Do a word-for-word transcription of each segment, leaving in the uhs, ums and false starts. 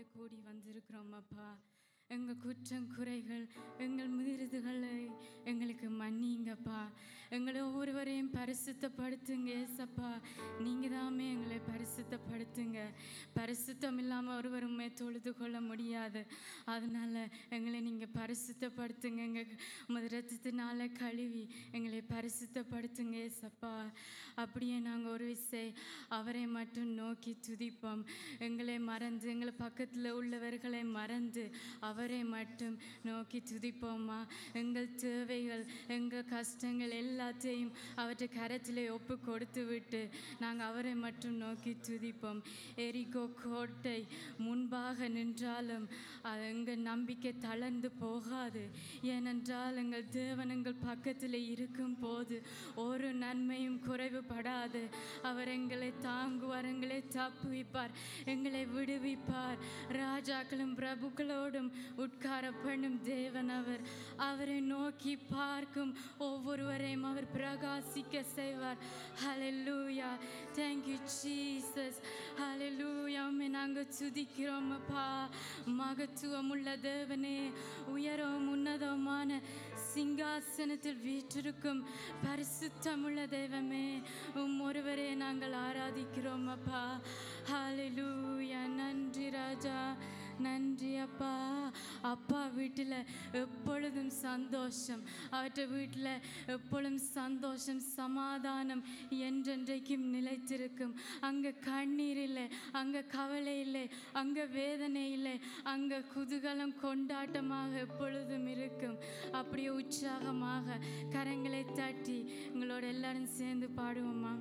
சமூகத்தில் கூடி வந்திருக்கிறோம் அப்பா. எங்கள் குற்றம் குறைகள் எங்கள் மீறுதுகளை எங்களுக்கு மன்னிங்கப்பா. எங்களை ஒவ்வொருவரையும் பரிசுத்தப்படுத்துங்க ஏசப்பா. நீங்கள் தாமே எங்களை பரிசுத்தப்படுத்துங்க. பரிசுத்தம் இல்லாமல் ஒருவருமே தொழுது கொள்ள முடியாது. அதனால் எங்களை நீங்கள் பரிசுத்தப்படுத்துங்க. எங்கள் உமது இரத்தத்தினால கழுவி எங்களை பரிசுத்தப்படுத்துங்க ஏசப்பா. அப்படியே நாங்கள் ஒரு விசை அவரை மட்டும் நோக்கி துதிப்போம். எங்களை மறந்து எங்களை பக்கத்தில் உள்ளவர்களை மறந்து அவரை மட்டும் நோக்கி துதிப்போம்மா. எங்கள் தேவைகள் எங்கள் கஷ்டங்கள் எல்லாத்தையும் அவற்றை கரத்திலே ஒப்பு கொடுத்து விட்டு நாங்கள் அவரை மட்டும் நோக்கி துதிப்போம். எரிகோ கோட்டை முன்பாக நின்றாலும் எங்கள் நம்பிக்கை தளர்ந்து போகாது. ஏனென்றால் எங்கள் தேவன் எங்கள் பக்கத்தில் இருக்கும் போது ஒரு நன்மையும் குறைவுபடாது. அவர் எங்களை தாங்குவார், எங்களை தப்புவிப்பார், எங்களை விடுவிப்பார். ராஜாக்களும் பிரபுக்களோடும் உட்கார பண்ணும் தேவன் அவர். அவரை நோக்கி பார்க்கும் ஒவ்வொருவரையும் அவர் பிரகாசிக்க செய்வார். ஹல்லேலூயா. Thank you Jesus. ஹல்லேலூயா. உம்மை நாங்கள் துதிக்கிறோம் அப்பா. மகத்துவம் உள்ள தேவனே, உயரவும் உன்னதமான சிங்காசனத்தில் வீற்றிருக்கும் பரிசுத்தமுள்ள தெய்வமே, உம் ஒருவரே நாங்கள் ஆராதிக்கிறோம் அப்பா. ஹல்லேலூயா. நன்றி ராஜா, நன்றி அப்பா. அப்பா வீட்டில் எப்பொழுதும் சந்தோஷம், அவற்றை வீட்டில் எப்பொழுதும் சந்தோஷம் சமாதானம் என்றென்றைக்கும் நிலைத்திருக்கும். அங்கே கண்ணீர் இல்லை, அங்கே கவலை இல்லை, அங்கே வேதனை இல்லை, அங்கே குதூகலம் கொண்டாட்டமாக எப்பொழுதும் இருக்கும். அப்படியே உற்சாகமாக கரங்களை தட்டி எங்களோட எல்லாரும் சேர்ந்து பாடுவோம்மா.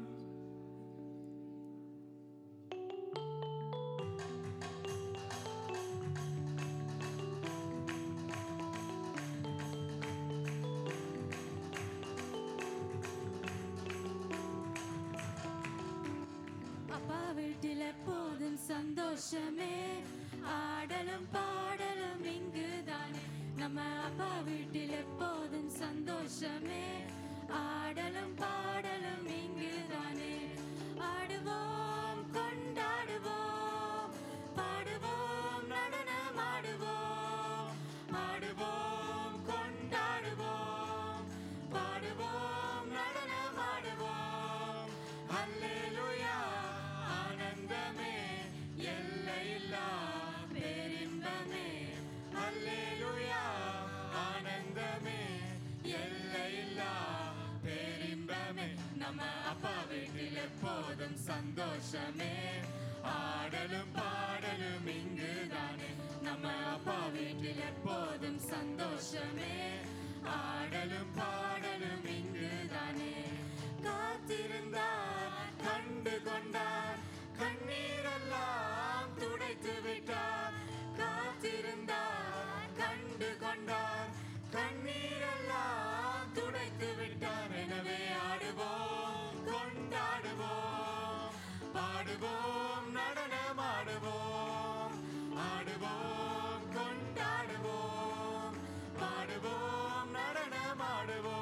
வீட்டில் எப்போதும் சந்தோஷமே, ஆடலும் பாடலும் இங்குதானே. நம்ம அப்பா வீட்டில் எப்போதும் சந்தோஷமே, ஆடலும் பாடலும் இங்குதானே. ஆடுவோம் கொண்டாடுவோம், பாடுவோம் நடனம் ஆடுவோம். ஆடுவோம் கொண்டாடுவோம், பாடுவோம் நடனம் ஆடுவோம். அல்லேலூயா. ஆனந்தமே எல்லையில்லா பேரின்பமே. அல்லேலூயா. ஆனந்தமே எல்லையில்லா பேரின்பமே. நம்ம அப்பா வீட்டில் எப்போதும் சந்தோஷமே, ஆடலும் பாடலும் இங்குதானே. நம்ம அப்பா வீட்டில் எப்போதும் சந்தோஷமே, ஆடலும் பாடலும் இங்குதானே. காத்திருந்தார், கண்டு கொண்டார், கண்ணீரெல்லாம் துடைத்து விட்டார். காத்திருந்தார், கண்டு கொண்டார், கண்ணீரெல்லாம் துடைத்து விட்டார். எனவே ஆடுவோம் கொண்டாடுவோம், பாடுவோம் நடனம் ஆடுவோம். ஆடுவோம் கொண்டாடுவோம், பாடுவோம் நடனம் ஆடுவோம்.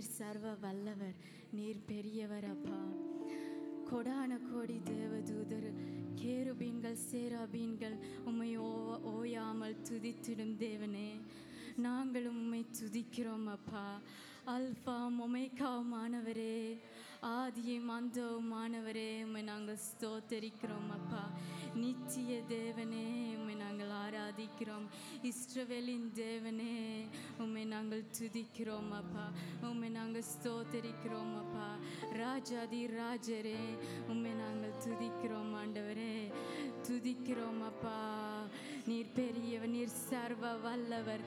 நீர் சர்வ வல்லவர், நீர் பெரியவர் அப்பா. கொடான கோடி தேவதூதர், கேருபீன்கள், சேராபீன்கள் உம்மை ஓ ஓயாமல் துதித்திடும் தேவனே, நாங்களும் உம்மை துதிக்கிறோம் அப்பா. அல்ஃபா ஒமேகாவுமானவரே, ஆதியும் அந்தவுமானவரே, உம்மை நாங்கள் ஸ்தோத்தரிக்கிறோம் அப்பா. நித்திய தேவனே, உம்மை நாங்கள் ஆராதிக்கிறோம். இஸ்ரவேலின் தேவனே, உம்மை நாங்கள் துதிக்கிறோம் அப்பா. உம்மை நாங்கள் ஸ்தோத்தரிக்கிறோம் அப்பா. ராஜாதி ராஜரே, உம்மை நாங்கள் துதிக்கிறோம் ஆண்டவரே, துதிக்கிறோம் அப்பா. நீர் பெரியவர், நீர் சர்வ வல்லவர்.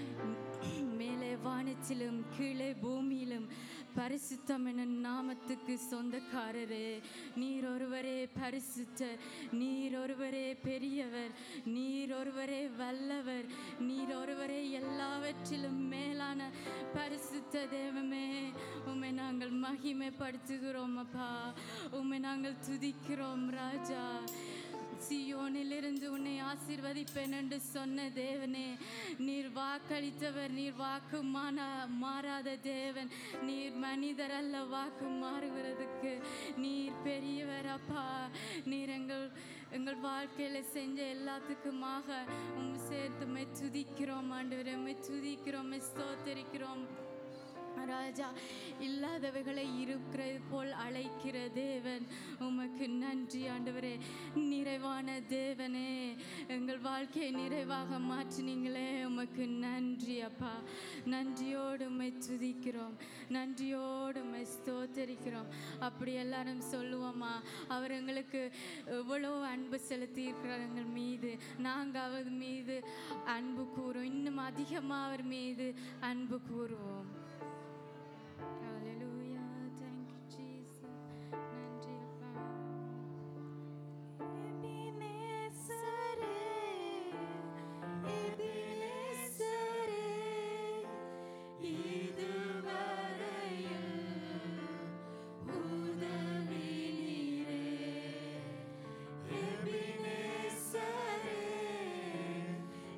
மேலே வானத்திலும் கீழே பூமியிலும் பரிசுத்தம் என நாமத்துக்கு சொந்தக்காரரே, நீர் ஒருவரே பரிசுத்தர், நீர் ஒருவரே பெரியவர், நீர் ஒருவரே வல்லவர், நீர் ஒருவரே எல்லாவற்றிலும் மேலான பரிசுத்த தேவமே, உம்மை நாங்கள் மகிமைப்படுத்துகிறோம் அப்பா. உம்மை நாங்கள் துதிக்கிறோம் ராஜா. சியோனிலிருந்து உன்னை ஆசீர்வதிப்பேன் என்று சொன்ன தேவனே, நீர் வாக்களித்தவர், நீர் வாக்கு மாறா மாறாத தேவன், நீர் மனிதர் அல்ல வாக்கு மாறுகிறதுக்கு. நீர் பெரியவர் அப்பா. நீர் எங்கள் எங்கள் வாழ்க்கையில் செஞ்ச எல்லாத்துக்குமாக உம் சேர்த்து உம்மை துதிக்கிறோம் ஆண்டவரே, உம்மை துதிக்கிறோம், உம்மை ஸ்தோத்தரிக்கிறோம் ராஜா. இல்லாதவைகளை இருக்கிறது போல் அழைக்கிற தேவன், உமக்கு நன்றி ஆண்டவரே. நிறைவான தேவனே, எங்கள் வாழ்க்கையை நிறைவாக மாற்றினீங்களே, உமக்கு நன்றி அப்பா. நன்றியோடு உம்மை துதிக்கிறோம், நன்றியோடு உம்மை ஸ்தோத்தரிக்கிறோம். அப்படி எல்லாரும் சொல்லுவோமா, அவர் எங்களுக்கு எவ்வளோ அன்பு செலுத்தி இருக்கிறார் எங்கள் மீது, நாங்கள் அவர் மீது அன்பு கூறுவோம், இன்னும் அதிகமாக அவர் மீது அன்பு கூறுவோம்.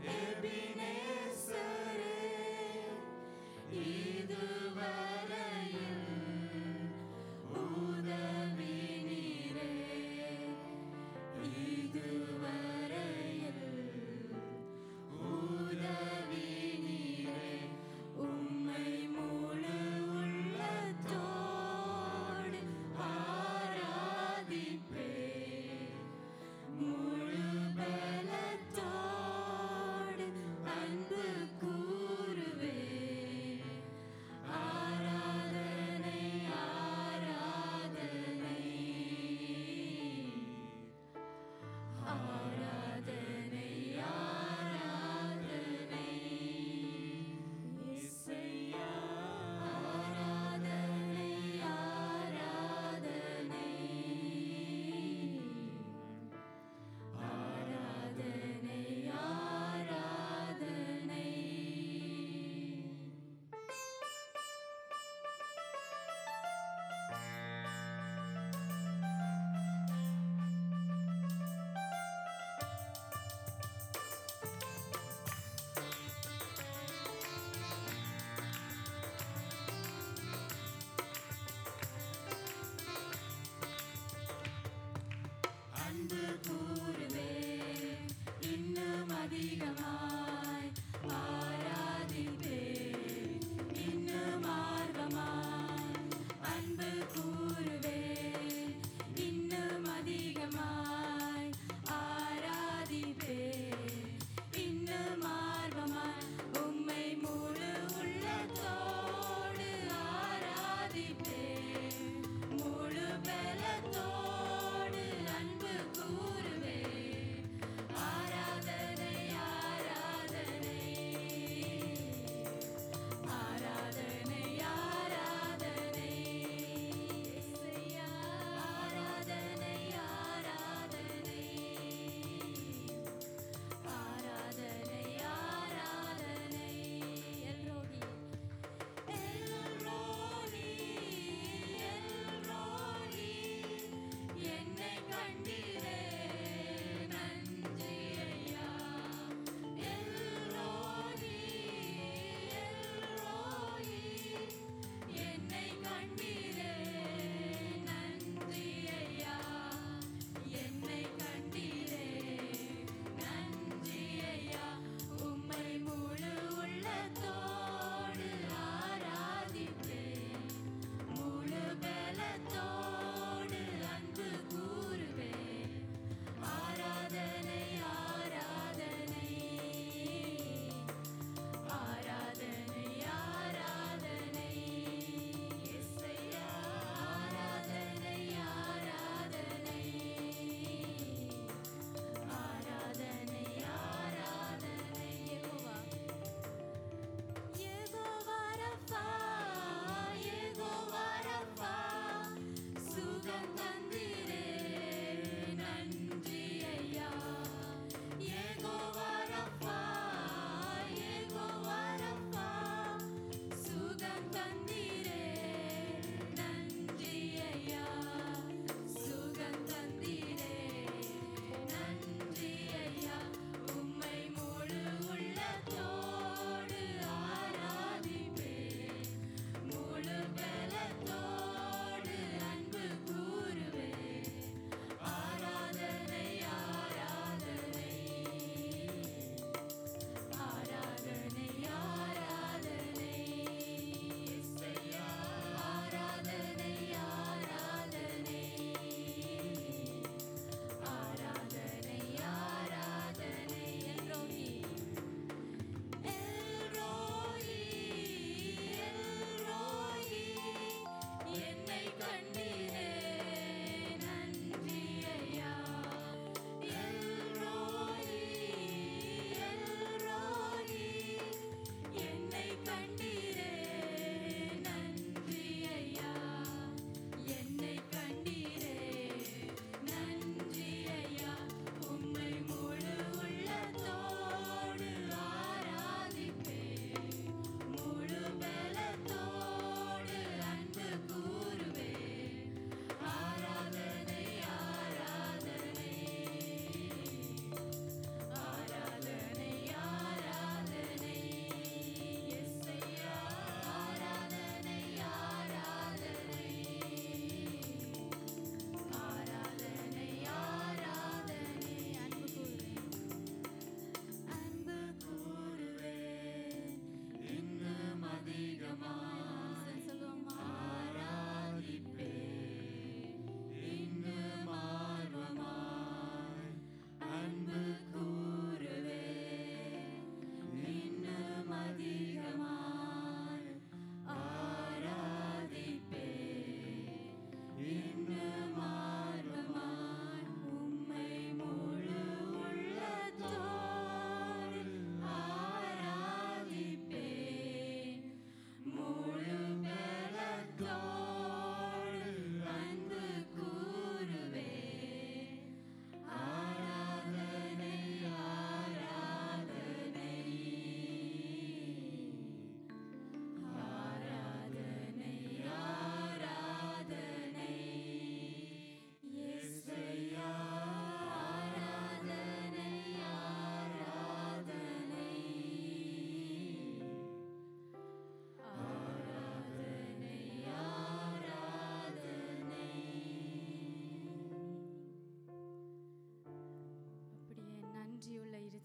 இதுவரை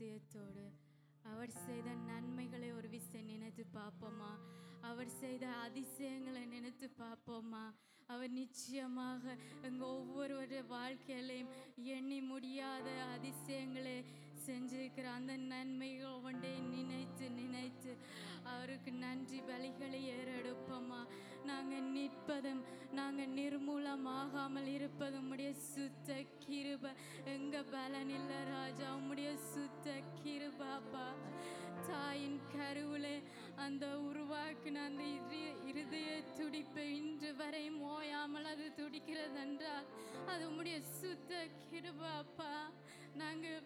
இருதயத்தோடு அவர் செய்த நன்மைகளை ஒரு விசை நினைத்து பார்ப்போமா? அவர் செய்த அதிசயங்களை நினைத்து பார்ப்போமா? அவர் நிச்சயமாக எங்கள் ஒவ்வொருவருடைய வாழ்க்கையிலையும் எண்ணி முடியாத அதிசயங்களை செஞ்சிருக்கிற அந்த நன்மைகள் ஒன்றை நினைத்து நினைத்து அவருக்கு நன்றி பலிகளை ஏறெடுப்போமா? நாங்கள் நிற்பதும் நாங்கள் நிர்மூலமாகாமல் இருப்பதும் உம்முடைய சுத்த கிருபை. எங்கள் பலன் இல்லை ராஜா, உம்முடைய சுத்த கிருபாப்பா. தாயின் கருவிலே அந்த உருவாக்கின அந்த இருதய துடிப்பை இன்று வரை ஓயாமல் அது துடிக்கிறது என்றால் அது உம்முடைய சுத்த கிருபாப்பா. நாங்கள்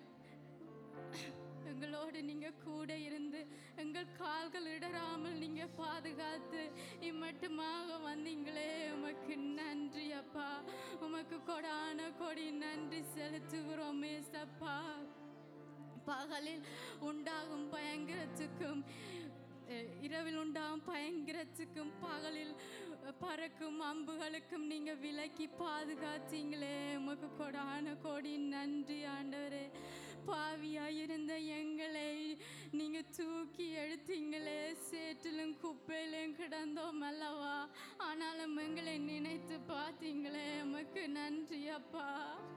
எங்களோடு நீங்கள் கூட இருந்து எங்கள் கால்கள் இடராமல் நீங்கள் பாதுகாத்து இம்மட்டுமாக வந்தீங்களே, உமக்கு நன்றி அப்பா. உமக்கு கொடான கொடி நன்றி செலுத்துகிறோம் ஏசப்பா. பகலில் உண்டாகும் பயங்கரத்துக்கும் இரவில் உண்டாகும் பயங்கரத்துக்கும் பகலில் பறக்கும் அம்புகளுக்கும் நீங்கள் விலக்கி பாதுகாத்தீங்களே, உமக்கு கொடான கோடி நன்றி ஆண்டவரே. பாவியாக இருந்த எங்களை நீங்கள் தூக்கி எடுத்தீங்களே, சேற்றிலும் குப்பையிலும் கிடந்தோம் அல்லவா, ஆனாலும் எங்களை நினைத்து பார்த்தீங்களே, உமக்கு நன்றி அப்பா.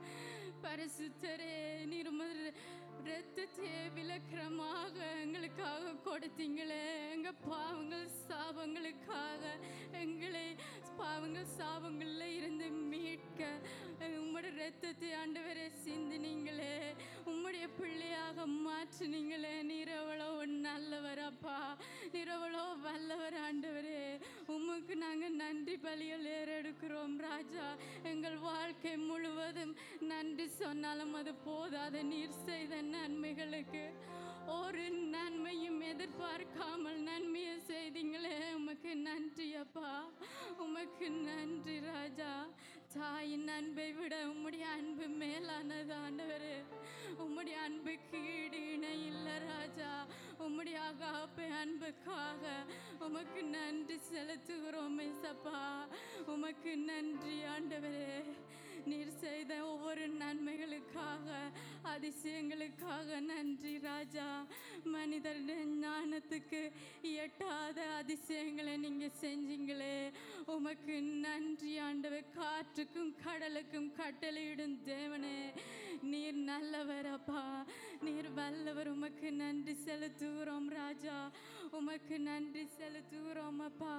பரிசுத்தரே, நிர்மல இரத்தத்தை விலக்கிரமாக எங்களுக்காக கொடுத்தீங்களே, எங்கள் பாவங்கள் சாபங்களுக்காக எங்களை பாவங்கள் சாபங்களில் இருந்து மீட்க உம்முடைய இரத்தத்தை ஆண்டவரே சிந்தினீங்களே, உம்முடைய பிள்ளையாக மாற்றினீங்களே. நீர் எவ்வளோ நல்லவர் அப்பா, நீர் எவ்வளோ வல்லவர் ஆண்டவரே. உமக்கு நாங்கள் நன்றி பலிகள் ஏறெடுக்கிறோம் ராஜா. எங்கள் வாழ்க்கை முழுவதும் நன்றி சொன்னாலும் அது போதாத நீர் செய்த நன்மைகளுக்கு ஒரு நன்மையும் எதிர்பார்க்காமல் நன்மையை செய்தீங்களே, உமக்கு நன்றி அப்பா. உமக்கு நன்றி ராஜா. தாயின் அன்பை விட உம்முடைய அன்பு மேலானது ஆண்டவரே. உம்முடைய அன்புக்கு ஈடு இணை இல்லை ராஜா. உம்முடைய அகாப்பை அன்புக்காக உமக்கு நன்றி செலுத்துகிறோம் ஏசப்பா. உமக்கு நன்றி ஆண்டவரே. நீர் செய்த ஒவ்வொரு நன்மைகளுக்காக அதிசயங்களுக்காக நன்றி ராஜா. மனிதருடைய ஞானத்துக்கு எட்டாத அதிசயங்களை நீங்கள் செஞ்சீங்களே, உமக்கு நன்றி ஆண்டவர். காற்றுக்கும் கடலுக்கும் கட்டளையிடும் தேவனே, நீர் நல்லவர் அப்பா, நீர் வல்லவர். உமக்கு நன்றி செலுத்துகிறோம் ராஜா. உமக்கு நன்றி செலுத்துகிறோம் அப்பா.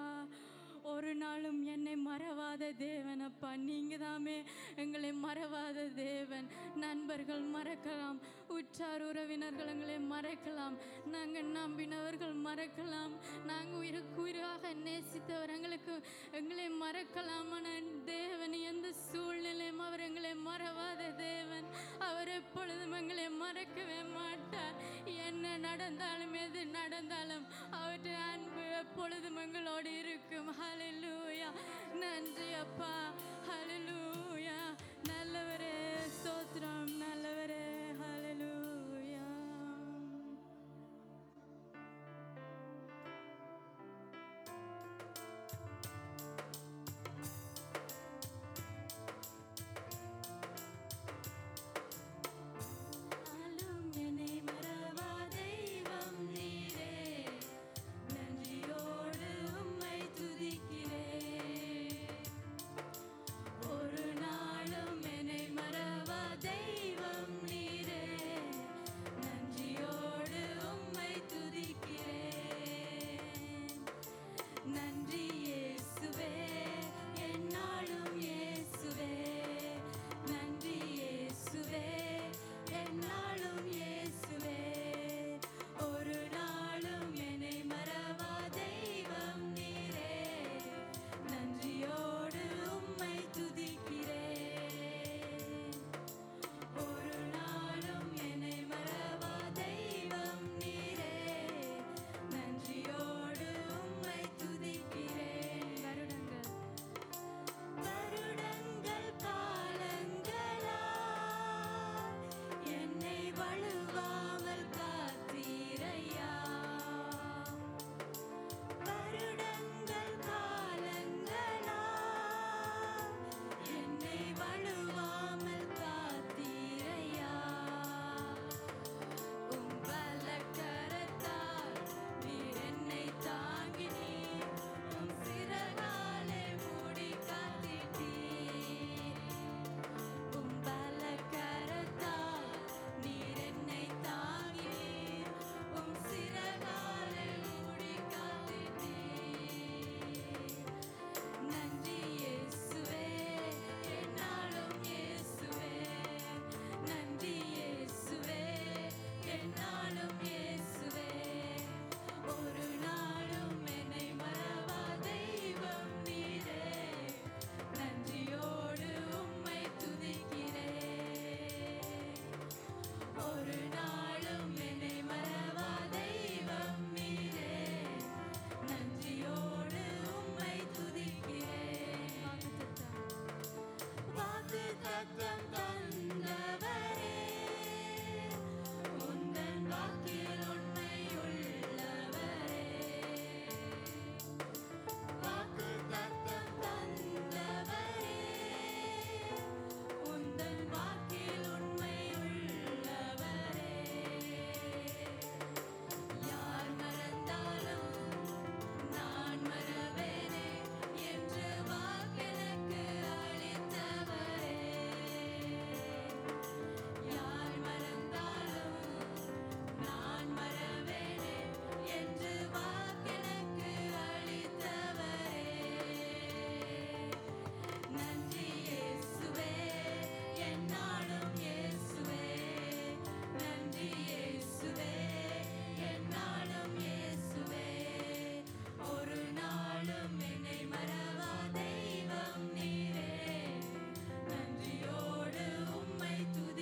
ஒரு நாளும் என்னை மறவாத தேவன் அப்பா. நீங்கள் தாமே எங்களை மறவாத தேவன். நண்பர்கள் மறக்கலாம், உற்றார் உறவினர்கள் எங்களை மறக்கலாம், நாங்கள் நம்பினவர்கள் மறக்கலாம், நாங்கள் உயிருக்கு உயிராக நேசித்தவர் எங்களுக்கு எங்களை மறக்கலாம். ஆனால் தேவன் எந்த சூழ்நிலையும் அவர் எங்களை மறவாத தேவன். அவர் எப்பொழுதும் எங்களை மறக்கவே மாட்டார். என்ன நடந்தாலும் எது நடந்தாலும் அவருடைய அன்பு எப்பொழுதும் எங்களோடு இருக்கும். ஹல்லேலூயா. நன்றி அப்பா. ஹல்லேலூயா. நல்லவரே, ஸ்தோத்திரம். நல்லவரே. ஹல்லேலூயா. ஒரு நாளும் என்னை மறவா தெய்வம் தத்தம் தந்தவரே உந்தன் வாக்கில் உண்மை உள்ளவரே வாக்கு தத்தம் தந்தவரே உந்தன் வாக்கில் உண்மை உள்ளவரே யார் மறந்தாலும் நான் மறவேனே என்று வாக்கெனக்கு அளித்தவரே யார் மறந்தாலும் நான் மறவேனே என்று வாக்கெனக்கு அளித்தவரே நன்றி இயேசுவே என்னாலும் இயேசுவே நன்றி இயேசுவே என்னாலும் இயேசுவே ஒரு நாளும் என்னை மறவா தெய்வம் நீரே நன்றியோடு உம்மை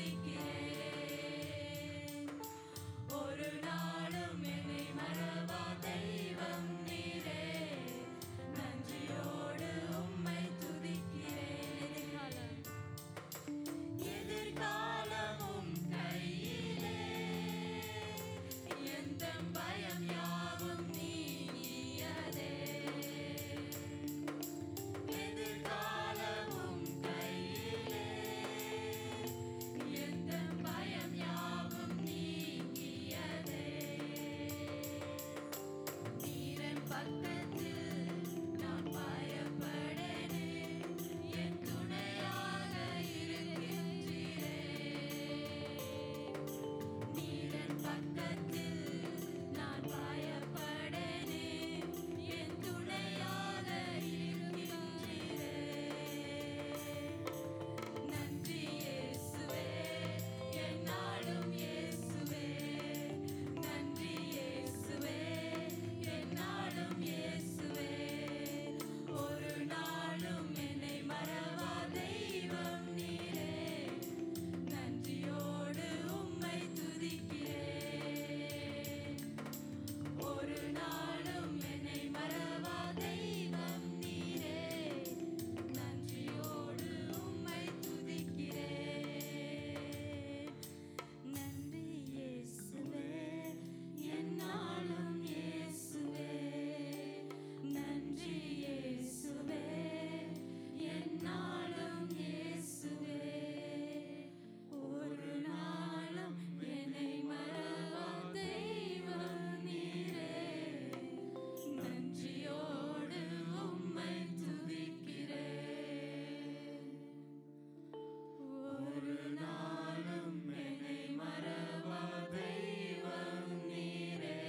துதிக்கிறேன் ஒரு நாளும் என்னை மறவா தெய்வம் நீரே நன்றியோடு உம்மை துதிக்கிறேன் எதிர்காலமும் கையிலே எந்தன் பயம் யாவும் நீங்கியதே எதிர்காலமும் கையிலே எந்தன் பயம் யாவும் நீங்கியதே நீரன் பக்கத்தில் நான் பயப்படேனே என் துணையாக இருக்கின்றீரே நீரன் பக்கத்தில் நான் பயப்படேனே என் துணையாக இருக்கின்றீரே நன்றி இயேசுவே என்னாலும் இயேசுவே நன்றி இயேசுவே என்னாலும் இயேசுவே ஒரு நாளும் என்னை மறவா தெய்வம் நீரே நன்றியோடு உம்மை துதிக்கிறேன் ஒரு நாளும் என்னை மறவா தெய்வம் நீரே நன்றியோடு உம்மை துதிக்கிறேன் நன்றி இயேசுவே என்னாலும் இயேசுவே நன்றி இயேசுவே என்னாலும் இயேசுவே ஒரு நாளும் என்னை மறவா தெய்வம் நீரே நன்றியோடு உம்மை துதிக்கிறேன் ஒரு நாளும் என்னை மறவா தெய்வம் நீரே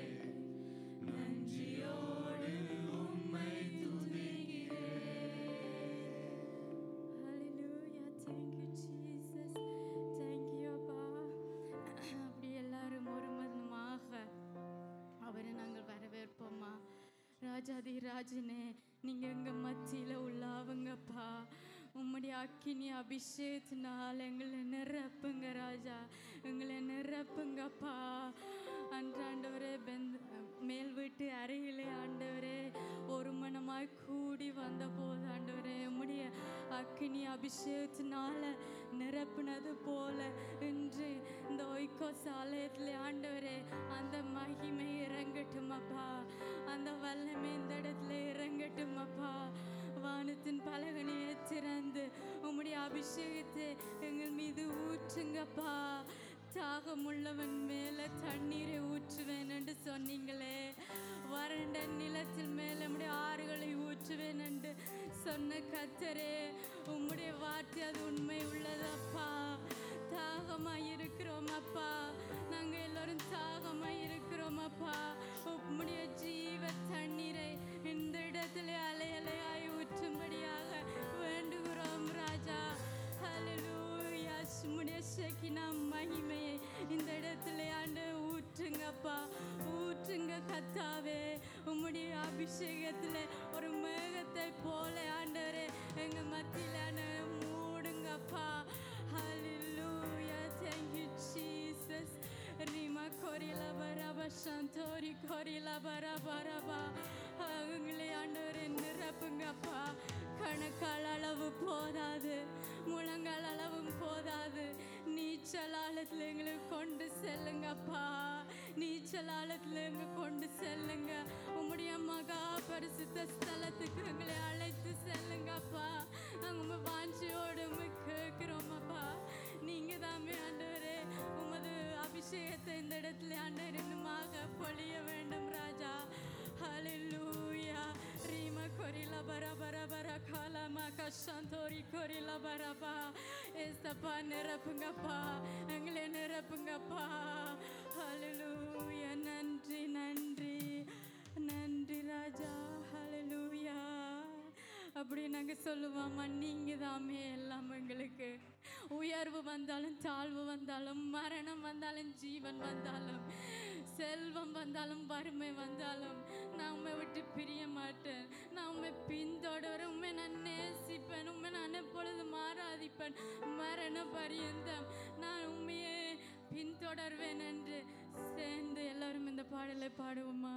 நன்றியோடு உம்மை துதிக்கிறேன் Hallelujah. Thank you, Jesus. Thank you, அப்பா. அப்படி எல்லாரும் ஒரு மனமாக அவரை நாங்கள் வரவேற்போம்மா. ராஜாதி ராஜனே நீங்க எங்க மத்தியில உள்ளவங்கப்பா. உம்முடைய அக்கினி அபிஷேகத்தினால் எங்களை நிரப்புங்க ராஜா, எங்களை நிரப்புங்கப்பா. அன்றாண்டவரே பெந்த மேல் வீட்டு அருகிலே ஆண்டவரே ஒரு மனமாய் கூடி வந்த போது ஆண்டவரே உம்முடைய அக்கினி அபிஷேகத்தினால நிரப்புனது போல இன்று இந்த ஒய்கோஸ் ஆலயத்தில் ஆண்டவரே அந்த மகிமை இறங்கட்டும் அப்பா, அந்த வல்லமை இந்த இடத்துல இறங்கட்டும் அப்பா. வானத்தின் பலகனியை திறந்து உம்முடைய அபிஷேகத்தை எங்கள் மீது ஊற்றுங்கப்பா. தாகம் உள்ளவன் மேல தண்ணீரை ஊற்றுவேன் என்று சொன்னீங்களே, வறண்ட நிலத்தில் மேல உம்முடைய ஆறுகளை ஊற்றுவேன் என்று சொன்ன கர்த்தரே, உம்முடைய வார்த்தை அது உண்மை உள்ளதப்பா. தாகமாய் இருக்கிறோம் அப்பா, நாங்க எல்லாரும் தாகமாய் இருக்கிறோம் அப்பா. உம்முடைய ஜீவ தண்ணீரை இந்த இடத்துல அலை அலையாய் ஊற்றும்படியாக வேண்டுகிறோம் ராஜா. ஹல்லேலூயா. உம்முடைய ஷெகினா மகிமையை இந்த இடத்துல ஆண்டு ஊற்றுங்கப்பா, ஊற்றுங்க கர்த்தாவே. உம்முடைய அபிஷேகத்துல ஒரு மேகத்தை போல ஆண்டவரே எங்க மத்தியில மூடுங்கப்பா. ஹல்லேலூயா. Thank you Jesus. Rima korila baraba shantori korila baraba baraba. எங்களை ஆண்டவரே நிரப்புங்கப்பா. கணுக்கால் அளவு போதாது, முழங்கால் அளவும் போதாது. நீச்சல் ஆழத்துல எங்களை கொண்டு செல்லுங்கப்பா, நீச்சல் ஆழத்துல எங்க கொண்டு செல்லுங்க. உம்முடைய மகா பரிசுத்த ஸ்தலத்துக்கு எங்களை அழைத்து செல்லுங்கப்பா. நாங்க உங்க வாஞ்சியோடு உம்மை கேட்கிறோம் அப்பா. நீங்க தாமே ஆண்டவரே உமது அபிஷேகத்தை இந்த இடத்துல ஆண்டவர் இன்னுமாக பொழிய வேண்டும் ராஜா. ஹalleluya. ரீமா கொரிலா பரா பரா பரா காலமா கஷந்தோரி கொரிலா பரபா. ஏசப்பா நிரப்புங்கப்பா, எங்களை நிரப்புங்கப்பா. ஹalleluya. நன்றி நன்றி நன்றி ராஜா. ஹalleluya. அப்படி நாங்க சொல்லுவோம்மா, நீங்க தாமே எல்லாம் எங்களுக்கு. உயர்வு வந்தாலும் தாழ்வு வந்தாலும், மரணம் வந்தாலும் ஜீவன் வந்தாலும், செல்வம் வந்தாலும் வறுமை வந்தாலும், நான் உண்மை விட்டு பிரிய மாட்டேன். நான் உண்மை பின்தொடர, உண்மை நான் நேசிப்பேன், உண்மை நான் எப்பொழுதும் ஆராதிப்பேன். மரண பரியந்தம் நான் உண்மையே பின்தொடர்வேன் என்று சேர்ந்து எல்லாரும் இந்த பாடலை பாடுவோமா?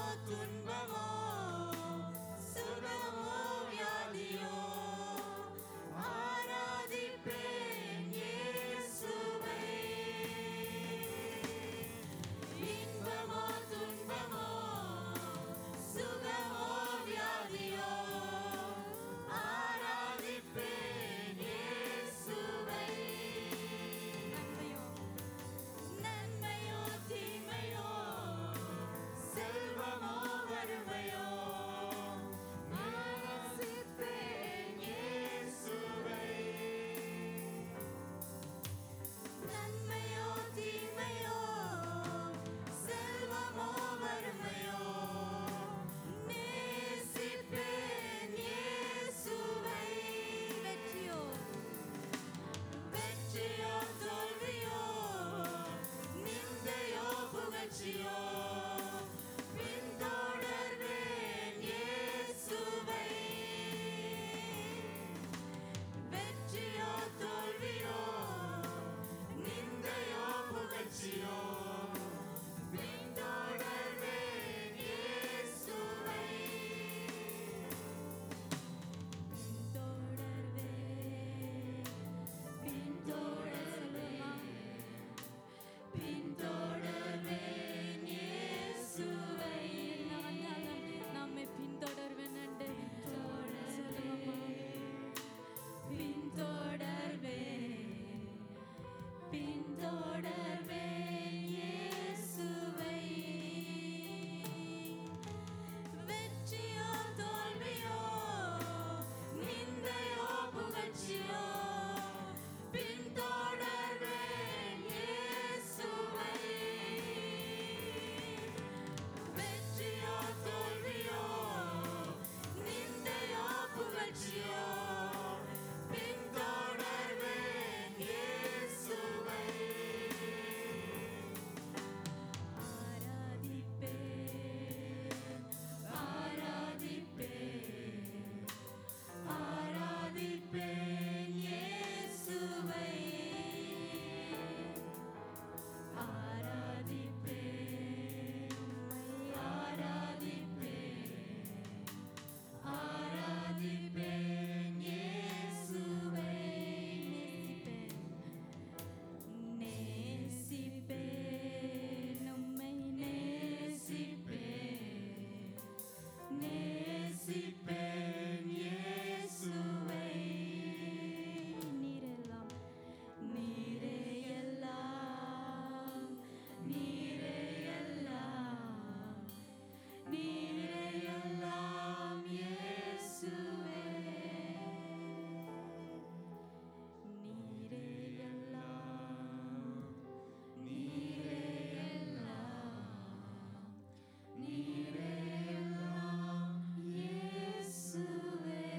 துன்பமோ சுகமோ வியாதியோ ஆராதிப்பேன் இயேசுவை. இன்பமோ துன்பமோ சுகமோ வியாதியோ ஆராதிப்பேன் இயேசுவை. நன்மையோ தீமையோ செல்வமோ வறுமையோ நேசிப்பேன் இயேசுவை. நன்மையோ தீமையோ செல்வமோ வறுமையோ நேசிப்பேன் இயேசுவை. வெற்றியோ வெற்றியோ தோல்வியோ நிந்தையோ புகழ்ச்சியோ பின்தொடர்வேன் இயேசுவை. வெற்றியோ தோல்வியோ நிந்தையோ புகழ்ச்சியோ பின்தொடர்வேன் இயேசுவை. பின்தொடர்வேன் இயேசுவை. நம்மை பின்தொடர்வேன் என்று பின்தொடர்வேன் பின்தொடர்வேன் இயேசுவை. வெற்றியோ தோல்வியோ நிந்தையோ புகழ்ச்சியோ பின்தொடர்வேன் இயேசுவை. வெற்றியோ தோல்வியோ நிந்தையோ புகழ்ச்சியோ பின்தொடர்வேன் இயேசுவை. ஆராதிப்பேன் ஆராதிப்பேன் ஆராதிப்பேன் இயேசுவை. ஆராதிப்பேன் ஆராதிப்பேன் ஆராதிப்பேன் இயேசுவை. நேசிப்பேன் உம்மை நேசிப்பேன் நேசிப்பேன் இயேசுவை. நீரெல்லாம் நீரே எல்லாம் நீரே எல்லாம் நீரே எல்லாம் இயேசுவே. நீரே எல்லாம் நீரே எல்லாம் நீரே எல்லாம் இயேசுவே.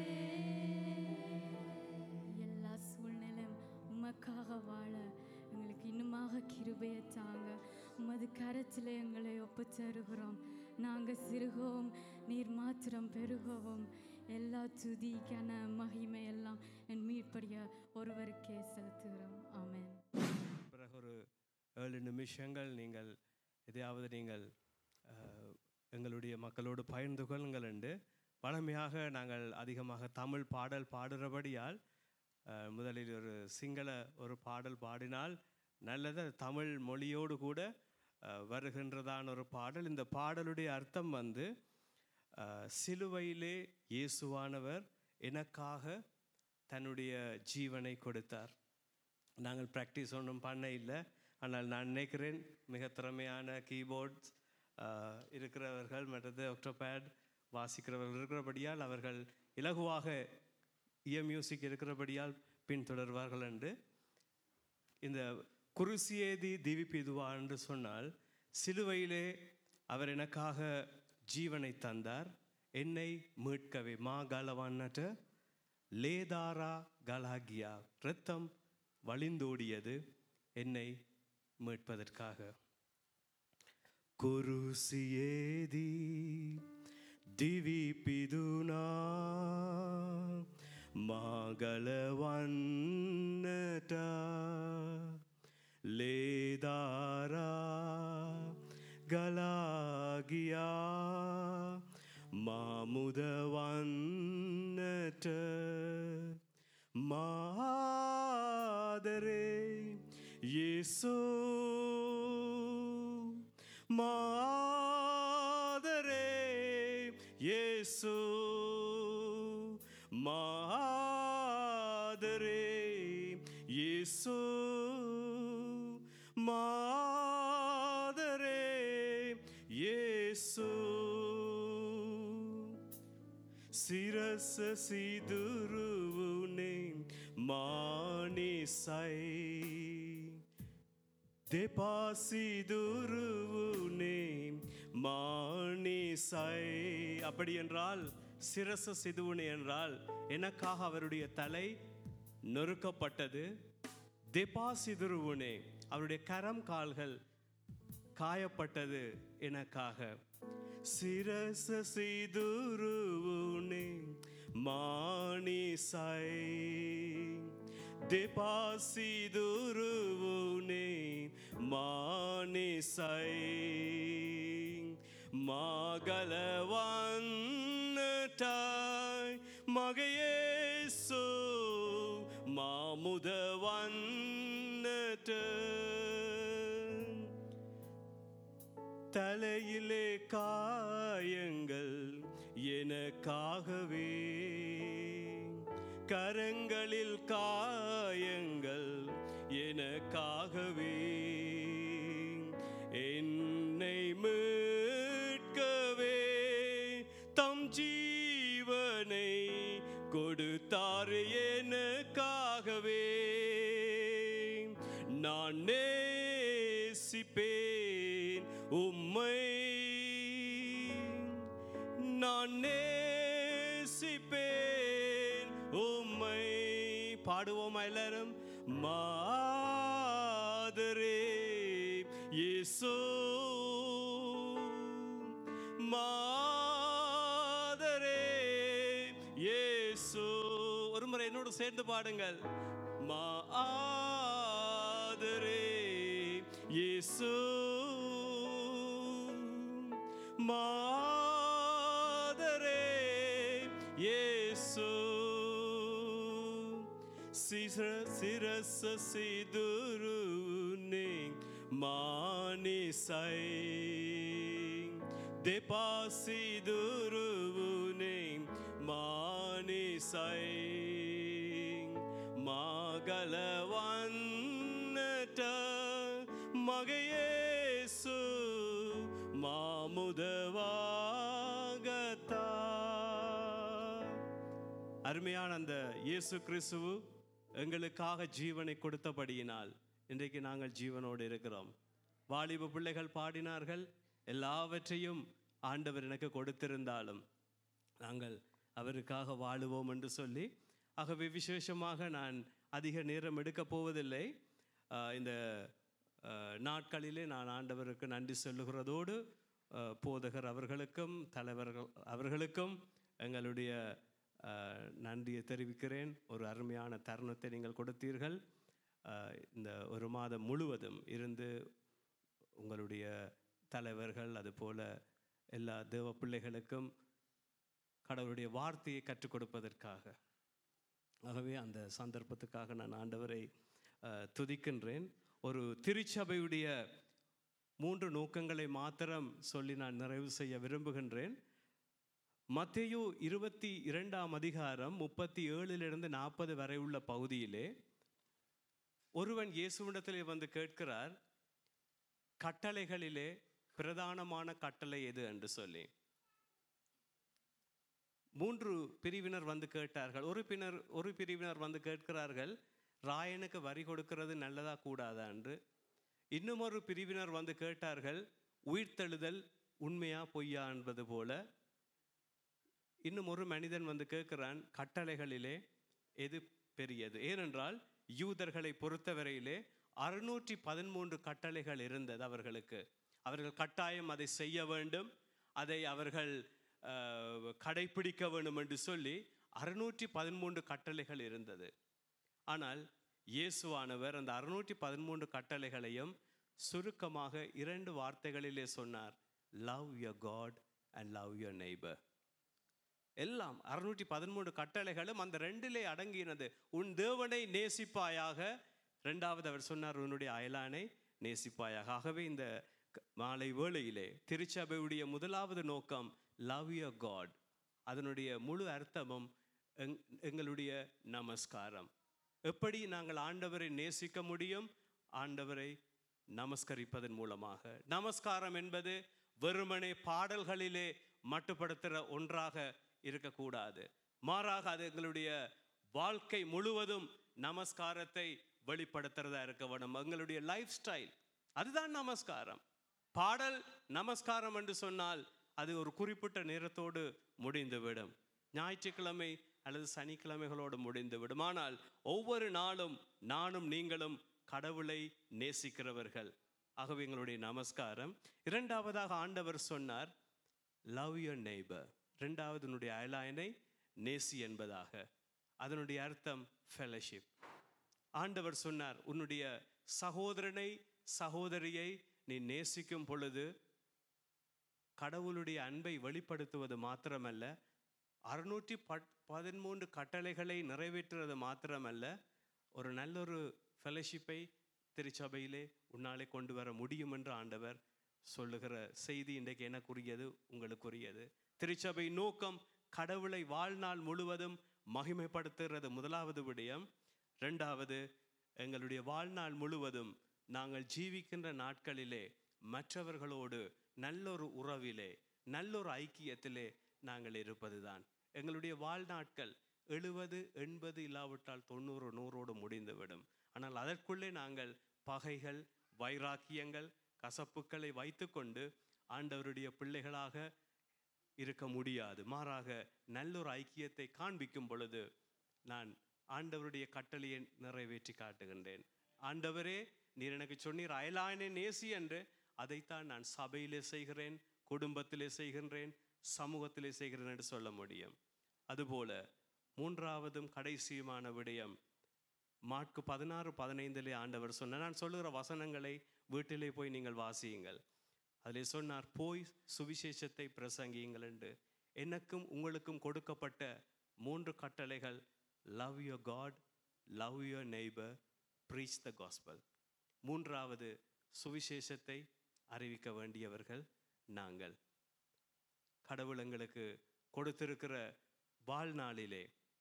எல்லா சூழ்நிலையும் உமக்காக வாழ எங்களுக்கு இன்னுமாக கிருபையை தாங்க. உமது கரத்தில் எங்களை ஒப்புத்தருகிறோம். நாங்கள் சிறுகவும் நீர் மாத்திரம் பெருகவும். எல்லா துதி கன மகிமை எல்லாம் என் மீட்படிய ஒருவருக்கே செலுத்துகிறோம். ஆமென். பிறகு ஒரு ஏழு நிமிஷங்கள் நீங்கள் எதையாவது நீங்கள் அஹ், எங்களுடைய மக்களோடு பகிர்ந்து கொள்ளுங்கள் என்று வழமையாக நாங்கள் அதிகமாக தமிழ் பாடல் பாடுறபடியால் அஹ், முதலில் ஒரு சிங்கள ஒரு பாடல் பாடினால் நல்லது. தமிழ் மொழியோடு கூட அஹ், வருகின்றதான ஒரு பாடல். இந்த பாடலுடைய அர்த்தம் வந்து அஹ், சிலுவையிலே இயேசுவானவர் எனக்காக தன்னுடைய ஜீவனை கொடுத்தார். நாங்கள் ப்ராக்டிஸ் ஒன்றும் பண்ண இல்லை. ஆனால் நான் நினைக்கிறேன் மிக திறமையான கீபோர்ட்ஸ் இருக்கிறவர்கள் மற்றது ஒக்டோபேட் வாசிக்கிறவர்கள் இருக்கிறபடியால் அவர்கள் இலகுவாக இய மியூசிக் இருக்கிறபடியால் பின்தொடர்வார்கள் என்று. இந்த குருசியேதி திவிப்பிதுவா என்று சொன்னால் சிலுவையிலே அவர் எனக்காக ஜீவனை தந்தார் என்னை மீட்கவே. மா கலவான்னட்ட லேதாரா கலாகியா, இரத்தம் வழிந்தோடியது என்னை மீட்பதற்காக. குருசியேதி දිවිපිදුනා මාගලවන්නට ලේදාරා ගලාගියා மாமுதவன்னற்ற மாதரே இயேசு மாதரே இயேசு மாதரே இயேசு மாதரே இயேசு சிரச சிதுருவுனே மானிசை தெபாசிதுருவுனே மானிசை. அப்படி என்றால் சிரச சிதுவுனே என்றால் எனக்காக அவருடைய தலை நொறுக்கப்பட்டது. தெபாசிதுருவுனே அவருடைய கரம் கால்கள் காயப்பட்டது எனக்காக. சிரச சிதுருவுனே மானிசை தெபாசிதுருவுனே மானிசை மகளவன்னட்டாய் மகையேசு மாமுதவன்னட்ட தலையிலே காயங்கள் எனக்காகவே கரங்களில் காயங்கள் எனக்காகவே என்னை மீட்கவே தம் ஜீவனை கொடுத்தார் எனக்காகவே. நான் நேசிப்பேன் உம்மை நான் நேசிப்பேன் உம்மை. பாடுவோமா எல்லாரும்? மாதரே இயேசு மாதரே இயேசு. ஒரு முறை என்னோடு சேர்ந்து பாடுங்கள். மாதரே இயேசு மாதரே இயேசு. சிரச சிதுருவுனே மானிசை தெபாசிதுருவுனே மானிசை மகளவன்னட்ட மகையேசு மாமுதவாகத்தா. அருமையான அந்த இயேசு கிறிஸ்துவு எங்களுக்காக ஜீவனை கொடுத்தபடியினால் இன்றைக்கு நாங்கள் ஜீவனோடு இருக்கிறோம். வாலிப பிள்ளைகள் பாடினார்கள், எல்லாவற்றையும் ஆண்டவர் எனக்கு கொடுத்திருந்தாலும் நாங்கள் அவருக்காக வாழுவோம் என்று சொல்லி. ஆகவே விசேஷமாக நான் அதிக நேரம் எடுக்கப் போவதில்லை. இந்த நாட்களிலே நான் ஆண்டவருக்கு நன்றி சொல்லுகிறதோடு போதகர் அவர்களுக்கும் தலைவர்கள் அவர்களுக்கும் எங்களுடைய நன்றியை தெரிவிக்கிறேன். ஒரு அருமையான தருணத்தை நீங்கள் கொடுத்தீர்கள். இந்த ஒரு மாதம் முழுவதும் இருந்து உங்களுடைய தலைவர்கள் அதுபோல எல்லா தேவ பிள்ளைகளுக்கும் கடவுளுடைய வார்த்தையை கற்றுக் கொடுப்பதற்காக. ஆகவே அந்த சந்தர்ப்பத்துக்காக நான் ஆண்டவரை துதிக்கின்றேன். ஒரு திருச்சபையுடைய மூன்று நோக்கங்களை மாத்திரம் சொல்லி நான் நிறைவு செய்ய விரும்புகின்றேன். மத்தேயு இருபத்தி இரண்டாம் அதிகாரம் முப்பத்தி ஏழிலிருந்து நாற்பது வரை உள்ள பகுதியிலே ஒருவன் இயேசுவிடத்திலே வந்து கேட்கிறார், கட்டளைகளிலே பிரதானமான கட்டளை எது என்று சொல்லி. மூன்று பிரிவினர் வந்து கேட்டார்கள். ஒரு பின்னர் ஒரு பிரிவினர் வந்து கேட்கிறார்கள், ராயனுக்கு வரி கொடுக்கிறது நல்லதா கூடாதா என்று. இன்னும் ஒரு பிரிவினர் வந்து கேட்டார்கள், உயிர்த்தெழுதல் உண்மையா பொய்யா என்பது போல. இன்னும் ஒரு மனிதன் வந்து கேட்கிறான், கட்டளைகளிலே எது பெரியது? ஏனென்றால் யூதர்களை பொறுத்தவரையிலே அறுநூற்றி பதிமூன்று கட்டளைகள் இருந்தது அவர்களுக்கு. அவர்கள் கட்டாயம் அதை செய்ய வேண்டும், அதை அவர்கள் கடைபிடிக்க வேண்டும் என்று சொல்லி அறுநூற்றி பதிமூன்று கட்டளைகள் இருந்தது. ஆனால் இயேசுவானவர் அந்த அறுநூற்றி பதிமூன்று கட்டளைகளையும் சுருக்கமாக இரண்டு வார்த்தைகளிலே சொன்னார், love your God and love your neighbour. எல்லாம் அறுநூற்றி பதிமூன்று கட்டளைகளும் அந்த ரெண்டிலே அடங்கினது. உன் தேவனை நேசிப்பாயாக, ரெண்டாவது அவர் சொன்னார் உன்னுடைய அயலானை நேசிப்பாயாக. ஆகவே இந்த மாலை வேளையிலே திருச்சபையுடைய முதலாவது நோக்கம் லவ் யுவர் காட். அதனுடைய முழு அர்த்தமும் எங் எங்களுடைய நமஸ்காரம். எப்படி நாங்கள் ஆண்டவரை நேசிக்க முடியும்? ஆண்டவரை நமஸ்கரிப்பதன் மூலமாக. நமஸ்காரம் என்பது வெறுமனே பாடல்களிலே மட்டுப்படுத்துகிற ஒன்றாக இருக்கக்கூடாது. மாறாக அது எங்களுடைய வாழ்க்கை முழுவதும் நமஸ்காரத்தை வெளிப்படுத்துறதா இருக்க வேணும். எங்களுடைய லைஃப் ஸ்டைல் அதுதான் நமஸ்காரம். பாடல் நமஸ்காரம் என்று சொன்னால் அது ஒரு குறிப்பிட்ட நேரத்தோடு முடிந்துவிடும். ஞாயிற்றுக்கிழமை அல்லது சனிக்கிழமைகளோடு முடிந்துவிடும். ஆனால் ஒவ்வொரு நாளும் நானும் நீங்களும் கடவுளை நேசிக்கிறவர்கள். ஆகவே எங்களுடைய நமஸ்காரம். இரண்டாவதாக ஆண்டவர் சொன்னார் லவ் யுவர் நெய்பர். இரண்டாவது அயலானை நேசி என்பதாக. அதனுடைய அர்த்தம் ஃபெலோஷிப். ஆண்டவர் சொன்னார் உன்னுடைய சகோதரனை சகோதரியை நீ நேசிக்கும் பொழுது கடவுளுடைய அன்பை வெளிப்படுத்துவது மாத்திரமல்ல, அறுநூற்றி பதிமூன்று கட்டளைகளை நிறைவேற்றுவது மாத்திரமல்ல, ஒரு நல்லொரு ஃபெலோஷிப்பை திருச்சபையிலே உன்னாலே கொண்டு வர முடியும் என்று ஆண்டவர் சொல்லுகிற செய்தி இன்றைக்கு எனக்குரியது, உங்களுக்குரியது. திருச்சபை நோக்கம் கடவுளை வாழ்நாள் முழுவதும் மகிமைப்படுத்துகிறது, முதலாவது விடயம். ரெண்டாவது, எங்களுடைய வாழ்நாள் முழுவதும் நாங்கள் ஜீவிக்கின்ற நாட்களிலே மற்றவர்களோடு நல்லொரு உறவிலே நல்லொரு ஐக்கியத்திலே நாங்கள் இருப்பது தான். எங்களுடைய வாழ்நாட்கள் எழுபது எண்பது இல்லாவிட்டால் தொண்ணூறு நூறோடு முடிந்துவிடும். ஆனால் அதற்குள்ளே நாங்கள் பகைகள், வைராக்கியங்கள், கசப்புக்களை வைத்துக்கொண்டு ஆண்டவருடைய பிள்ளைகளாக இருக்க முடியாது. மாறாக நல்லொரு ஐக்கியத்தை காண்பிக்கும் பொழுது நான் ஆண்டவருடைய கட்டளையை நிறைவேற்றி காட்டுகின்றேன். ஆண்டவரே, நீர் எனக்கு சொன்னீர் அயலானை நேசி என்று. அதைத்தான் நான் சபையிலே செய்கிறேன், குடும்பத்திலே செய்கின்றேன், சமூகத்திலே செய்கிறேன் என்று சொல்ல முடியும். அதுபோல மூன்றாவதும் கடைசியுமான விடயம் மாற்கு பதினாறு பதினைந்திலே ஆண்டவர் சொன்னார், நான் சொல்லுகிற வசனங்களை வீட்டிலே போய் நீங்கள் வாசியுங்கள். அதிலே சொன்னார், போய் சுவிசேஷத்தை பிரசங்கியுங்கள் என்று. எனக்கும் உங்களுக்கும் கொடுக்கப்பட்ட மூன்று கட்டளைகள் love your God, love your neighbour, preach the gospel. மூன்றாவது, சுவிசேஷத்தை அறிவிக்க வேண்டியவர்கள் நாங்கள். கடவுள் எங்களுக்கு கொடுத்திருக்கிற வாழ்நாளிலே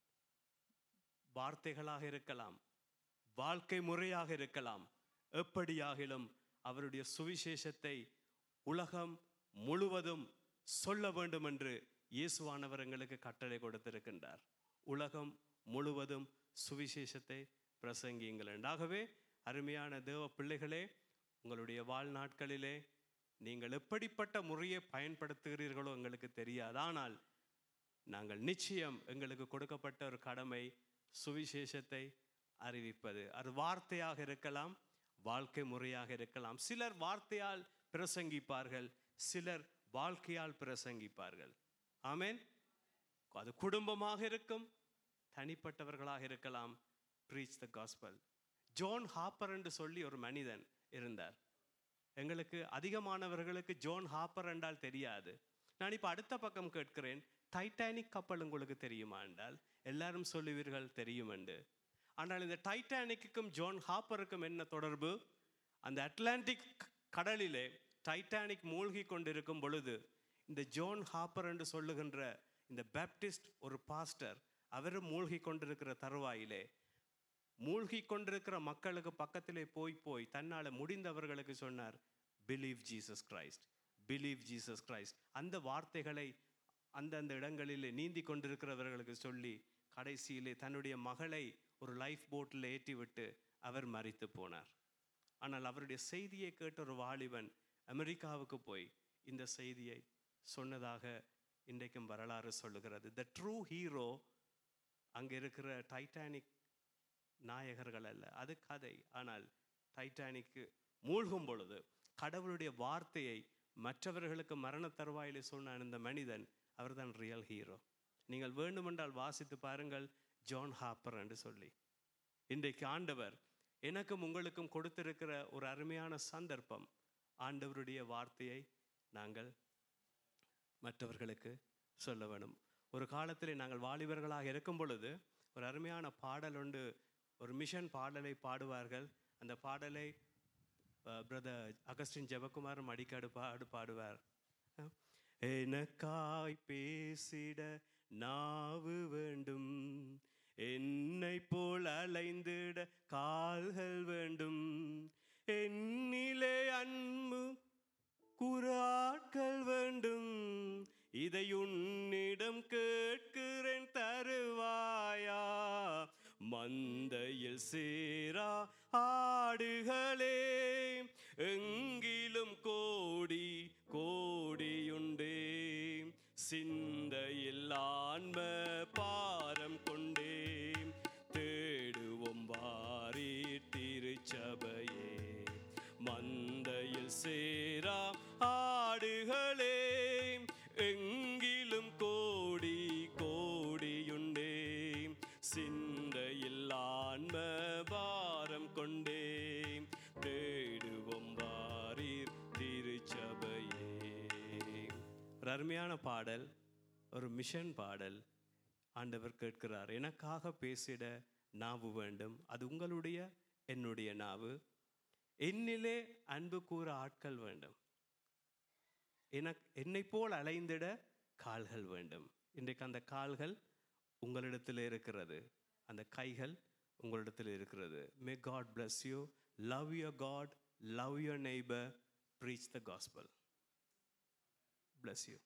வார்த்தைகளாக இருக்கலாம், வாழ்க்கை முறையாக இருக்கலாம், எப்படியாகிலும் அவருடைய சுவிசேஷத்தை உலகம் முழுவதும் சொல்ல வேண்டும் என்று இயேசுவானவர் எங்களுக்கு கட்டளை கொடுத்திருக்கின்றார். உலகம் முழுவதும் சுவிசேஷத்தை பிரசங்கியுங்கள். ஆகவே அருமையான தேவ பிள்ளைகளே, உங்களுடைய வாழ்நாட்களிலே நீங்கள் எப்படிப்பட்ட முறையை பயன்படுத்துகிறீர்களோ எங்களுக்கு தெரியாது. ஆனால் நாங்கள் நிச்சயம் எங்களுக்கு கொடுக்கப்பட்ட ஒரு கடமை சுவிசேஷத்தை அறிவிப்பது. அது வார்த்தையாக இருக்கலாம், வாழ்க்கை முறையாக இருக்கலாம். சிலர் வார்த்தையால் பிரசங்கிப்பார்கள், சிலர் வாழ்க்கையால் பிரசங்கிப்பார்கள். ஆமென். அது குடும்பமாக இருக்கும், தனிப்பட்டவர்களாக இருக்கலாம். Preach the gospel. John Hopper என்று சொல்லி ஒரு மனிதன் இருந்தார். எங்களுக்கு அதிகமானவர்களுக்கு ஜோன் ஹாப்பர் என்றால் தெரியாது. நான் இப்போ அடுத்த பக்கம் கேட்கிறேன், டைட்டானிக் கப்பல் உங்களுக்கு தெரியுமா என்றால் எல்லாரும் சொல்லுவீர்கள் தெரியும் என்று. ஆனால் இந்த டைட்டானிக்கும் ஜோன் ஹாப்பருக்கும் என்ன தொடர்பு? அந்த அட்லாண்டிக் கடலிலே டைட்டானிக் மூழ்கி கொண்டிருக்கும் பொழுது இந்த ஜோன் ஹாப்பர் என்று சொல்லுகின்ற இந்த பேப்டிஸ்ட் ஒரு பாஸ்டர், அவரும் மூழ்கி கொண்டிருக்கிற தருவாயிலே மூழ்கி கொண்டிருக்கிற மக்களுக்கு பக்கத்திலே போய் போய் தன்னால் முடிந்தவர்களுக்கு சொன்னார், believe Jesus Christ, believe Jesus Christ. அந்த வார்த்தைகளை அந்தந்த இடங்களிலே நீந்தி கொண்டிருக்கிறவர்களுக்கு சொல்லி கடைசியிலே தன்னுடைய மகளை ஒரு லைஃப் போட்டில் ஏற்றி விட்டு அவர் மரித்து போனார். ஆனால் அவருடைய செய்தியை கேட்ட ஒரு வாலிபன் அமெரிக்காவுக்கு போய் இந்த செய்தியை சொன்னதாக இன்றைக்கும் வரலாறு சொல்லுகிறது. த ட்ரூ ஹீரோ அங்கே இருக்கிற டைட்டானிக் நாயகர்கள் அல்ல, அது கதை. ஆனால் டைட்டானிக்கு மூழ்கும் பொழுது கடவுளுடைய வார்த்தையை மற்றவர்களுக்கு மரண தருவாயிலே சொன்ன இந்த மனிதன், அவர்தான் ரியல் ஹீரோ. நீங்கள் வேண்டுமென்றால் வாசித்து பாருங்கள், ஜான் ஹாப்பர் என்று சொல்லி. இன்றைக்கு ஆண்டவர் எனக்கும் உங்களுக்கும் கொடுத்திருக்கிற ஒரு அருமையான சந்தர்ப்பம், ஆண்டவருடைய வார்த்தையை நாங்கள் மற்றவர்களுக்கு சொல்ல வேணும். ஒரு காலத்தில் நாங்கள் வாலிபர்களாக இருக்கும் பொழுது ஒரு அருமையான பாடல் உண்டு, ஒரு மிஷன் பாடலை பாடுவார்கள். அந்த பாடலை பிரதர் அகஸ்டின் ஜெபக்குமாரும் அடிக்கடி பாடு பாடுவார். எனக்காய் பேசிட நாவு வேண்டும், என்னை போல் அலைந்திட கால்கள் வேண்டும், என்னிலே அன்பு குறாட்கள் வேண்டும், இதை உன்னிடம் கேட்கிறேன் தருவாயா. மந்தையில் சேரா ஆடுகளே, எங்கிலும் கோடி கோடியுண்டே, சிந்தையில் ஆன்ம பாரம் கொண்டே, தேடுவோம் வாரி திருச்சபையே. மந்தையில் சேரா ஆடுகளே, எங்கிலும் கோடி கோடியுண்டே, சிந்தையில் ஆன்ம பாரம் கொண்டே, தேடுவோம் வாரீர் திருச்சபையே. ஒரு அருமையான பாடல், ஒரு மிஷன் பாடல். ஆண்டவர் கேட்கிறார், எனக்காக பேசிட நாவு வேண்டும். அது உங்களுடைய என்னுடைய நாவு. என்னிலே அன்பு கூற ஆட்கள் வேண்டும், எனக்கு என்னை போல் அலைந்திட கால்கள் வேண்டும். இன்றைக்கு அந்த கால்கள் உங்களிடத்தில் இருக்கிறது, அந்த கைகள் உங்களிடத்தில் இருக்கிறது. May God bless you. Love your God, love your neighbor, preach the gospel. Bless you.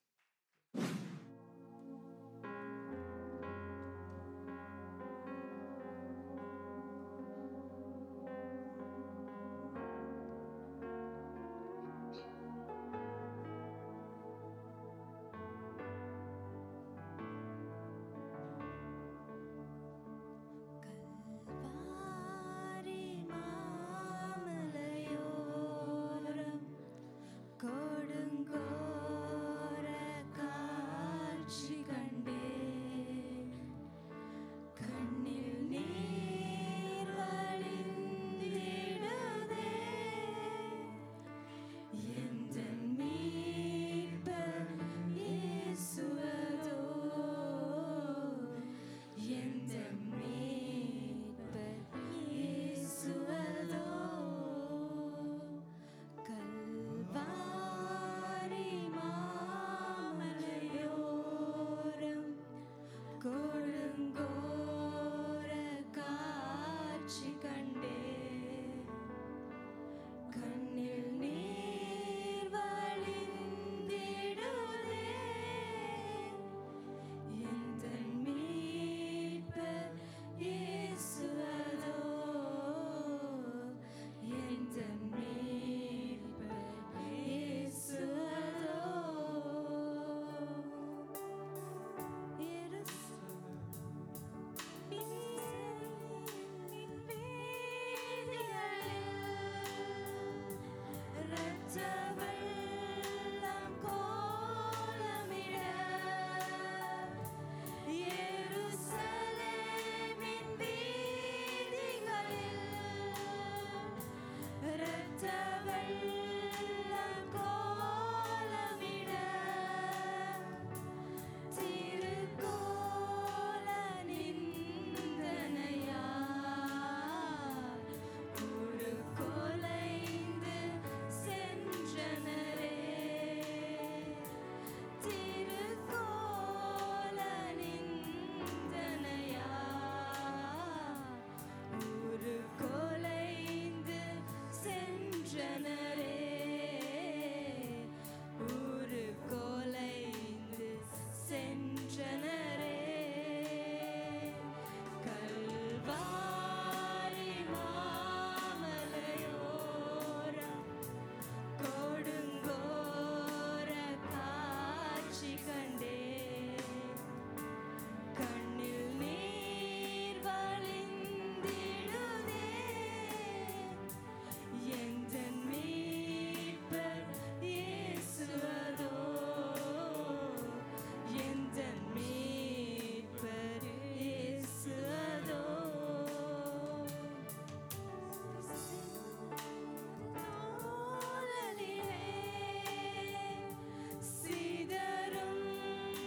சிதறும்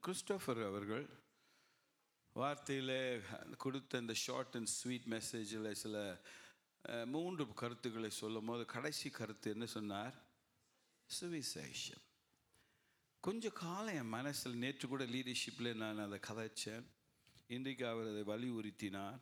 கிறிஸ்டோஃபர் அவர்கள் வார்த்தையில் கொடுத்த இந்த ஷார்ட் அண்ட் ஸ்வீட் மெசேஜில் சில மூன்று கருத்துக்களை சொல்லும் போது கடைசி கருத்து என்ன சொன்னார்? சுவிசேஷம். கொஞ்சம் காலம் என் மனசில், நேற்று கூட லீடர்ஷிப்பில் நான் அதை கதைச்சேன், இன்றைக்கு அவர் அதை வலியுறுத்தினார்.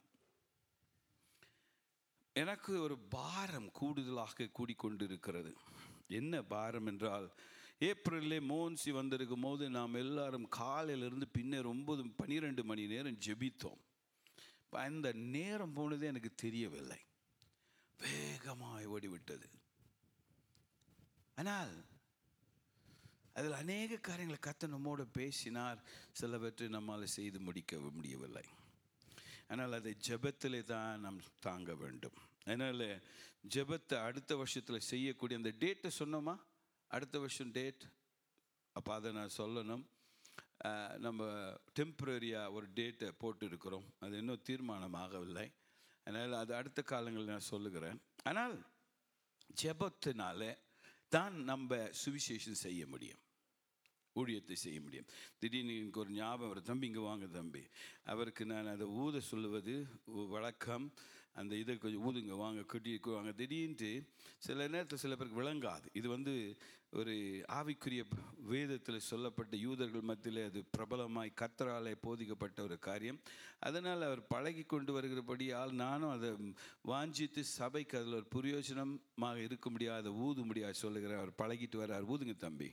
எனக்கு ஒரு பாரம் கூடுதலாக கூடிக்கொண்டு இருக்கிறது. என்ன பாரம் என்றால், ஏப்ரல்லே மோன்சி வந்திருக்கும் போது நாம் எல்லாரும் காலையிலிருந்து பின்னர் ஒன்பது பன்னிரெண்டு மணி நேரம் ஜெபித்தோம். அந்த நேரம் போனதே எனக்கு தெரியவில்லை, வேகமாய் ஓடிவிட்டது. ஆனால் அதில் அநேக காரியங்களை கர்த்தர் நம்மோடு பேசினார், சிலவற்றை நம்மால் செய்து முடிக்க முடியவில்லை. ஆனால் அதை ஜெபத்திலே தான் நாம் தாங்க வேண்டும். அதனால் ஜெபத்தை அடுத்த வருஷத்தில் செய்யக்கூடிய அந்த டேட்டை சொன்னோமா, அடுத்த வருஷம் டேட், அப்போ அதை நான் சொல்லணும். நம்ம டெம்பரரியாக ஒரு டேட்டை போட்டு இருக்கிறோம், அது இன்னும் தீர்மானமாகவில்லை. அதனால் அது அடுத்த காலங்களில் நான் சொல்லுகிறேன். ஆனால் ஜெபத்தினால தான் நம்ம சுவிசேஷம் செய்ய முடியும், ஊழியத்தை செய்ய முடியும். திடீர்னு எனக்கு ஒரு ஞாபகம் வரும், தம்பி இங்கே வாங்க தம்பி, அவருக்கு நான் அதை ஊத சொல்லுவது வழக்கம். அந்த இதை கொஞ்சம் ஊதுங்க வாங்க, கட்டி வாங்க. திடீர்னு சில நேரத்தில் சில பேருக்கு விளங்காது. இது வந்து ஒரு ஆவிக்குரிய வேதத்தில் சொல்லப்பட்ட யூதர்கள் மத்தியில் அது பிரபலமாய் கர்த்தராலே போதிக்கப்பட்ட ஒரு காரியம். அதனால் அவர் பழகி கொண்டு வருகிறபடியால் நானும் அதை வாஞ்சித்து சபைக்கு அதில் ஒரு பிரயோஜனமாக இருக்க முடியாது, ஊத முடியாது சொல்லுகிறேன். அவர் பழகிட்டு வர்றார், ஊதுங்க தம்பி.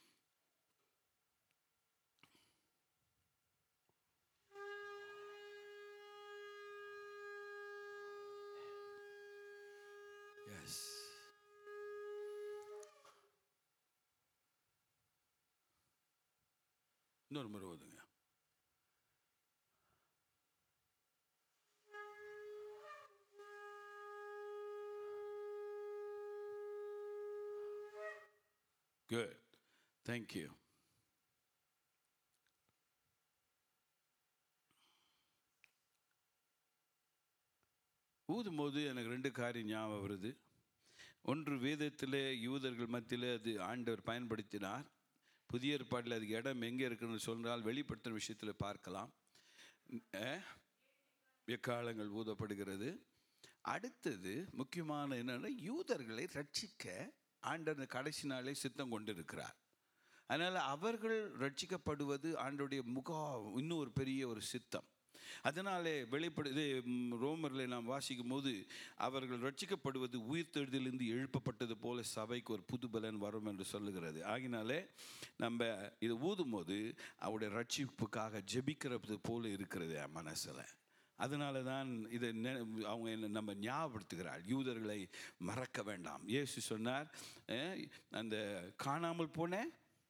இன்னொரு முறை ஓதுங்க. Good. Thank you. ஊதும் போது எனக்கு ரெண்டு காரியம் ஞாபகம் வருது. ஒன்று, வேதத்திலே யூதர்கள் மத்தியில் அது ஆண்டவர் பயன்படுத்தினார். புதிய ஏற்பாட்டில் அதுக்கு இடம் எங்கே இருக்குன்னு சொன்னால் வெளிப்படுத்துகிற விஷயத்தில் பார்க்கலாம். எக்காலங்கள் ஊதப்படுகிறது. அடுத்தது முக்கியமான என்னென்னா, யூதர்களை ரட்சிக்க ஆண்டவர் கடைசி நாளே சித்தம் கொண்டு இருக்கிறார். அதனால் அவர்கள் ரட்சிக்கப்படுவது ஆண்டவருடைய முகா இன்னும் ஒரு பெரிய ஒரு சித்தம். அதனாலே வெளிப்படுது ரோமரில் நாம் வாசிக்கும் போது, அவர்கள் ரட்சிக்கப்படுவது உயிர்த்தெழுதலிருந்து எழுப்பப்பட்டது போல சபைக்கு ஒரு புது பலன் வரும் என்று சொல்லுகிறது. ஆகினாலே நம்ம இதை ஊதும் போது அவருடைய ரட்சிப்புக்காக ஜெபிக்கிறது போல இருக்கிறது என் மனசில். அதனால தான் இதை அவங்க என்ன நம்ம ஞாபகப்படுத்துகிறார், யூதர்களை மறக்க வேண்டாம். இயேசு சொன்னார், அந்த காணாமல் போன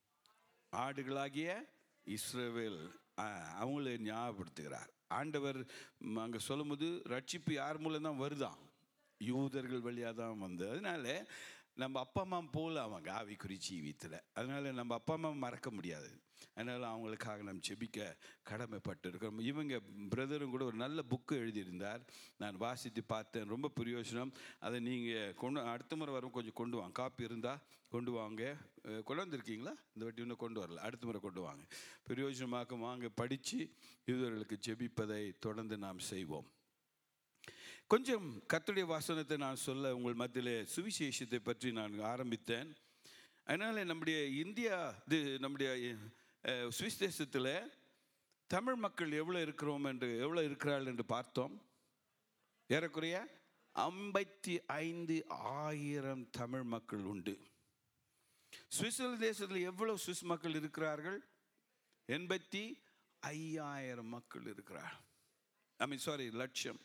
ஆடுகளாகிய இஸ்ரவேல் அவங்கள ஞாபகப்படுத்துகிறார். ஆண்டவர் அங்கே சொல்லும்போது ரட்சிப்பு யார் மூலம் தான் வருதான்? யூதர்கள் வழியாக தான் வந்தது. அதனால நம்ம அப்பா அம்மா போல அவங்க ஆவிக்குறி ஜீவித்தில், அதனால நம்ம அப்பா அம்மா மறக்க முடியாது. அதனால் அவங்களுக்காக நம்ம செபிக்க கடமைப்பட்டு இருக்கிறோம். இவங்க பிரதரும் கூட ஒரு நல்ல புக்கு எழுதியிருந்தார், நான் வாசித்து பார்த்தேன், ரொம்ப பிரயோஜனம். அதை நீங்கள் கொண்டு அடுத்த முறை வரும் கொஞ்சம் கொண்டு வாங்க, காப்பி இருந்தால் கொண்டு வாங்க. கொண்டு வந்திருக்கீங்களா? இந்த வாட்டி இன்னும் கொண்டு வரல, அடுத்த முறை கொண்டு வாங்க. பிரயோஜனமாக வாங்க, படித்து யூதர்களுக்கு ஜெபிப்பதை தொடர்ந்து நாம் செய்வோம். கொஞ்சம் கர்த்தருடைய வசனத்தை நான் சொல்ல உங்கள் மத்தியிலே சுவிசேஷத்தை பற்றி நான் ஆரம்பித்தேன். அதனால் நம்முடைய இந்தியா இது நம்முடைய சுவிஸ் தேசத்தில் தமிழ் மக்கள் எவ்வளோ இருக்கிறோம் என்று எவ்வளோ இருக்கிறார்கள் என்று பார்த்தோம். ஏறக்குறைய ஐம்பத்தி ஐந்து ஆயிரம் தமிழ் மக்கள் உண்டு. சுவிட்சர்லாந்து தேசத்தில் எவ்வளோ சுவிஸ் மக்கள் இருக்கிறார்கள்? எண்பத்தி ஐயாயிரம் மக்கள் இருக்கிறார். ஐ மீன் சாரி லட்சம்.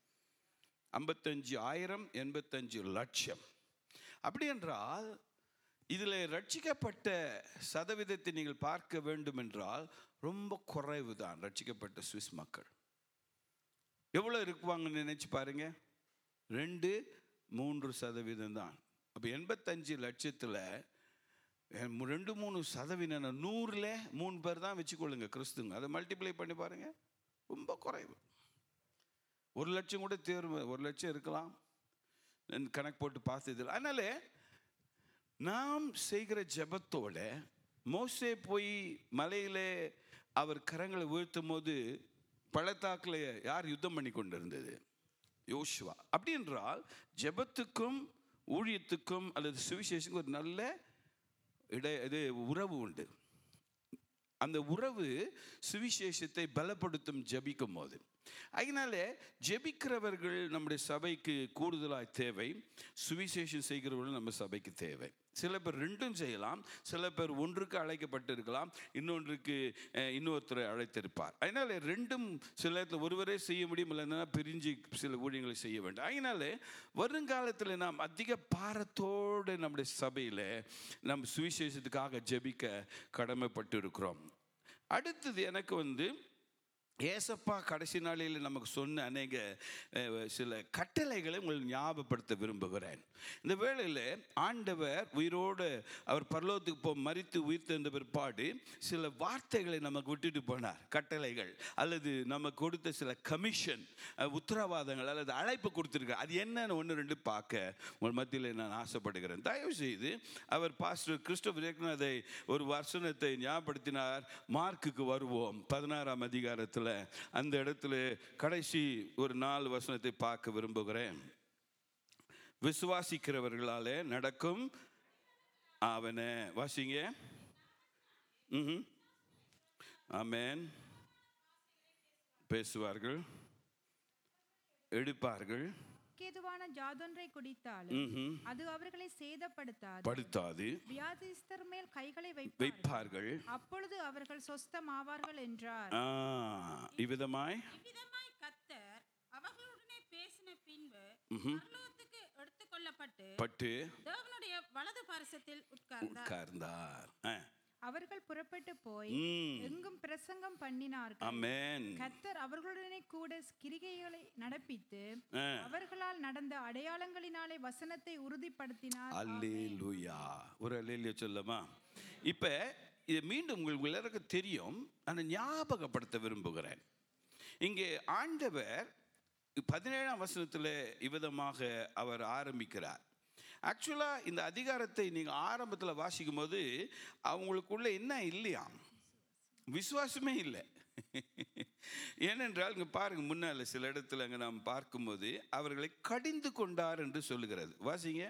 ஐம்பத்தஞ்சு ஆயிரம் எண்பத்தஞ்சு லட்சம். அப்படி என்றால் இதில் ரட்சிக்கப்பட்ட சதவீதத்தை நீங்கள் பார்க்க வேண்டும் என்றால் ரொம்ப குறைவு தான் ரட்சிக்கப்பட்ட சுவிஸ் மக்கள். எவ்வளோ இருக்குவாங்கன்னு நினைச்சு பாருங்க, ரெண்டு மூன்று சதவீதம் தான். அப்போ எண்பத்தஞ்சு லட்சத்தில் ரெண்டு மூணு சதவீதம், நூறில் மூணு பேர் தான் வச்சுக்கொள்ளுங்க கிறிஸ்துங்க. அதை மல்டிப்ளை பண்ணி பாருங்க, ரொம்ப குறைவு. ஒரு லட்சம் கூட தேர்வு, ஒரு லட்சம் இருக்கலாம், கணக்கு போட்டு பார்த்தது. அதனால நாம் செய்கிற ஜெபத்தோட மோசே போய் மலையிலே அவர் கரங்களை உயர்த்தும் போது பள்ளத்தாக்கில் யார் யுத்தம் பண்ணி கொண்டிருந்தது? யோசுவா. அப்படி என்றால் ஜெபத்துக்கும் ஊழியத்துக்கும் அல்லது சுவிசேஷத்துக்கும் ஒரு நல்ல இட இது உறவு உண்டு. அந்த உறவு சுவிசேஷத்தை பலப்படுத்தும் ஜெபிக்கும் போது. அதனால ஜெபிக்கிறவர்கள் நம்முடைய சபைக்கு கூடுதலாய் தேவை, சுவிசேஷம் செய்கிறவர்கள் நம்ம சபைக்கு தேவை. சில பேர் ரெண்டும் செய்யலாம், சில பேர் ஒன்றுக்கு அழைக்கப்பட்டிருக்கலாம், இன்னொன்றுக்கு இன்னொருத்தரை அழைத்திருப்பார். அதனால ரெண்டும் சில நேரத்தில் ஒருவரே செய்ய முடியும், இல்லைன்னா பிரிஞ்சு சில ஊழியங்களை செய்ய வேண்டும். அதனால வருங்காலத்தில் நாம் அதிக பாரத்தோடு நம்முடைய சபையில் நம் சுவிசேஷத்துக்காக ஜெபிக்க கடமைப்பட்டு இருக்கிறோம். அடுத்தது எனக்கு வந்து ஏசப்பா கடைசி நாளில் நமக்கு சொன்ன அநேக சில கட்டளைகளை உங்களை ஞாபகப்படுத்த விரும்புகிறேன். இந்த வேளையில் ஆண்டவர் உயிரோடு அவர் பரலோகத்துக்கு போ மரித்து உயிர் தெழுந்த பிற்பாடு சில வார்த்தைகளை நமக்கு விட்டுட்டு போனார், கட்டளைகள் அல்லது நமக்கு கொடுத்த சில கமிஷன், உத்தரவாதங்கள் அல்லது அழைப்பு கொடுத்துருக்கார். அது என்னன்னு ஒன்று ரெண்டு பார்க்க உங்கள் மத்தியில் நான் ஆசைப்படுகிறேன். தயவு செய்து அவர் பாஸ்டர் கிறிஸ்டோபர் அதை ஒரு வசனத்தை ஞாபகப்படுத்தினார். மார்க்குக்கு வருவோம், பதினாறாம் அதிகாரத்தில் அந்த இடத்துல கடைசி ஒரு நாலு வசனத்தை பார்க்க விரும்புகிறேன். விசுவாசிக்கிறவர்களாலே நடக்கும் ஆவன. வாசிங்க. ம் ஆமென். பேசுவார்கள், எடுப்பார்கள், கேதுவான ஜாதொன்றை குடித்தாலும் அது அவர்களை சேதப்படுத்தாது படுத்தாது, வியாதிஸ்தர் மேல் கைகளை வைப்பார்கள், அப்பொழுது அவர்கள் சொஸ்தமாவார்கள் என்றார். இவ்விதமாய் இவ்விதமாய் கர்த்தர் அவர்களுடனே பேசின பின்பு பரலோகத்துக்கு எடுத்துக்கொள்ளப்பட்டு பட்டு தேவனுடைய வலது பாரிசத்தில் உட்கார்ந்தார். அவர்கள் புறப்பட்டு போய் எங்கும் பிரசங்கம் பண்ணினார்கள். ஆமென். கர்த்தர் அவர்களுடனே கூட கிரிகைகளை நடப்பித்து அவர்களால் நடந்த அடையாளங்களினாலே வசனத்தை உறுதிப்படுத்தினார். அல்லேலூயா. ஒரு அல்லேலூயா சொல்லமா? இப்ப இது மீண்டும் உங்களுக்கு எல்லாருக்கும் தெரியும், நான் ஞாபகப்படுத்த விரும்புகிறேன். இங்கே ஆண்டவர் பதினேழாம் வசனத்தில் இவ்விதமாக அவர் ஆரம்பிக்கிறார். ஆக்சுவலாக இந்த அதிகாரத்தை நீங்கள் ஆரம்பத்தில் வாசிக்கும் போது அவங்களுக்குள்ள என்ன இல்லையா? விசுவாசமே இல்லை. ஏனென்றால் இங்கே பாருங்க, முன்னால் சில இடத்துல அங்கே நாம் பார்க்கும்போது அவர்களை கடிந்து கொண்டார் என்று சொல்லுகிறது. வாசிங்க.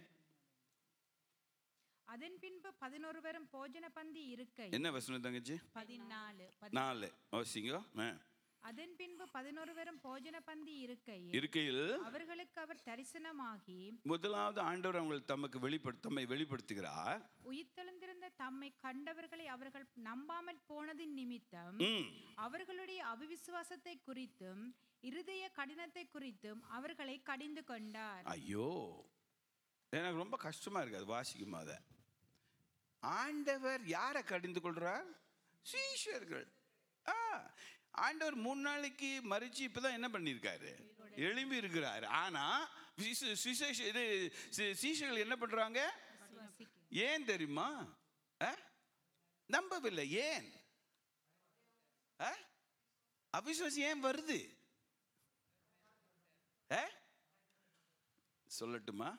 அதன் பின்பு பதினொருவரும் போஜன பந்தி இருக்க. என்ன வசனம் தங்கச்சி? பதினாலு நாலு வாசிங்க. அதன் பின்பு பதினொருவரும் போஜன பந்தி இருக்கையில் இருக்கையில் அவர்களுக்கு அவர் தரிசனமாகி முதலாவது ஆண்டவர் அவங்களை தமக்கு வெளிப்படுத்த தம்மை வெளிப்படுத்துகிறார். உயிர்த்தெழுந்திருந்த தம்மை கண்டவர்களை அவர்கள் நம்பாமல் போனதின் நிமித்தம் அவர்களுடைய அவிசுவாசத்தை குறித்தும் இருதய கடினத்தை குறித்தும் அவர்களை கடிந்து கொண்டார். ஐயோ, எனக்கு ரொம்ப கஷ்டமா இருக்கு அது வாசிக்கும் போது. ஆண்டவர் யாரை கடிந்து கொள்றார்? சீஷர்கள். ஆ ஆண்டவர் மூணு நாளைக்கு மறிச்சு இப்பதான் என்ன பண்ணியிருக்காரு? எழும்பி இருக்கிறாரு. ஆனா சீஷர்கள் என்ன பண்றாங்க? ஏன் தெரியுமா? நம்பவில்லை. ஏன் அவிசுவாசி ஏன் வருது? சொல்லட்டுமா?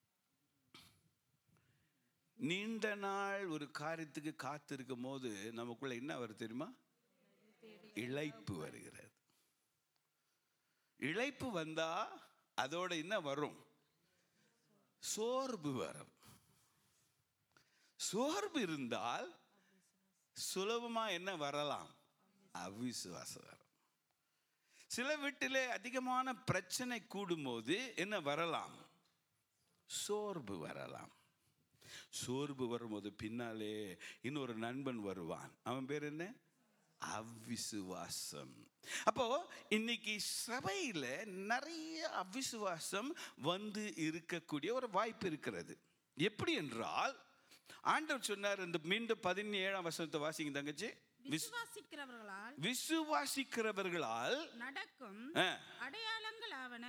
நீண்ட நாள் ஒரு காரியத்துக்கு காத்து இருக்கும் போது நமக்குள்ள என்ன வருது தெரியுமா? இளைப்பு வருகிறது. இளைப்பு வந்தா அதோட என்ன வரும்? சோர்வு வரும். சோர்வு இருந்தால் சுலபமா என்ன வரலாம்? அவிசுவாசம் வரும். சில வீட்டிலே அதிகமான பிரச்சனை கூடும் போது என்ன வரலாம்? சோர்வு வரலாம். சோர்வு வரும்போது பின்னாலே இன்னொரு நண்பன் வருவான். அவன் பேர் என்ன? அவிசுவாசம். அப்போ இன்னைக்கு சபையில நிறைய அவிசுவாசம் வந்து இருக்கக்கூடிய ஒரு வாய்ப்பு இருக்கிறது. எப்படி என்றால் ஆண்டவர் சொன்னார், இந்த மீண்டும் பதினேழாம் வசனத்தை வாசிங்க தங்கச்சி. விசுவாசிக்கிறவர்களால் விசுவாசிக்கிறவர்களால் நடக்கும் அடையாளங்கள் ஆவன.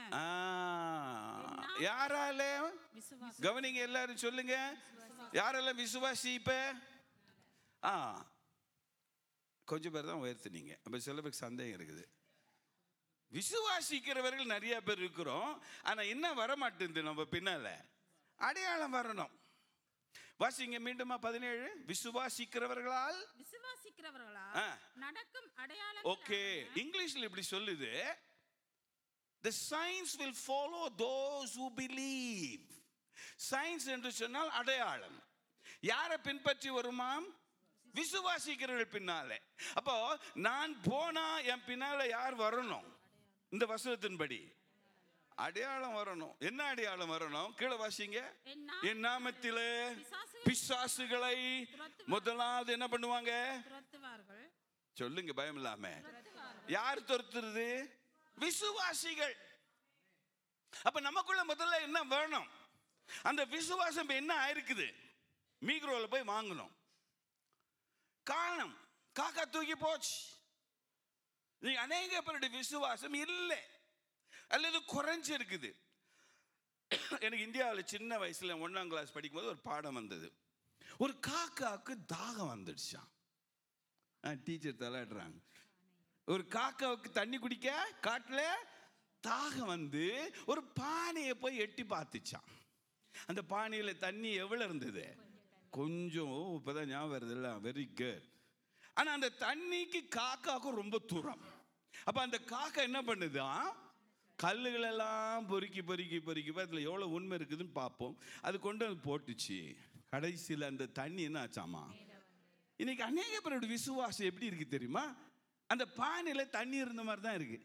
யாரால? கவனிங்க எல்லாரும் சொல்லுங்க, யாரெல்லாம் விசுவாசி? இப்ப ஆ கொஞ்சம் பேர் தான் உயர்த்தினீங்க. அப்ப சில பேருக்கு சந்தேகம் இருக்குது. விசுவாசிக்கிறவர்கள் நிறைய பேர் இருக்கிறோம், ஆனா என்ன வர மாட்டேங்குது? நம்ம பின்னால அடையாளம் வரணும். வாசிங்க மீண்டுமா பதினேழு. விசுவாசிக்கிறவர்களால் விசுவாசிக்கிறவர்களால் நடக்கும் அடையாளங்கள். ஓகே, இங்கிலீஷ்ல இப்படி சொல்லுது, the signs will follow those who believe. Science என்று சொன்னால் அடையாளம். யாரை பின்பற்றி வருமாம்? விசுவாசிக்கிறவர்கள் பின்னாலே. அப்போ நான் போனா என் பின்னால யார் வரணும்? இந்த வசனத்தின்படி அடையாளம் வரணும். என்ன அடையாளம் வரணும்? கீழே வாசிங்க. என் நாமத்திலே பிசாசுகளை முதலாவது என்ன பண்ணுவாங்க? சொல்லுங்க பயம் இல்லாம. யார் துரத்துறது? விசுவாசிகள். அப்ப நமக்குள்ள முதல்ல என்ன வேணும்? அந்த விசுவாசம் என்ன ஆயிருக்குது? மீக்ரோல போய் வாங்கணும். காரணம் காக்கா தூக்கி போச்சு. நீங்க அநேக பேருடைய விசுவாசம் இல்லை அல்லது குறைஞ்சு இருக்குது. எனக்கு இந்தியாவில் சின்ன வயசுல ஒன்னாம் கிளாஸ் படிக்கும்போது ஒரு பாடம் வந்தது. ஒரு காக்காவுக்கு தாகம் வந்துடுச்சான். டீச்சர் தலையிடுறாங்க. ஒரு காக்காவுக்கு தண்ணி குடிக்க காட்டுல தாகம் வந்து ஒரு பானையை போய் எட்டி பார்த்துச்சான். அந்த பானையில தண்ணி எவ்வளவு இருந்தது? கொஞ்சம். இப்பதான் ஞாபகம் வருது இல்ல? Very good. ஆனா அந்த தண்ணிக்கு காக்காவுக்கும் ரொம்ப தூரம். அப்ப அந்த காக்கா என்ன பண்ணுதான்? கல்லுகள் எல்லாம் பொறுக்கி பொறுக்கி பொறுக்கி அதில் எவ்வளோ உண்மை இருக்குதுன்னு பார்ப்போம். அது கொண்டு வந்து போட்டுச்சு. கடைசியில் அந்த தண்ணி என்ன ஆச்சாமா? இன்னைக்கு அநேக பேரோட விசுவாசம் எப்படி இருக்கு தெரியுமா? அந்த பானையில் தண்ணி இருந்த மாதிரி தான் இருக்கு.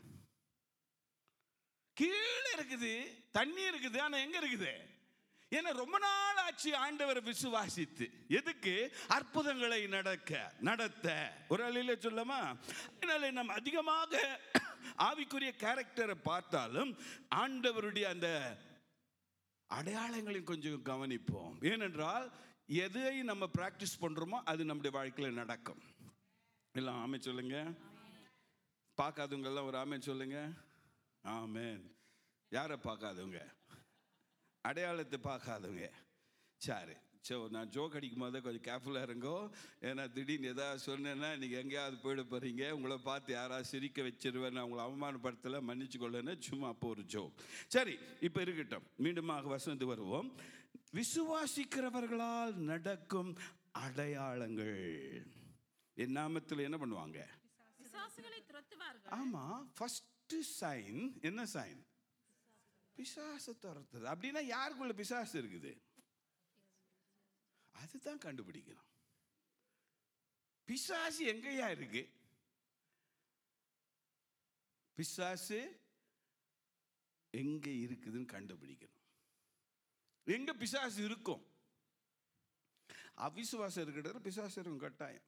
கீழே இருக்குது தண்ணி இருக்குது, ஆனால் எங்க இருக்குது? ஏன்னா ரொம்ப நாள் ஆச்சு ஆண்டவரை விசுவாசித்து. எதுக்கு? அற்புதங்களை நடக்க நடத்த. ஒரு அழில சொல்லமா? அதனால நம்ம அதிகமாக ஆவிக்குரிய கேரக்டரை பார்த்தாலும் ஆண்டவருடைய அந்த அடையாளங்களையும் கொஞ்சம் கவனிப்போம். ஏனென்றால் எதை நம்ம பிராக்டிஸ் பண்றோமோ அது நம்முடைய வாழ்க்கையில் நடக்கும். எல்லாம் ஆமென் சொல்லுங்க. பார்க்காதவங்க எல்லாம் ஒரு ஆமென் சொல்லுங்க. ஆமென். யாரை பார்க்காதவங்க? அடையாளத்தை பார்க்காதவங்க. சரி, ஸோ நான் ஜோக் அடிக்கும் போது கொஞ்சம் கேர்ஃபுல்லாக இருங்கோ. ஏன்னா திடீர்னு எதாவது சொன்னேன்னா நீங்கள் எங்கேயாவது போயிட போகிறீங்க. உங்களை பார்த்து யாராவது சிரிக்க வச்சிருவேன், நான் உங்களை அவமானப்படுத்தலை, மன்னிச்சு கொள்ளேன்னு சும்மா அப்போ ஒரு ஜோக். சரி, இப்போ இருக்கட்டும். மீண்டுமாக வசனத்துக்கு வருவோம். விசுவாசிக்கிறவர்களால் நடக்கும் அடையாளங்கள். என் நாமத்தில் என்ன பண்ணுவாங்க? ஆமா, ஃபர்ஸ்ட் சைன் என்ன சைன்? பிசாசு துரத்துது. அப்படின்னா யாருக்குள்ள பிசாசு இருக்குது? அதுதான் கண்டுபிடிக்கணும். பிசாசு எங்கயா இருக்கு? பிசாசு எங்க இருக்குதுன்னு கண்டுபிடிக்கணும். எங்க பிசாசு இருக்கும்? அவிசுவாசம் இருக்கிறது பிசாசு இருக்கும் கட்டாயம்.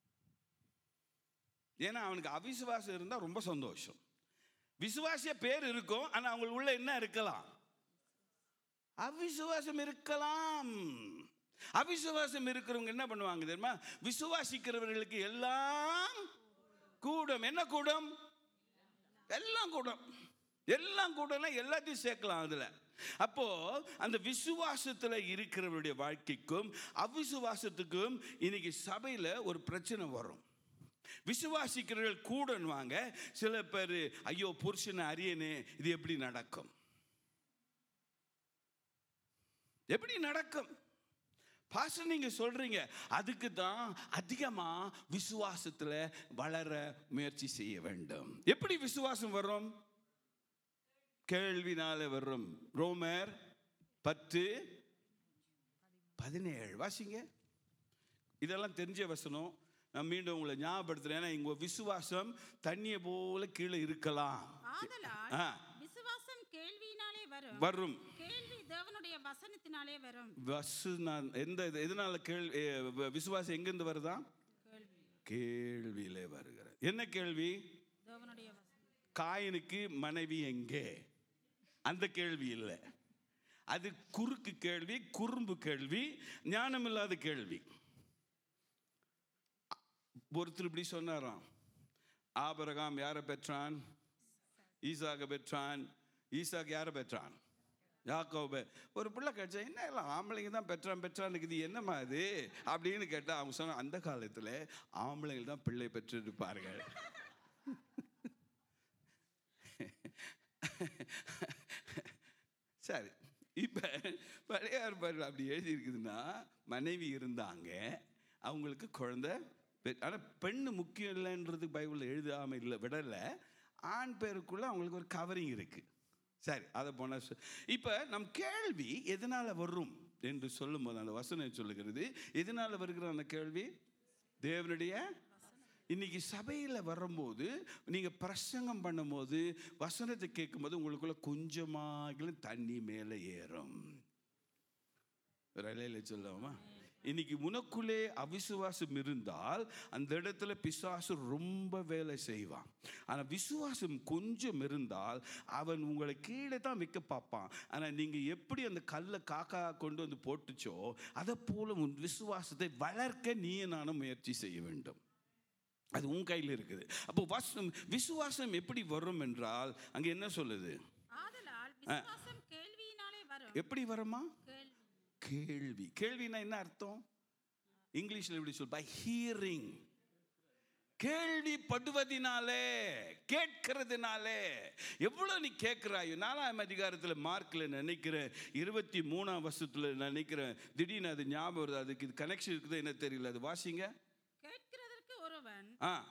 ஏன்னா அவனுக்கு அவிசுவாசம் இருந்தா ரொம்ப சந்தோஷம். விசுவாசிய பேர் இருக்கும், ஆனா அவங்க உள்ள என்ன இருக்கலாம்? அவிசுவாசம் இருக்கலாம். அவிசுவாசம் இருக்கிறவங்க என்ன பண்ணுவாங்க தெரியுமா? விசுவாசிக்கிறவர்களுக்கு எல்லாம் கூடும். என்ன கூடும்? எல்லாம் கூடும். எல்லாம் கூடனா எல்லாத்தையும் சேர்க்கலாம் அதுல. அப்போ அந்த விசுவாசத்துல இருக்கிறவருடைய வாழ்க்கைக்கும் அவிசுவாசத்துக்கும் இன்னைக்கு சபையில ஒரு பிரச்சனை வரும். விசுவாசிக்கிறவர்கள் கூடன்வாங்க. சில பேர் ஐயோ புருஷனை அறியனே, இது எப்படி நடக்கும்? எப்படி நடக்கும்? பாஸ்டர் நீங்க சொல்றீங்க. அதுக்கு தான் அதிகமா விசுவாசத்துல வளர முயற்சி செய்ய வேண்டும். எப்படி விசுவாசம் வரும்? கேள்வினால வரும். ரோமர் பத்து பதினேழு வாசிங்க. இதெல்லாம் தெரிஞ்ச வசனம். நான் மீண்டும் உங்களை ஞாபகப்படுத்துறேன். ஏன்னா இங்க விசுவாசம் தண்ணியை போல கீழே இருக்கலாம். விசுவாசம் கேள்வியினாலே வரும். வரும். கேள்வி தேவனுடைய வசனத்தினாலே வரும். வசனம் எந்த எதனால கேள்வி? விசுவாசம் எங்கிருந்து வருதா? கேள்வியிலே வருகிறது. என்ன கேள்வி? தேவனுடைய வசனம். காயினுக்கு மனைவி எங்கே? அந்த கேள்வி இல்லை. அது குறுக்கு கேள்வி, குறும்பு கேள்வி, ஞானம் இல்லாத கேள்வி. ஒருத்தர் இப்படி சொன்னாராம், ஆபிரகாம் யாரை பெற்றான்? ஈசாக்க பெற்றான். ஈசாக்கு யாரை பெற்றான்? யாக்கோபு. ஒரு பிள்ளை கேட்டா, என்ன இல்லை ஆம்பளைங்க தான் பெற்றான் பெற்றான் இருக்குது, என்னம்மா அது அப்படின்னு கேட்டா அவங்க சொன்ன, அந்த காலத்தில் ஆம்பளைங்க தான் பிள்ளை பெற்றிருப்பார்கள். சரி, இப்போ பழைய ஏற்பாடுல அப்படி எழுதி இருக்குதுன்னா மனைவி இருந்தாங்க, அவங்களுக்கு குழந்தை. ஆனால் பெண்ணு முக்கியம் இல்லைன்றது பைபிளில் எழுதாமல் இல்லை விடலை. ஆண் பேருக்குள்ளே அவங்களுக்கு ஒரு கவரிங் இருக்குது. சரி, அதை போனால் இப்போ நம் கேள்வி எதனால் வரும் என்று சொல்லும் போது அந்த வசனம் சொல்லுகிறது. எதனால் வருகிற அந்த கேள்வி? தேவனுடைய. இன்னைக்கு சபையில் வரும்போது நீங்கள் பிரசங்கம் பண்ணும்போது வசனத்தை கேட்கும்போது உங்களுக்குள்ள கொஞ்சமாக தண்ணி மேலே ஏறும். ரயில சொல்லாமா? இன்னைக்கு உனக்குள்ளே அவிசுவாசம் இருந்தால் அந்த இடத்துல பிசாசு ரொம்ப வேலை செய்வான். ஆனால் விசுவாசம் கொஞ்சம் இருந்தால் அவன் உங்களை கீழே தான் வைக்க பார்ப்பான். ஆனால் நீங்கள் எப்படி அந்த கல்லை காக்கா கொண்டு வந்து போட்டுச்சோ அதை போல உன் விசுவாசத்தை வளர்க்க நீ நானும் முயற்சி செய்ய வேண்டும். அது உன் கையில் இருக்குது. அப்போ வசம் விசுவாசம் எப்படி வரும் என்றால் அங்கே என்ன சொல்லுது? எப்படி வருமா? கேள்வி. கேள்வினா என்ன அர்த்தம்? இங்கிலீஷ்ல எப்படி சொல்? By hearing. கேள்விப்படுவதினாலே, கேட்கிறதுனாலே. எவ்வளவு நீ கேட்கிறாயோ. நாலாம் அதிகாரத்தில் மார்க்ல நினைக்கிறேன் இருபத்தி மூணாம் வருஷத்துல நினைக்கிறேன் திடீர்னு அது ஞாபகம் வருது. அதுக்கு இது கனெக்ஷன் இருக்குது என்ன தெரியல. அது வாசிங்க. கேட்கிறதற்கு ஒருவன்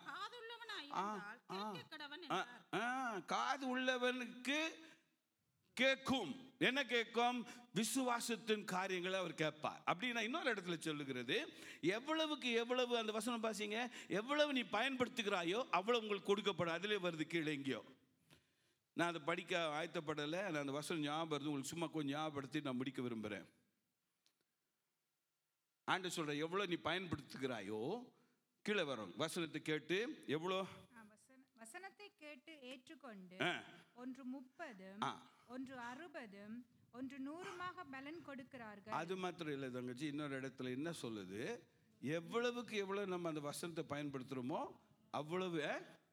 காது உள்ளவனுக்கு கேட்கும். என்ன கேட்கும்? விசுவாசத்தின் காரியங்களை அவர் கேட்பார். அப்படின்னா இன்னொரு இடத்துல சொல்லுகிறது, எவ்வளவுக்கு எவ்வளவு அந்த வசனம் பாசிங்க, எவ்வளவு நீ பயன்படுத்துகிறாயோ அவ்வளவு உங்களுக்கு கொடுக்கப்படும். அதிலே வருது கீழே எங்கேயோ. நான் அதை படிக்க ஆயத்தப்படலை. நான் அந்த வசனம் ஞாபகம் வருது. உங்களுக்கு சும்மா கொஞ்சம் ஞாபகப்படுத்தி நான் முடிக்க விரும்புகிறேன். ஆண்டு சொல்ற, எவ்வளோ நீ பயன்படுத்துகிறாயோ கீழே வரும். வசனத்தை கேட்டு எவ்வளோ வசனத்தை கேட்டு ஏற்றுக்கொண்டு ஒன்று முப்பதும் ஒன்று அறுபதும் ஒன்று நூறுமாக பலன் கொடுக்கிறார்கள். அது மாத்திரம் இல்லை தங்கச்சி, இன்னொரு இடத்துல என்ன சொல்லுது? எவ்வளவுக்கு எவ்வளவு நம்ம அந்த வசனத்தை பயன்படுத்துறோமோ அவ்வளவு.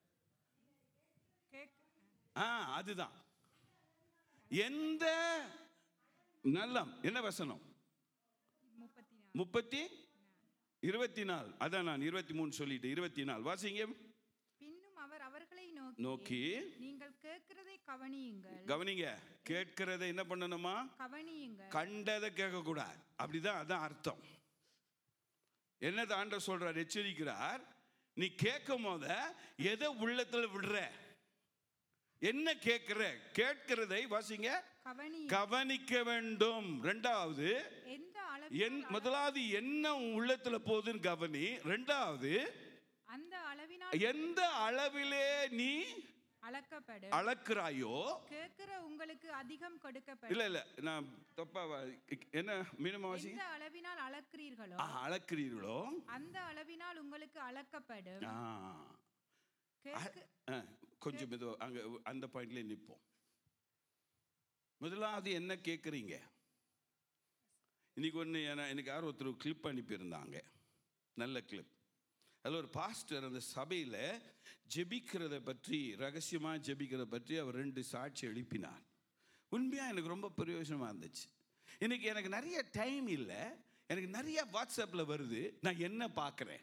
அதுதான் எந்த நல்லம். என்ன வசனம்? முப்பத்தி இருபத்தி நாலு. அதான் நான் இருபத்தி மூணு சொல்லிட்டு இருபத்தி நாலு வாசிங்க. பின்னும் அவர் அவர்களை நோக்கி நீங்கள் கேட்கிறதை கவனியுங்கள். கவனிங்க. கேட்கிறதை என்ன பண்ணணுமா? கவனியுங்கள். கண்டதை கேட்க கூடாது. அப்படிதான் அதான் அர்த்தம். என்னது ஆண்டவர் சொல்றார், எச்சரிக்கிறார். நீ கேட்கும் போத எதை உள்ளத்துல விடுற, என்ன கேட்கிற, கேட்கிறதை வாசிங்க கவனிக்க வேண்டும். ரெண்டாவது முதலாவது என்ன உள்ளத்துல போகுதுன்னு கவனி. ரெண்டாவது அந்த அளவினால் எந்த அளவிலே நீ அளக்கப்படும் அளக்கிறாயோ கேட்கிற உங்களுக்கு அதிகம் கொடுக்கப்படும். இல்ல இல்ல நான் தப்பா என்ன மீனமா வாசி. எந்த அளவினால் அளக்கிறீர்களோ அளக்கிறீர்களோ அந்த அளவினால் உங்களுக்கு அளக்கப்படும். கொஞ்சம் மெதுவா அங்க அந்த பாயிண்ட்ல நிற்போம். முதலாவது என்ன கேட்குறீங்க? இன்னைக்கு ஒன்று எனக்கு யாரும் ஒருத்தர் கிளிப் அனுப்பியிருந்தாங்க, நல்ல கிளிப். அதில் ஒரு பாஸ்டர் அந்த சபையில் ஜெபிக்கிறத பற்றி, ரகசியமாக ஜெபிக்கிறத பற்றி அவர் ரெண்டு சாட்சி எழுப்பினார். உண்மையாக எனக்கு ரொம்ப பிரயோஜனமாக இருந்துச்சு. இன்னைக்கு எனக்கு நிறைய டைம் இல்லை, எனக்கு நிறைய வாட்ஸ்அப்பில் வருது. நான் என்ன பார்க்குறேன்,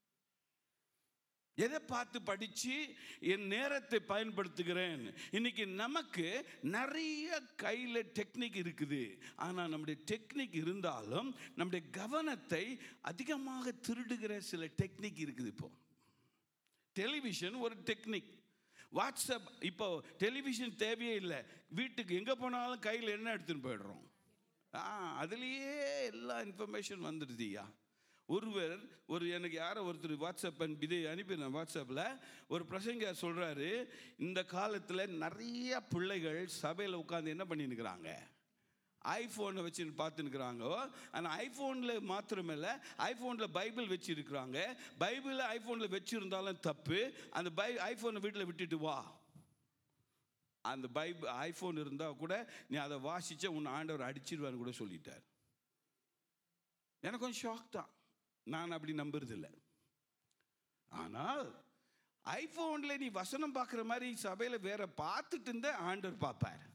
எதை பார்த்து படித்து என் நேரத்தை பயன்படுத்துகிறேன். இன்னைக்கு நமக்கு நிறைய கையில் டெக்னிக் இருக்குது. ஆனால் நம்முடைய டெக்னிக் இருந்தாலும் நம்முடைய கவனத்தை அதிகமாக திருடுகிற சில டெக்னிக் இருக்குது. இப்போ டெலிவிஷன் ஒரு டெக்னிக், வாட்ஸ்அப். இப்போ டெலிவிஷன் தேவையே இல்லை, வீட்டுக்கு எங்கே போனாலும் கையில் என்ன எடுத்துன்னு போயிடுறோம். ஆ அதுலேயே எல்லா இன்ஃபர்மேஷன் வந்துடுதுயா. ஒருவர் ஒரு எனக்கு யாரோ ஒருத்தர் வாட்ஸ்அப் இது அனுப்பினேன். வாட்ஸ்அப்பில் ஒரு பிரசங்க சொல்கிறாரு, இந்த காலத்தில் நிறைய பிள்ளைகள் சபையில் உட்காந்து என்ன பண்ணிருக்கிறாங்க, ஐஃபோனை வச்சு பார்த்துருக்குறாங்க. ஆனால் ஐஃபோனில் மாத்திரமில்லை, ஐஃபோனில் பைபிள் வச்சுருக்குறாங்க. பைபிளில் ஐஃபோனில் வச்சுருந்தாலும் தப்பு. அந்த பை ஐஃபோனை வீட்டில் விட்டுட்டு வா. அந்த பைபிள் ஐஃபோன் இருந்தால் கூட நீ அதை வாசிச்ச உன் ஆண்டவர் அடிச்சிடுவான்னு கூட சொல்லிட்டார். எனக்கு கொஞ்சம் ஷாக் தான், நான் அப்படி நம்புறதில்லை. ஆனால் ஐஃபோனில் நீ வசனம் பார்க்குற மாதிரி சபையில் வேற பார்த்துட்டு இருந்த ஆண்டவர் பார்ப்பார்.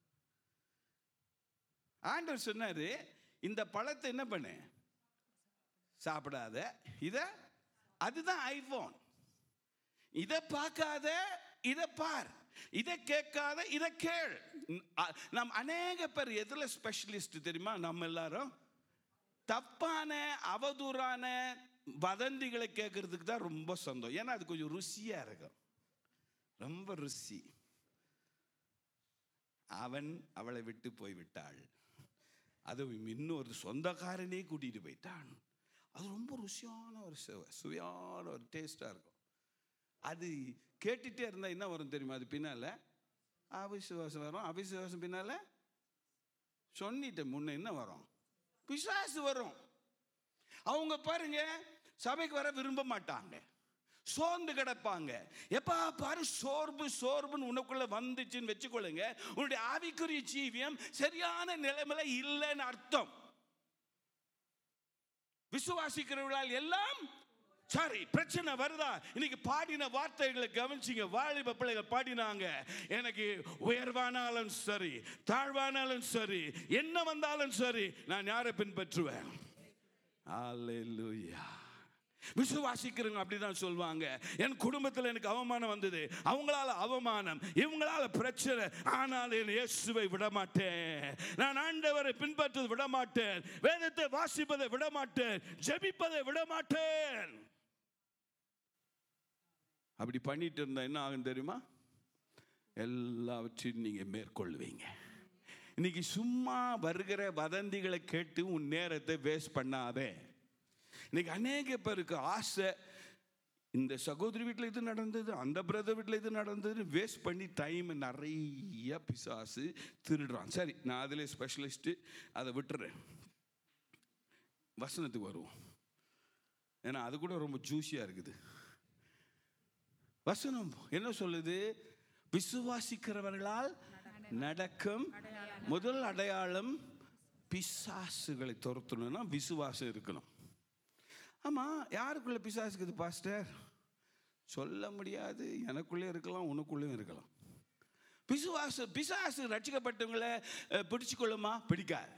ஆண்டவர் சொன்னார், இந்த பழத்தை என்ன பண்ணு, சாப்பிடாத. இதை அதுதான் ஐஃபோன். இதை பார்க்காத, இதை பார். இதை கேட்காத, இதை கேள். நம் அநேக பேர் எதுல ஸ்பெஷலிஸ்ட் தெரியுமா? நம்ம எல்லாரும் தப்பான அவதூறான வதந்திகளை கேட்கறதுக்கு தான் ரொம்ப சொந்தம். ஏன்னா அது கொஞ்சம் ருசியா இருக்கும், ரொம்ப ருசி. அவன் அவளை விட்டு போய்விட்டாள், அது இன்னொரு சொந்தக்காரனே கூட்டிட்டு போயிட்டான். அது ரொம்ப ருசியான ஒரு சுவையான ஒரு டேஸ்டா இருக்கும். அது கேட்டுட்டே இருந்தா என்ன வரும் தெரியுமா? அது பின்னால அவிசுவாசம் வரும். அவிசுவாசம் பின்னால சொன்னிட்ட முன்ன என்ன வரும்? பிசாசு வரும். அவங்க பாருங்க, சபைக்கு வர விரும்ப மாட்டாங்க, சோர்ந்து கிடப்பாங்க. எப்பா பாரு சோர்வு சோர்வுன்னு உனக்குள்ள வந்துச்சுன்னு வச்சுக்கொள்ளுங்க, உன்னுடைய ஆவிக்குரிய ஜீவியம் சரியான நிலைமையில இல்லைன்னு அர்த்தம். விசுவாசிக்கிறவர்களால் எல்லாம் சரி. பிரச்சனை வருதா? இன்னைக்கு பாடின வார்த்தைகளை கவனிச்சிங்க. வாலிப பிள்ளைகள் பாடினாங்க, எனக்கு உயர்வானாலும் சரி தாழ்வானாலும் சரி என்ன வந்தாலும் சரி நான் யாரை பின்பற்றுவேன். அல்லேலூயா. விசுவாசிக்கிறவங்க அப்படிதான் சொல்லுவாங்க. என் குடும்பத்தில் எனக்கு அவமானம் வந்தது, அவங்களால அவமானம், இவங்களால பிரச்சனை, ஆனால் என் இயேசுவை விட மாட்டேன், நான் ஆண்டவரை பின்பற்றுவதை விட மாட்டேன், வேதத்தை வாசிப்பதை விட மாட்டேன், ஜெபிப்பதை விட மாட்டேன். அப்படி பண்ணிட்டு இருந்தா என்ன ஆகும் தெரியுமா? எல்லாவற்றையும் நீங்க மேற்கொள்வீங்க. இன்னைக்கு சும்மா வருகிற வதந்திகளை கேட்டு உன் நேரத்தை வேஸ்ட் பண்ணாதே. இன்னைக்கு அநேக பேருக்கு ஆசை, இந்த சகோதரி வீட்டில் இது நடந்தது, அந்த பிரதர் வீட்டில் இது நடந்தது, வேஸ்ட் பண்ணி டைம் நிறைய பிசாசு திருடுறான். சரி, நான் அதில் ஸ்பெஷலிஸ்ட்டு, அதை விட்டுறேன். வசனத்துக்கு வருவோம், ஏன்னா அது கூட ரொம்ப ஜூஸியாக இருக்குது. வசனம் என்ன சொல்லுது? விசுவாசிக்கிறவர்களால் நடக்கும் முதல் அடையாளம் பிசாசுகளை துரத்தணும்னா விசுவாசம் இருக்கணும். ஆமா, யாருக்குள்ள பிசாசு இருக்குது பாஸ்டர்? சொல்ல முடியாது. எனக்குள்ளே இருக்கலாம், உனக்குள்ளேயும் இருக்கலாம். பிசுவாசு பிசாசு ரட்சிக்கப்பட்டவங்களை பிடிச்சு கொள்ளுமா? பிடிக்காது.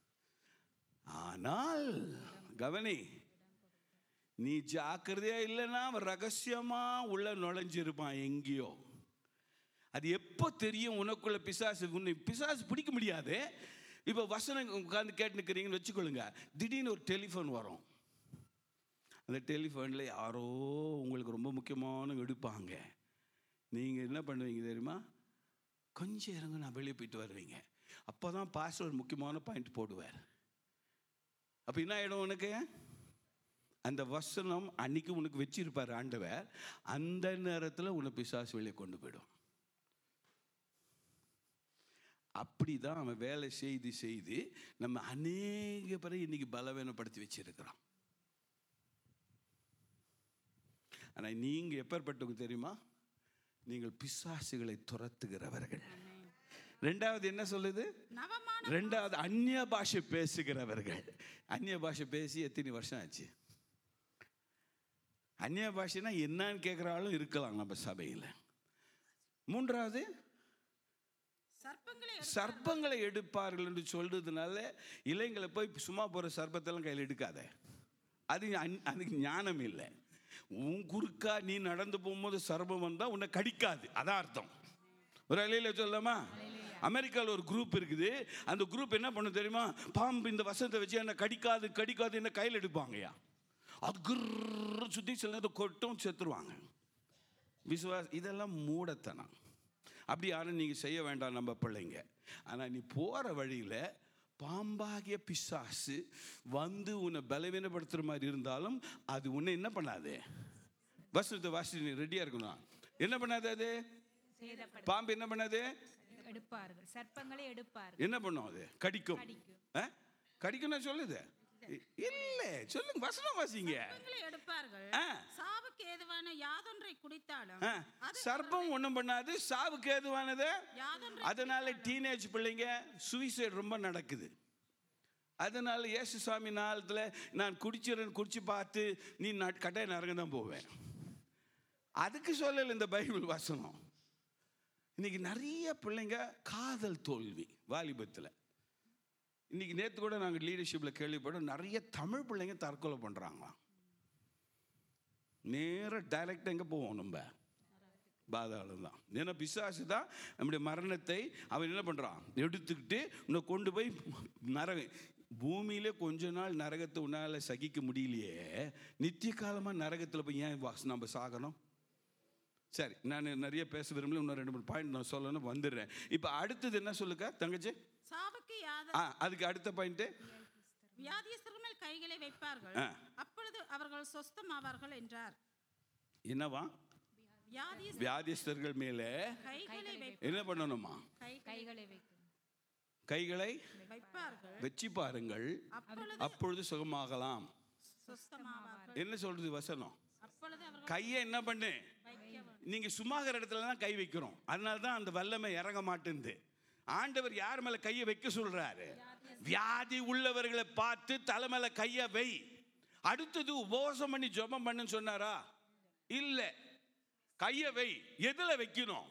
ஆனால் கவனி, நீ ஜாக்கிரதையா இல்லைன்னா ரகசியமா உள்ள நுழைஞ்சிருப்பான் எங்கேயோ. அது எப்போ தெரியும் உனக்குள்ள பிசாசு? உன்னை பிசாசு பிடிக்க முடியாது. இப்போ வசனம் உட்காந்து கேட்டுக்கிறீங்கன்னு வச்சுக்கொள்ளுங்க, திடீர்னு ஒரு டெலிஃபோன் வரும். அந்த டெலிஃபோனில் யாரோ உங்களுக்கு ரொம்ப முக்கியமான எடுப்பாங்க. நீங்கள் என்ன பண்ணுவீங்க தெரியுமா? கொஞ்சம் இறங்க, நான் வெளியே போயிட்டு வருவீங்க. அப்போ தான் பாஸ்டர் முக்கியமான பாயிண்ட் போடுவார். அப்போ என்ன ஆகிடும் உனக்கு? அந்த வசனம் அன்னைக்கு உனக்கு வச்சிருப்பார் ஆண்டவர், அந்த நேரத்தில் உன்னை பிசாசு வெளியே கொண்டு போயிடும். அப்படிதான் அவன் வேலை செய்து செய்து நம்ம அநேக பேரை இன்னைக்கு பலவீனப்படுத்தி வச்சிருக்கிறான். ஆனால் நீங்கள் எப்பேற்பட்டவங்க தெரியுமா? நீங்கள் பிசாசுகளை துரத்துகிறவர்கள். ரெண்டாவது என்ன சொல்லுது? ரெண்டாவது அந்நிய பாஷை பேசுகிறவர்கள். அந்நிய பாஷை பேசி எத்தனை வருஷம் ஆச்சு? அந்நிய பாஷைனா என்னன்னு கேட்குறாலும் இருக்கலாம் நம்ம சபையில். மூன்றாவது சர்ப்பங்களை எடுப்பார்கள் என்று சொல்றதுனால இளைஞர்களை போய் சும்மா போகிற சர்ப்பத்தெல்லாம் கையில் எடுக்காத. அது அதுக்கு ஞானம் இல்லை. உன் குறுக்கா நீ நடந்து போகும்போது சர்ப்பம் வந்தால் உன்னை கடிக்காது, அதான் அர்த்தம். ஒரு அலையில சொல்லலாமா? அமெரிக்காவில் ஒரு குரூப் இருக்குது. அந்த குரூப் என்ன பண்ண தெரியுமா? பாம்பு இந்த வசனத்தை வச்சு என்ன கடிக்காது கடிக்காது என்ன கையில் எடுப்பாங்கயா. அது குர்ரு சுற்றி சில நேரத்தை கொட்டும், செத்துருவாங்க. விசுவாச இதெல்லாம் மூடத்தனம். அப்படி யாரும் நீங்கள் செய்ய வேண்டாம் நம்ம பிள்ளைங்க. ஆனால் நீ போகிற வழியில் பாம்பாகிய பிசாசு வந்து உன்னை பலவீனப்படுத்துகிற மாதிரி இருந்தாலும் அது உன்னை என்ன பண்ணாது? வசனத்தை வாசி நீ ரெடியாக இருக்கணும். என்ன பண்ணாது? அது பாம்பு என்ன பண்ணாது? எடுப்பார்கள், சர்ப்பங்களை எடுப்பார்கள். என்ன பண்ணும்? அது கடிக்கும். கடிக்கும் சொல்லுது இல்ல, சொல்லுங்க, வசனம் வாசிங்க. எடுப்பார்கள், சாவுக்கு ஏதுவான யாதொன்றை குடித்தாலும் சர்ப்பம் ஒண்ணும் பண்ணாது, சாவுக்கு ஏதுவானது. அதனால டீனேஜ் பிள்ளைங்க சூசைட் ரொம்ப நடக்குது. அதனால இயேசு சாமி நாளத்துல நான் குடிச்சிறேன், குடிச்சு பார்த்து நீ கட்டாய நரகம் தான் போவேன். அதுக்கு சொல்லல இந்த பைபிள் வசனம். இன்னைக்கு நிறைய பிள்ளைங்க காதல் தோல்வி வாலிபத்தில். இன்னைக்கு நேற்று கூட நாங்கள் லீடர்ஷிப்பில் கேள்விப்பட்டோம், நிறைய தமிழ் பிள்ளைங்க தற்கொலை பண்ணுறாங்களாம். நேராக டைரக்டாக எங்கே போவோம்? நம்ம பாதாளம் தான். ஏன்னா பிசாசு தான் நம்முடைய மரணத்தை அவன் என்ன பண்ணுறான், எடுத்துக்கிட்டு உன்னை கொண்டு போய் நரக பூமியிலே கொஞ்ச நாள் நரகத்தை உன்னால் சகிக்க முடியலையே, நித்திய காலமாக நரகத்தில் போய் ஏன் நம்ம சாகணும்? சரி, நான் நிறைய பேச விரும்பல, இன்னும் ரெண்டு மூணு பாயிண்ட் நான் சொல்லணும், வந்துடுறேன். இப்போ அடுத்தது என்ன சொல்லுங்க தங்கச்சி? சாவுக்கு ஆ அதுக்கு அடுத்த பாயிண்ட், வியாதியஸ்தர்கள் மேல் கைகளை வைப்பார்கள், அப்பொழுது அவர்கள் சொஸ்தமாவார்கள் என்றார். என்னவா? வியாதியஸ்தர்கள் மேலே என்ன பண்ணணுமா? கைகளை வைக்கணும். கைகளை வைப்பார்கள், வச்சு பாருங்கள், அப்பொழுது சுகமாகலாம். என்ன சொல்றது வசனம்? கையை என்ன பண்ணு, நீங்க சும்மாகிற இடத்துல தான் கை வைக்கிறோம், அதனால தான் அந்த வல்லமை இறங்க மாட்டேங்குது. ஆண்டவர் யார் மேல கையை வைக்க சொல்றாரு? வியாதி உள்ளவர்களை பார்த்து தலை மேல கையை வை. அடுத்தது உபவாசம் பண்ணி ஜெபம் பண்ணுன்னு சொன்னாரா? இல்ல, கையை வை. எதுல வைக்கணும்?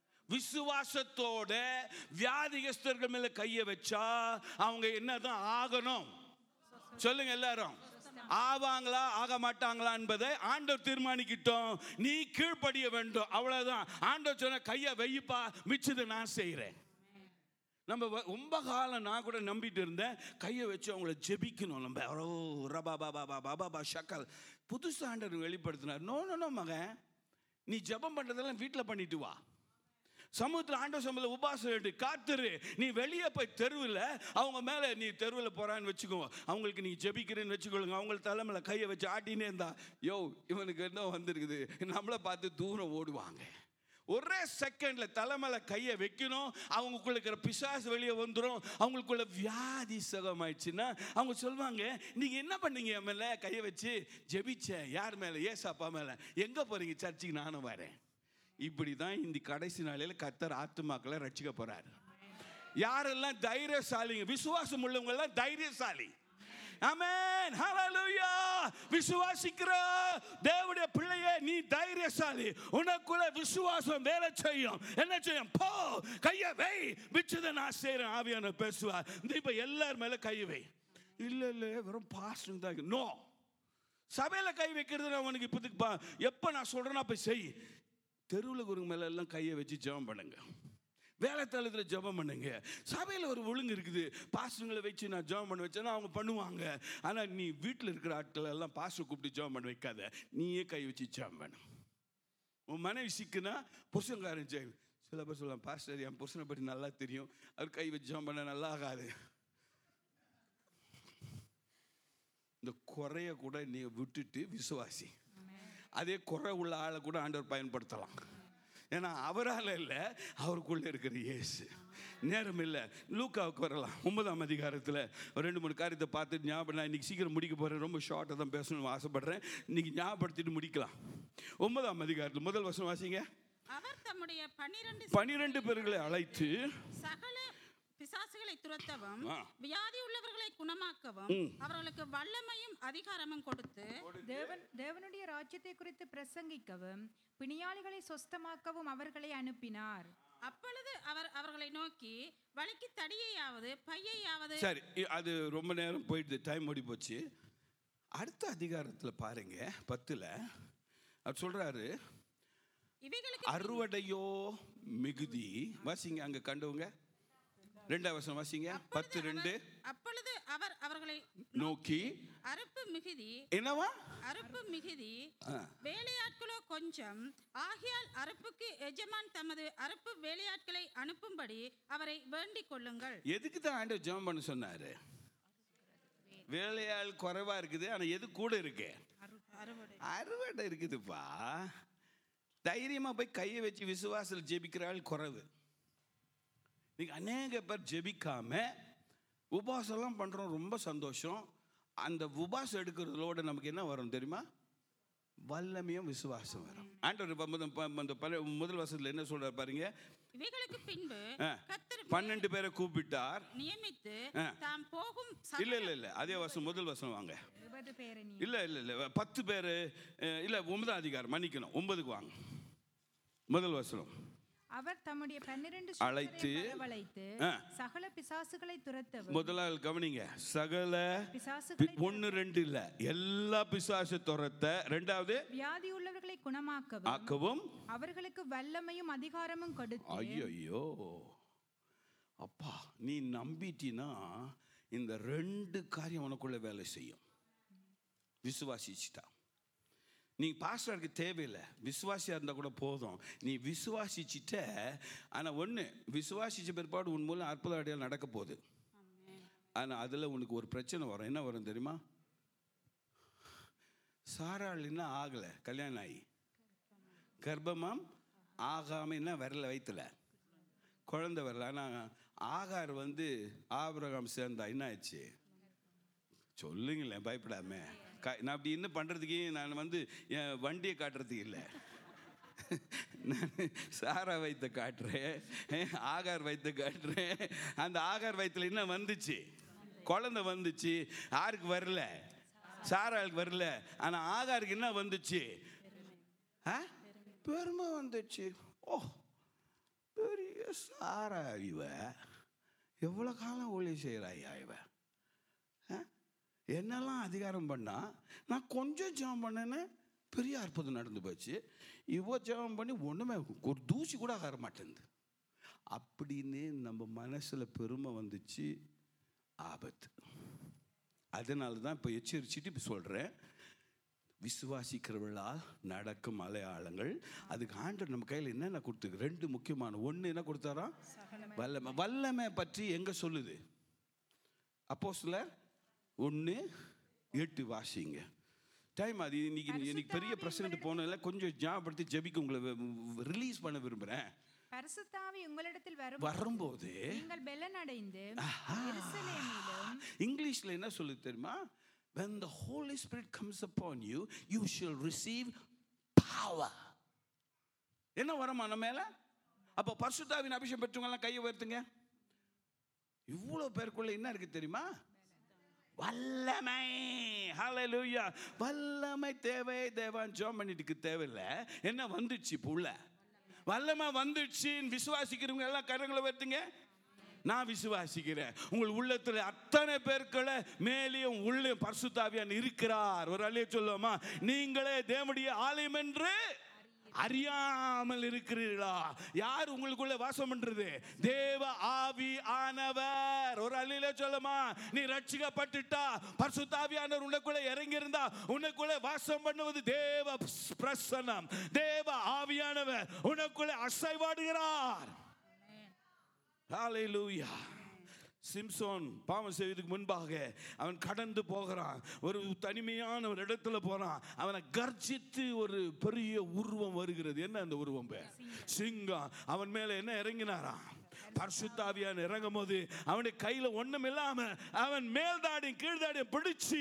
விசுவாசத்தோட வியாதிகஸ்தர்கள் மேல கையை வச்சா அவங்க என்னதான் ஆகணும்? சொல்லுங்க எல்லாரும். ஆவாங்களா ஆக மாட்டாங்களா என்பதை ஆண்டவர் தீர்மானிக்கிட்டோம், நீ கீழ்ப்படிய வேண்டும், அவ்வளவுதான். ஆண்டவர் சொன்ன கையை வைப்பா, மிச்சதை நான் செய்கிறேன். நம்ம ரொம்ப காலம் நான் கூட நம்பிட்டு இருந்தேன், கையை வச்சு அவங்கள ஜெபிக்கணும் நம்ம. ரபா பாபா பாபா பாபா ஷக்கல் புதுசு ஆண்டவர் வெளிப்படுத்தினார். நோ நோ நோ மகன், நீ ஜெபம் பண்ணுறதெல்லாம் வீட்டில் பண்ணிட்டு வா. சமூகத்தில் ஆண்டவர் சம்பளம் உபாசம் எடுத்து காத்துரு. நீ வெளியே போய் தெருவில் அவங்க மேலே, நீ தெருவில் போகிறான்னு வச்சுக்கோ, அவங்களுக்கு நீ ஜெபிக்கிறேன்னு வச்சுக்கொள்ளுங்க, அவங்கள தலைமையில் கையை வச்சு ஆட்டினே இருந்தா, யோ இவனுக்கு என்ன வந்திருக்குது நம்மளை பார்த்து தூரம் ஓடுவாங்க. ஒரே செகண்ட்ல தலைமையில கையை வைக்கணும், அவங்களுக்குள்ள இருக்கிற பிசாசு வெளியே வந்துடும், அவங்களுக்குள்ள வியாதி சுகமாயிடுச்சுன்னா அவங்க சொல்லுவாங்க, நீங்க என்ன பண்ணீங்க என் மேல கையை வச்சு ஜெபிச்ச? யார் மேல? ஏசப்பா மேல. எங்க போறீங்க? சர்ச்சுக்கு நானும் வரேன். இப்படிதான் இந்த கடைசி நாளில கர்த்தர் ஆத்துமாக்களை ரட்சிக்க போறாரு. யாரெல்லாம் தைரியசாலிங்க, விசுவாசம் உள்ளவங்க எல்லாம் தைரியசாலி. ஆமென், ஹalleluya. விசுவாசிக்கிற தேவனுடைய பிள்ளையே, நீ தைரியசாலி. உனக்குள்ள விசுவாசம் வேலை செய்யும். என்ன செய்யும்? போ, கையை வை, மிச்சதை நான் செய்றேன். ஆவியான பேசுவார். இப்ப எல்லார் மேல கை வை. இல்ல இல்ல வெறும் பாஸ்டர் தான். நோ, சபையில கை வைக்கிறது உனக்கு இப்போதுக்கு எப்ப நான் சொல்றேன்னா போய் செய். தெருவில் குருங்க மேல எல்லாம் கையை வச்சு ஜெபம் பண்ணுங்க, வேலை தளத்தில் ஜெபம் பண்ணுங்க. சபையில் ஒரு ஒழுங்கு இருக்குது, பாஸ்டர்களை வச்சு நான் ஜெபம் பண்ண வச்சேன்னா அவங்க பண்ணுவாங்க. ஆனால் நீ வீட்டில் இருக்கிற ஆட்கள் எல்லாம் பாஸ்டர் கூப்பிட்டு ஜெபம் பண்ண வைக்காத, நீயே கை வச்சு ஜெபம் பண்ணு. உன் மனைவி சிக்குனா புருஷன்காரன் ஜெயம். சில பேர் சொல்லலாம், பாஸ்டர் என் புருஷனை பற்றி நல்லா தெரியும், அவர் கை வச்சு ஜெபம் பண்ண நல்லா ஆகாது. இந்த குறைய கூட நீ விட்டுட்டு விசுவாசி. அதே குறை உள்ள ஆளை கூட ஆண்டவர் பயன்படுத்தலாம். ஏன்னா அவரால் இல்லை, அவருக்குள்ள இருக்கிற இயேசு. நேரம் இல்லை, லூக்காவுக்கு வரலாம். ஒன்பதாம் அதிகாரத்தில் ஒரு ரெண்டு மூணு காரியத்தை பார்த்துட்டு ஞாபகம், நான் இன்னைக்கு சீக்கிரம் முடிக்க போகிறேன், ரொம்ப ஷார்ட்டாக தான் பேசணும்னு ஆசைப்படுறேன். இன்னைக்கு ஞாபகப்படுத்திட்டு முடிக்கலாம். ஒன்பதாம் அதிகாரத்தில் முதல் வசனம் வாசிங்க. அவர் தம்முடைய பன்னிரண்டு பன்னிரண்டு பேர்களை அழைத்து சகல பிசாசுகளை துரத்தவும் வியாதி உள்ளவர்களை குணமாக்கவும் அவர்களுக்கு வல்லமையும் அதிகாரமும் கொடுத்து தேவன் தேவனுடைய ராஜ்யத்தை குறித்து பிரசங்கிக்கவும் பிணியாளிகளை சொஸ்தமாக்கவும் அவர்களை அனுப்பினார். அப்பொழுது அவர் அவர்களை நோக்கி, வழிக்கு தடியையாவது பையையாவது. சரி, அது ரொம்ப நேரம் போயிடுது, டைம் ஓடி போச்சு. அடுத்த அதிகாரத்தில் பாருங்க, பத்துல அவர் சொல்றாரு, அறுவடையோ மிகுதி. வாசிங்க அங்க கண்டவங்க, ரெண்டாவது வசனம் வாசிங்க. பத்து ரெண்டு. அப்பொழுது அவர் அவர்களை நோக்கி, அறுப்பு மிகுதி. என்னவா? அறுப்பு மிகுதி, வேலையாட்களோ கொஞ்சம் ஆகையால் அறுப்புக்கு எஜமான் தமது அறுப்பு வேலையாட்களை அனுப்பும்படி அவரை வேண்டிக் கொள்ளுங்கள். எதுக்கு தான் ஆண்டவர் ஜெபம் பண்ண சொன்னாரு? வேலையாள் குறைவா இருக்குது, ஆனா எது கூட இருக்கு? அறுவடை இருக்குதுப்பா. தைரியமா போய் கையை வச்சு விசுவாசத்தில் ஜெபிக்கிறாள் குறைவு. நீங்க அநேக பேர் ஜெபிக்காம உபாசம்லாம் பண்றோம், ரொம்ப சந்தோஷம். அந்த உபாசம் எடுக்கிறதோட நமக்கு என்ன வரும் தெரியுமா? வல்லமையும் விசுவாசம் வரும். ஆண்டவர் முதல் வசனத்துல என்ன சொல்றாரு பாருங்க. இவைகளுக்கு பின்பு பன்னெண்டு பேரை கூப்பிட்டார், நியமித்து தாம் போகும். இல்ல இல்ல இல்ல அதே வசனம், முதல் வசனம் வாங்க. இல்ல இல்ல இல்ல பத்து பேரு இல்ல, ஒன்பதாம் அதிகாரம், மன்னிக்கணும், ஒன்பதுக்கு வாங்க. முதல் வசனம். அவர் தம்முடைய பன்னிரண்டு அழைத்து வரவழைத்து சகல பிசாசுகளை துரத்தவும். முதலாவது கவனிங்க, சகல பிசாசுகளை ஒன்னு ரெண்டு இல்ல, எல்லா பிசாசு துரத்த. ரெண்டாவது வியாதி உள்ளவர்களை குணமாக்கவும் ஆக்கவும் அவர்களுக்கு வல்லமையும் அதிகாரமும் கொடுத்து. ஐயோ அப்பா, நீ நம்பிட்டினா இந்த ரெண்டு காரியம் உனக்குள்ள வேலை செய்யும். விசுவாசிச்சுட்டா நீ பாஸ்டருக்கு தேவையில்லை, விசுவாசியாக இருந்தால் கூட போதும். நீ விசுவாசிச்சுட்ட. ஆனால் ஒன்று, விசுவாசித்த பிற்பாடு உன் மூலம் அற்புத அடையாளம் நடக்க போகுது. ஆனால் அதில் உனக்கு ஒரு பிரச்சனை வரும். என்ன வரும் தெரியுமா? சாராளின்னா ஆகலை, கல்யாணம் ஆகி கர்ப்பமாம் ஆகாமன்னா வரல, வயிற்றுல குழந்தை வரல. ஆனால் ஆகார் வந்து ஆபிரகாம் சேர்ந்தா என்ன ஆச்சு சொல்லுங்களேன், பயப்படாம. நான் அப்படி என்ன பண்ணுறதுக்கு, நான் வந்து என் வண்டியை காட்டுறதுக்கு இல்லை, நான் சாரா வைத்த காட்டுறேன், ஆகார் வைத்த காட்டுறேன். அந்த ஆகார் வயிற்றுல என்ன வந்துச்சு? குழந்தை வந்துச்சு. யாருக்கு வரல? சாராளுக்கு வரல. ஆனால் ஆகாருக்கு என்ன வந்துச்சு? பெருமை வந்துச்சு. ஓ, பெரிய சாரா இவ, எவ்வளோ காலம் ஒளி செய்கிறாயா இவ, என்னெல்லாம் அதிகாரம் பண்ணா, நான் கொஞ்சம் ஜெபம் பண்ணேன்னு பெரிய அற்புதம் நடந்து போச்சு. இவ்வளோ ஜெபம் பண்ணி ஒன்றுமே ஒரு தூசி கூட ஆக மாட்டேங்குது அப்படின்னு நம்ம மனசில் பெருமை வந்துச்சு. ஆபத்து. அதனால தான் இப்போ எச்சரிச்சுட்டு இப்போ சொல்கிறேன், விசுவாசிக்கிறவர்களால் நடக்கும் அடையாளங்கள். அதுக்கு ஆண்டவர் நம்ம கையில் என்னென்ன கொடுத்துருக்கு? ரெண்டு முக்கியமான. ஒன்று என்ன கொடுத்தாரா? வல்லமை. வல்லமை பற்றி எங்கே சொல்லுது? அப்போஸ்தலர் ஒன்று எட்டு வாசிங்க. டைம் அது. இன்னைக்கு இன்னைக்கு பெரிய பிரசிடென்ட் போனதில்ல, கொஞ்சம் ஞாபகப்படுத்தி ஜெபிக்க உங்களை ரிலீஸ் பண்ண விரும்புகிறேன். பரிசுத்தாவி உங்களிடத்தில் வரும்போது நீங்கள் பெலன் அடைந்து எருசலேமிலும். இங்கிலீஷ்ல என்ன சொல்லுது தெரியுமா? When the Holy Spirit comes upon you, you shall receive power. என்ன வரும் நம்ம மேல? அப்போ பரிசுத்தாவின் அபிஷேகம் பெற்றவங்க எல்லாம் கையை உயர்த்துங்க. இவ்வளவு பேருக்குள்ள என்ன இருக்கு தெரியுமா? வல்லமை. ஹல்லேலூயா. வல்லமை தேவை. தேவான் ஜெபம் பண்ணிட்டு தேவையில்லை. என்ன வந்துச்சு புள்ள? வல்லமை வந்துச்சு. விசுவாசிக்கிறவங்க எல்லாம் கரங்களை உயர்த்துங்க. நான் விசுவாசிக்கிறேன். உங்கள் உள்ளத்தில் அத்தனை பேர்களை மேலேயும் உள்ளே பரிசுத்தாவியான் இருக்கிறார். ஒரு அல்லேலூயா சொல்லுவோமா? நீங்களே தேவனுடைய ஆலயம் என்று அறியாமல் இருக்கிறீர்களா? யார் உங்களுக்குள்ள வாசம் பண்றது? தேவ ஆவி ஆனவர். ஒரு அல்லேலூயா சொல்லுமா? நீ ரட்சிக்கப்பட்டுட்டா, பரிசுத்த ஆவியானவர் உனக்குள்ள இறங்கி இருந்தா, உனக்குள்ள வாசம் பண்ணுவது தேவ பிரசன்னம். தேவ ஆவியானவர் உனக்குள்ள அசைவாடுகிறார். ஹல்லேலூயா. சிம்சோன் பாவம் செய்வதற்கு முன்பாக அவன் கடந்து போகிறான். ஒரு தனிமையான ஒரு இடத்துல போறான். அவனை கர்ஜித்து ஒரு பெரிய உருவம் வருகிறது. என்ன அந்த உருவம்? சிங்கம். அவன் மேல என்ன இறங்கினாராம்? பரிசுத்த ஆவியானவர் இறங்கும் போது அவனுடைய கையில ஒண்ணும் இல்லாம அவன் மேல்தாடி கீழ்தாடியை பிடிச்சு,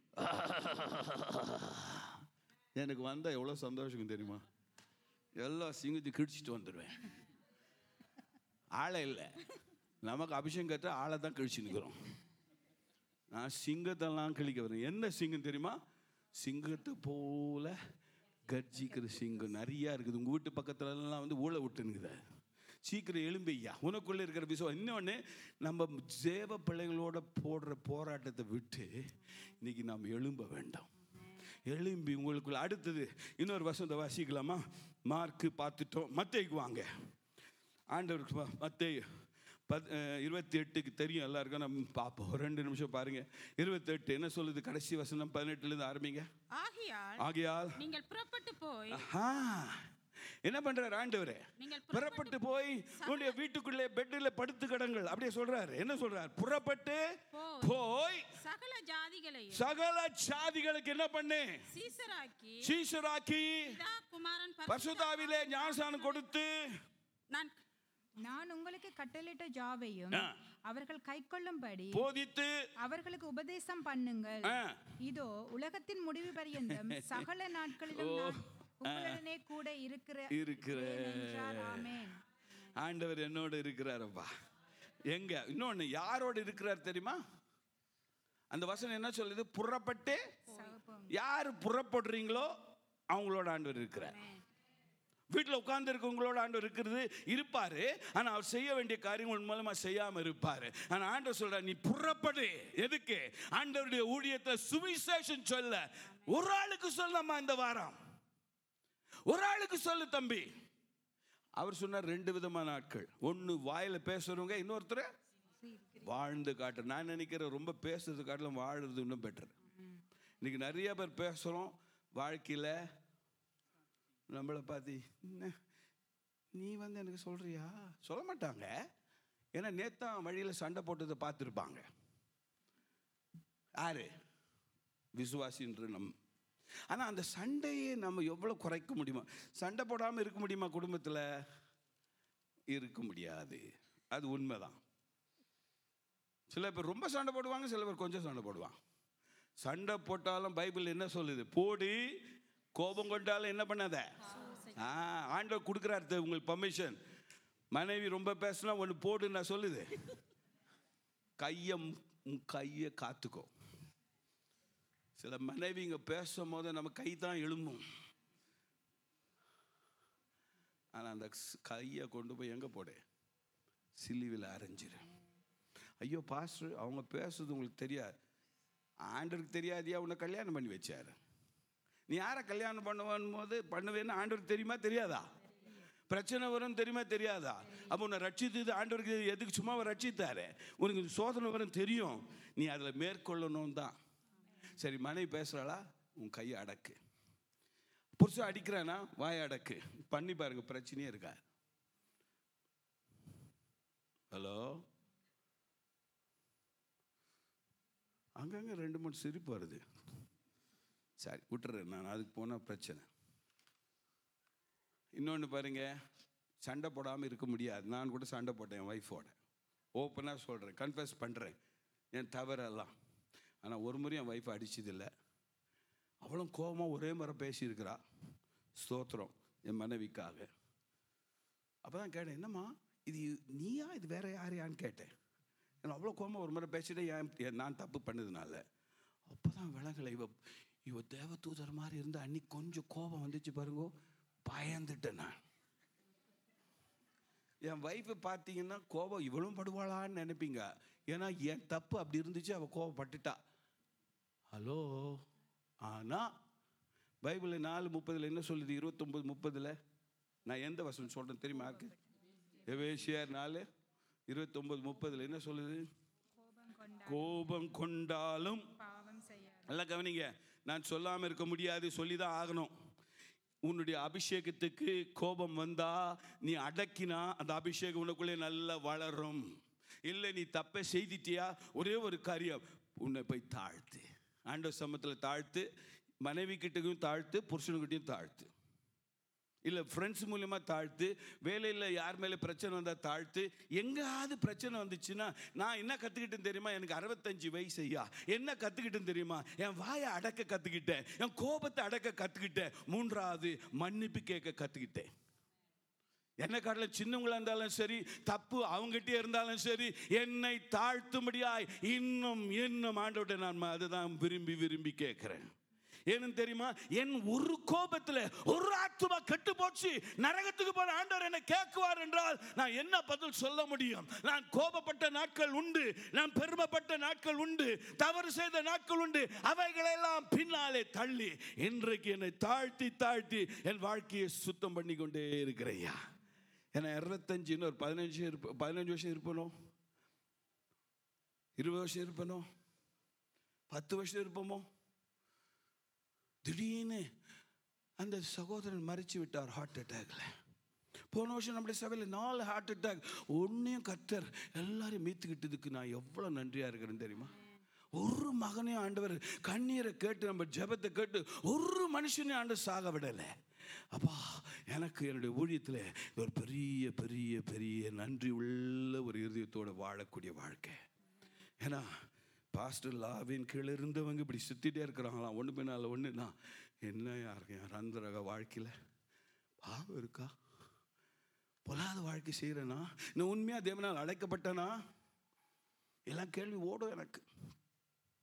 எனக்கு வந்தா எவ்வளவு சந்தோஷம் தெரியுமா? எல்லா சிங்கத்தையும் கிழிச்சிட்டு வந்துடுவேன். ஆளை இல்லை, நமக்கு அபிஷேகம் கட்ட ஆளை தான் கழிச்சு நிற்கிறோம். நான் சிங்கத்தெல்லாம் கிழிக்க வரேன். என்ன சிங்கம் தெரியுமா? சிங்கத்தை போல கர்ஜிக்கிற சிங்கம் நிறையா இருக்குது. உங்கள் வீட்டு பக்கத்துலலாம் வந்து ஊழ விட்டுனுக்குது. சீக்கிரம் எழும்பையா, உனக்குள்ளே இருக்கிற விசுவாசம். இன்னொன்று, நம்ம தேவ பிள்ளைகளோட போடுற போராட்டத்தை விட்டு இன்னைக்கு நாம் எழும்ப வேண்டாம். எழும்பி உங்களுக்குள்ள அடுத்தது இன்னொரு வசனத்தை வாசிக்கலாமா? மார்க்கு பார்த்துட்டோம், மத்தேயுக்கு வாங்க. ஆண்டவருக்கு மத்தேயு பத் இருபத்தி எட்டுக்கு தெரியும் எல்லாருக்கும். நம்ம பார்ப்போம். ரெண்டு நிமிஷம் பாருங்க. இருபத்தி எட்டு என்ன சொல்லுது? கடைசி வசனம் பதினெட்டுலேருந்து ஆரம்பிங்க. ஆகையால் நீங்கள் புறப்பட்டு போய். என்ன பண்றாரு ஆண்டவரே? புறப்பட்டு போய் உன்னுடைய வீட்டுக்குள்ளே பெட்டில் படுத்து கிடங்கள். அப்படியே சொல்றாரு. என்ன சொல்றாரு? புறப்பட்டு போய் சகல ஜாதிகளை சகல ஜாதிகளுக்கு என்ன பண்ணு? சீஷராக்கி சீஷராக்கி குமாரன் பரிசுத்த ஆவியிலே ஞானஸ்நானம் கொடுத்து நான் நான் உங்களுக்கு கட்டளையிட்ட ஜாவையும் அவர்கள் கைக்கொள்ளும்படி போதித்து அவர்களுக்கு உபதேசம் பண்ணுங்கள். இதோ உலகத்தின் முடிவு பரியந்தம் சகல நாட்களிலும் நான் உங்களுடனே கூட இருக்கிறேன். ஆமென். ஆண்டவர் என்னோட இருக்கிறாரப்பா. எங்க இன்னொன்னு யாரோட இருக்கிறார் தெரியுமா? அந்த வசனம் என்ன சொல்லுது? புறப்பட்டு. யார் புறப்படுறீங்களோ அவங்களோட ஆண்டவர் இருக்கிறார். வீட்டில் உட்கார்ந்து இருக்கவங்களோட ஆண்டவர் இருக்கிறது இருப்பாரு. ஆனால் அவர் செய்ய வேண்டிய காரியங்கள் மூலமா செய்யாம இருப்பாரு. ஆனால் ஆண்டவர் சொல்ற, நீ புறப்படு. எதுக்கு? ஆண்டவருடைய ஊழியத்தை சுவிசேஷம் சொல்ல. ஒரு ஆளுக்கு சொல்லமா இந்த வாரம், ஒரு ஆளுக்கு சொல்லு தம்பி. அவர் சொன்னார் ரெண்டு விதமான ஆட்கள். ஒன்று வாயில பேசுறவங்க, இன்னொருத்தர் வாழ்ந்து காட்டு. நான் நினைக்கிறேன் ரொம்ப பேசுறது காட்டிலும் வாழுறது இன்னும் பெட்டர். இன்னைக்கு நிறைய பேர் பேசுகிறோம், வாழ்க்கையில் நம்மளை பார்த்து நீ வந்து எனக்கு சொல்கிறியா சொல்ல மாட்டாங்க. ஏன்னா நேத்தான் வழியில் சண்டை போட்டதை பார்த்துருப்பாங்க. யாரு? விசுவாசின்ற நம். ஆனால் அந்த சண்டையை நம்ம எவ்வளோ குறைக்க முடியுமா? சண்டை போடாமல் இருக்க முடியுமா? குடும்பத்தில் இருக்க முடியாது. அது உண்மைதான். சில பேர் ரொம்ப சண்டை போடுவாங்க, சில பேர் கொஞ்சம் சண்டை போடுவாங்க. சண்டை போட்டாலும் பைபிள் என்ன சொல்லுது? போடு. கோபம் கொண்டாலும் என்ன பண்ணாத. ஆ ஆண்டவர் கொடுக்குறாரு உங்களுக்கு பர்மிஷன். மனைவி ரொம்ப பேசினா ஒன்று போடு நான் சொல்லுது. கையை கையை காத்துக்கோ. சில மனைவிங்க பேசும் போது நம்ம கை தான் எழும்பும். ஆனால் அந்த கையை கொண்டு போய் எங்கே போடு? சிலுவையில் அரைஞ்சிரு. ஐயோ பாஸ்டர், அவங்க பேசுறது உங்களுக்கு தெரியாது. ஆண்டவருக்கு தெரியாதியா உன்னை கல்யாணம் பண்ணி வச்சாரு. நீ யாரை கல்யாணம் பண்ணுவான் போது பண்ணுவேன்னு ஆண்டவருக்கு தெரியுமா தெரியாதா? பிரச்சனை வரும் தெரியுமா தெரியாதா? அப்போ உன்னை ரட்சித்தது ஆண்டவருக்கு எதுக்கு? சும்மா ரட்சித்தாரு. உனக்கு சோதனை வரும் தெரியும், நீ அதில் மேற்கொள்ளணும் தான். சரி, மனைவி பேசுகிறாளா? உன் கையை அடக்கு. புருஷன் அடிக்கிறானா? வாயை அடக்கு. பண்ணி பாருங்க, பிரச்சனையே இருக்கா? ஹலோ, அங்கங்கே ரெண்டு மூணு சிரிப்பு வருது. சரி விட்டுறேன் நான், அதுக்கு போனால் பிரச்சனை. இன்னொன்று பாருங்க, சண்டை போடாமல் இருக்க முடியாது. நான் கூட சண்டை போட்டேன் என் ஒய்ஃபோட. ஓப்பனாக சொல்கிறேன், கன்ஃபஸ் பண்ணுறேன் என் தவறெல்லாம். ஆனால் ஒரு முறை என் ஒய்ஃபை அடிச்சதில்லை. அவளும் கோபமாக ஒரே முறை பேசியிருக்கிறா. ஸ்தோத்திரம் என் மனைவிக்காக. அப்போ தான் கேட்டேன், என்னம்மா இது நீயா இது வேற யாரையான்னு கேட்டேன். ஏன்னா அவ்வளோ கோபமாக ஒரு முறை பேசிட்டே ஏன் நான் தப்பு பண்ணதுனால. அப்போ தான் விலங்கலை, இவ இவ தேவதூதர் மாதிரி இருந்து அன்னைக்கு கொஞ்சம் கோபம் வந்துச்சு பாருங்க, பயந்துட்டேன் நான். என் ஒய்ஃபை பார்த்தீங்கன்னா கோபம் இவளும் படுவாளான்னு நினைப்பீங்க. ஏன்னா என் தப்பு அப்படி இருந்துச்சு, அவள் கோபப்பட்டுட்டா. ஹலோ, ஆனால் பைபிளில் நாலு முப்பதில் என்ன சொல்லுது? இருபத்தொம்பது முப்பதில் நான் எந்த வசனம் சொல்கிறேன் தெரியுமா? எபேசியர் நாலு இருபத்தொம்பது முப்பதில் என்ன சொல்லுது? கோபம் கொண்டாலும் நல்லா கவனிங்க, நான் சொல்லாமல் இருக்க முடியாது, சொல்லி தான் ஆகணும். உன்னுடைய அபிஷேகத்துக்கு கோபம் வந்தா நீ அடக்கினா அந்த அபிஷேகம் உனக்குள்ளே நல்லா வளரும். இல்லை நீ தப்பை செய்திட்டியா, ஒரே ஒரு காரியம், உன்னை போய் தாழ்த்து. ஆண்டவர் சமூகத்தில் தாழ்த்து. மனைவி கிட்டையும் தாழ்த்து, புருஷனுக்கிட்டையும் தாழ்த்து. இல்லை ஃப்ரெண்ட்ஸ் மூலியமாக தாழ்த்து. வேலையில் யார் மேலே பிரச்சனை வந்தால் தாழ்த்து. எங்கேயாவது பிரச்சனை வந்துச்சுன்னா, நான் என்ன கற்றுக்கிட்டேன் தெரியுமா? எனக்கு அறுபத்தஞ்சு வயசு ஐயா, என்ன கற்றுக்கிட்டேன் தெரியுமா? என் வாயை அடக்க கற்றுக்கிட்டேன், என் கோபத்தை அடக்க கற்றுக்கிட்டேன். மூன்றாவது, மன்னிப்பு கேட்க கற்றுக்கிட்டேன். என்ன காட்டில் சின்னவங்களா இருந்தாலும் சரி, தப்பு அவங்ககிட்டே இருந்தாலும் சரி, என்னை தாழ்த்தும்படியாய் இன்னும் இன்னும் ஆண்டவர்கிட்ட நான் அதுதான் விரும்பி விரும்பி கேட்குறேன். ஏன்னு தெரியுமா? என் ஒரு கோபத்தில் ஒரு ஆத்துமா கெட்டு போச்சு, நரகத்துக்கு போன ஆண்டவர் என்னை கேட்குவார் என்றால் நான் என்ன பதில் சொல்ல முடியும்? நான் கோபப்பட்ட நாட்கள் உண்டு, நான் பெருமைப்பட்ட நாட்கள் உண்டு, தவறு செய்த நாட்கள் உண்டு. அவைகளெல்லாம் பின்னாலே தள்ளி இன்றைக்கு என்னை தாழ்த்தி தாழ்த்தி என் வாழ்க்கையை சுத்தம் பண்ணி கொண்டே இருக்கிறையா. ஏன்னா இருபத்தஞ்சு இன்னொரு பதினஞ்சு இருப்ப பதினஞ்சு வருஷம் இருப்பனோ, இருபது வருஷம் இருப்பனோ, பத்து வருஷம் இருப்போமோ. திடீர்னு அந்த சகோதரன் மறிச்சு விட்டார் ஹார்ட் அட்டாக்ல. போன வருஷம் நம்முடைய சபையில் நாலு ஹார்ட் அட்டாக். ஒன்றையும் கர்த்தர் எல்லாரையும் மீத்துக்கிட்டதுக்கு நான் எவ்வளோ நன்றியாக இருக்கிறேன்னு தெரியுமா? ஒரு மகனையும் ஆண்டவர் கண்ணீரை கேட்டு நம்ம ஜெபத்தை கேட்டு ஒரு மனுஷனையும் ஆண்டவர் சாக விடலை. அப்பா, எனக்கு என்னுடைய ஊழியத்தில் ஒரு பெரிய பெரிய பெரிய நன்றி உள்ள ஒரு இருதயத்தோடு வாழக்கூடிய வாழ்க்கை. ஏன்னா பாஸ்டர் லாவின் கீழே இருந்தவங்க இப்படி சுற்றிட்டே இருக்கிறாங்களாம், ஒன்று பின்னால் ஒன்றுனா என்ன யாருக்கு யார் அந்த ரக வாழ்க்கையில் பாவம் இருக்கா? பொல்லாத வாழ்க்கை செய்கிறேனா? நான் உண்மையாக தேவனால் அழைக்கப்பட்டனா? எல்லாம் கேள்வி ஓடும் எனக்கு.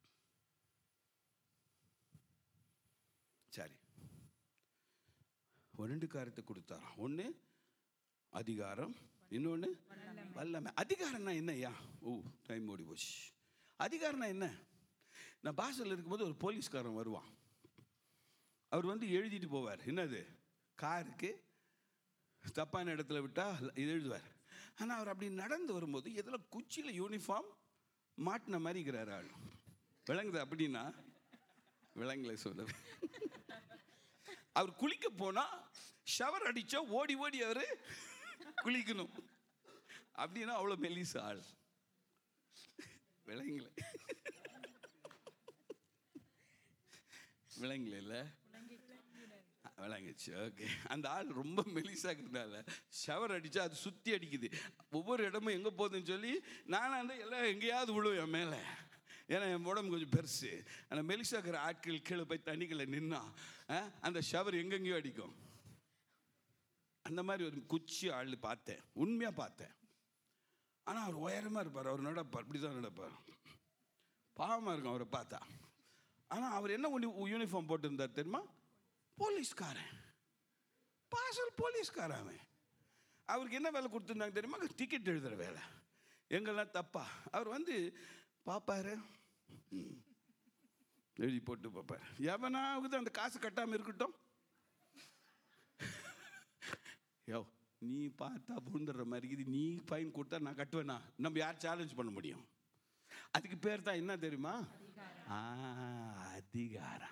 சரி, ரெண்டு காரியத்தை கொடுத்தாராம். ஒன்று அதிகாரம், இன்னொன்று வல்லமை. அதிகாரம்னா என்னய்யா? ஓ டைம் ஓடி போச்சு. அதிகாரம்னா என்ன? நான் பாசல் இருக்கும்போது ஒரு போலீஸ்காரன் வருவான். அவர் வந்து எழுதிட்டு போவார். என்னது? காருக்கு தப்பான இடத்துல விட்டால் இது எழுதுவார். ஆனால் அவர் அப்படி நடந்து வரும்போது எதில் குச்சியில் யூனிஃபார்ம் மாட்டின மாதிரி இருக்கிறார் ஆள். விளங்குது? அப்படின்னா விளங்கலை சொல்ல. அவர் குளிக்க போனால் ஷவர் அடித்தா ஓடி ஓடி அவர் குளிக்கணும். அப்படின்னா அவ்வளோ மெலிச ஆள். விளங்கலை? விளங்கல இல்லை? விளங்குச்சு. ஓகே. அந்த ஆள் ரொம்ப மெலிசாக்குறதுனால ஷவர் அடித்தா அது சுற்றி அடிக்குது. ஒவ்வொரு இடமும் எங்கே போகுதுன்னு சொல்லி நானும் அந்த எல்லாம் எங்கேயாவது விழுவேன் என் மேலே. ஏன்னா என் உடம்பு கொஞ்சம் பெருசு. ஆனால் மெலிசாக்கிற ஆட்கள் கீழே போய் தண்ணிகளை நின்னா அந்த ஷவர் எங்கெங்கேயோ அடிக்கும். அந்த மாதிரி ஒரு குச்சி ஆள் பார்த்தேன், உண்மையாக பார்த்தேன். ஆனால் அவர் உயரமாக இருப்பார், அவர் நடப்பார், இப்படி தான் நடப்பார். பாவமாக இருக்கும் அவரை பார்த்தா. ஆனால் அவர் என்ன ஒன்று யூனிஃபார்ம் போட்டிருந்தார் தெரியுமா? போலீஸ்காரன். பாசல் போலீஸ்காரன். அவன் அவருக்கு என்ன வேலை கொடுத்துருந்தாங்க தெரியுமா? டிக்கெட் எழுதுகிற வேலை. எங்கெல்லாம் தப்பா அவர் வந்து பார்ப்பாரு, எழுதி போட்டு பார்ப்பார். எவனாவது அந்த காசு கட்டாமல் இருக்கட்டும், யோ நீ பார்த்தா புண்டுற மாதிரி இது, நீ ஃபைன் கொடுத்தா நான் கட்டுவேனா? நம்ம யார் சேலஞ்ச் பண்ண முடியும்? அதுக்கு பேர் தான் என்ன தெரியுமா? ஆ அதிகாரம்.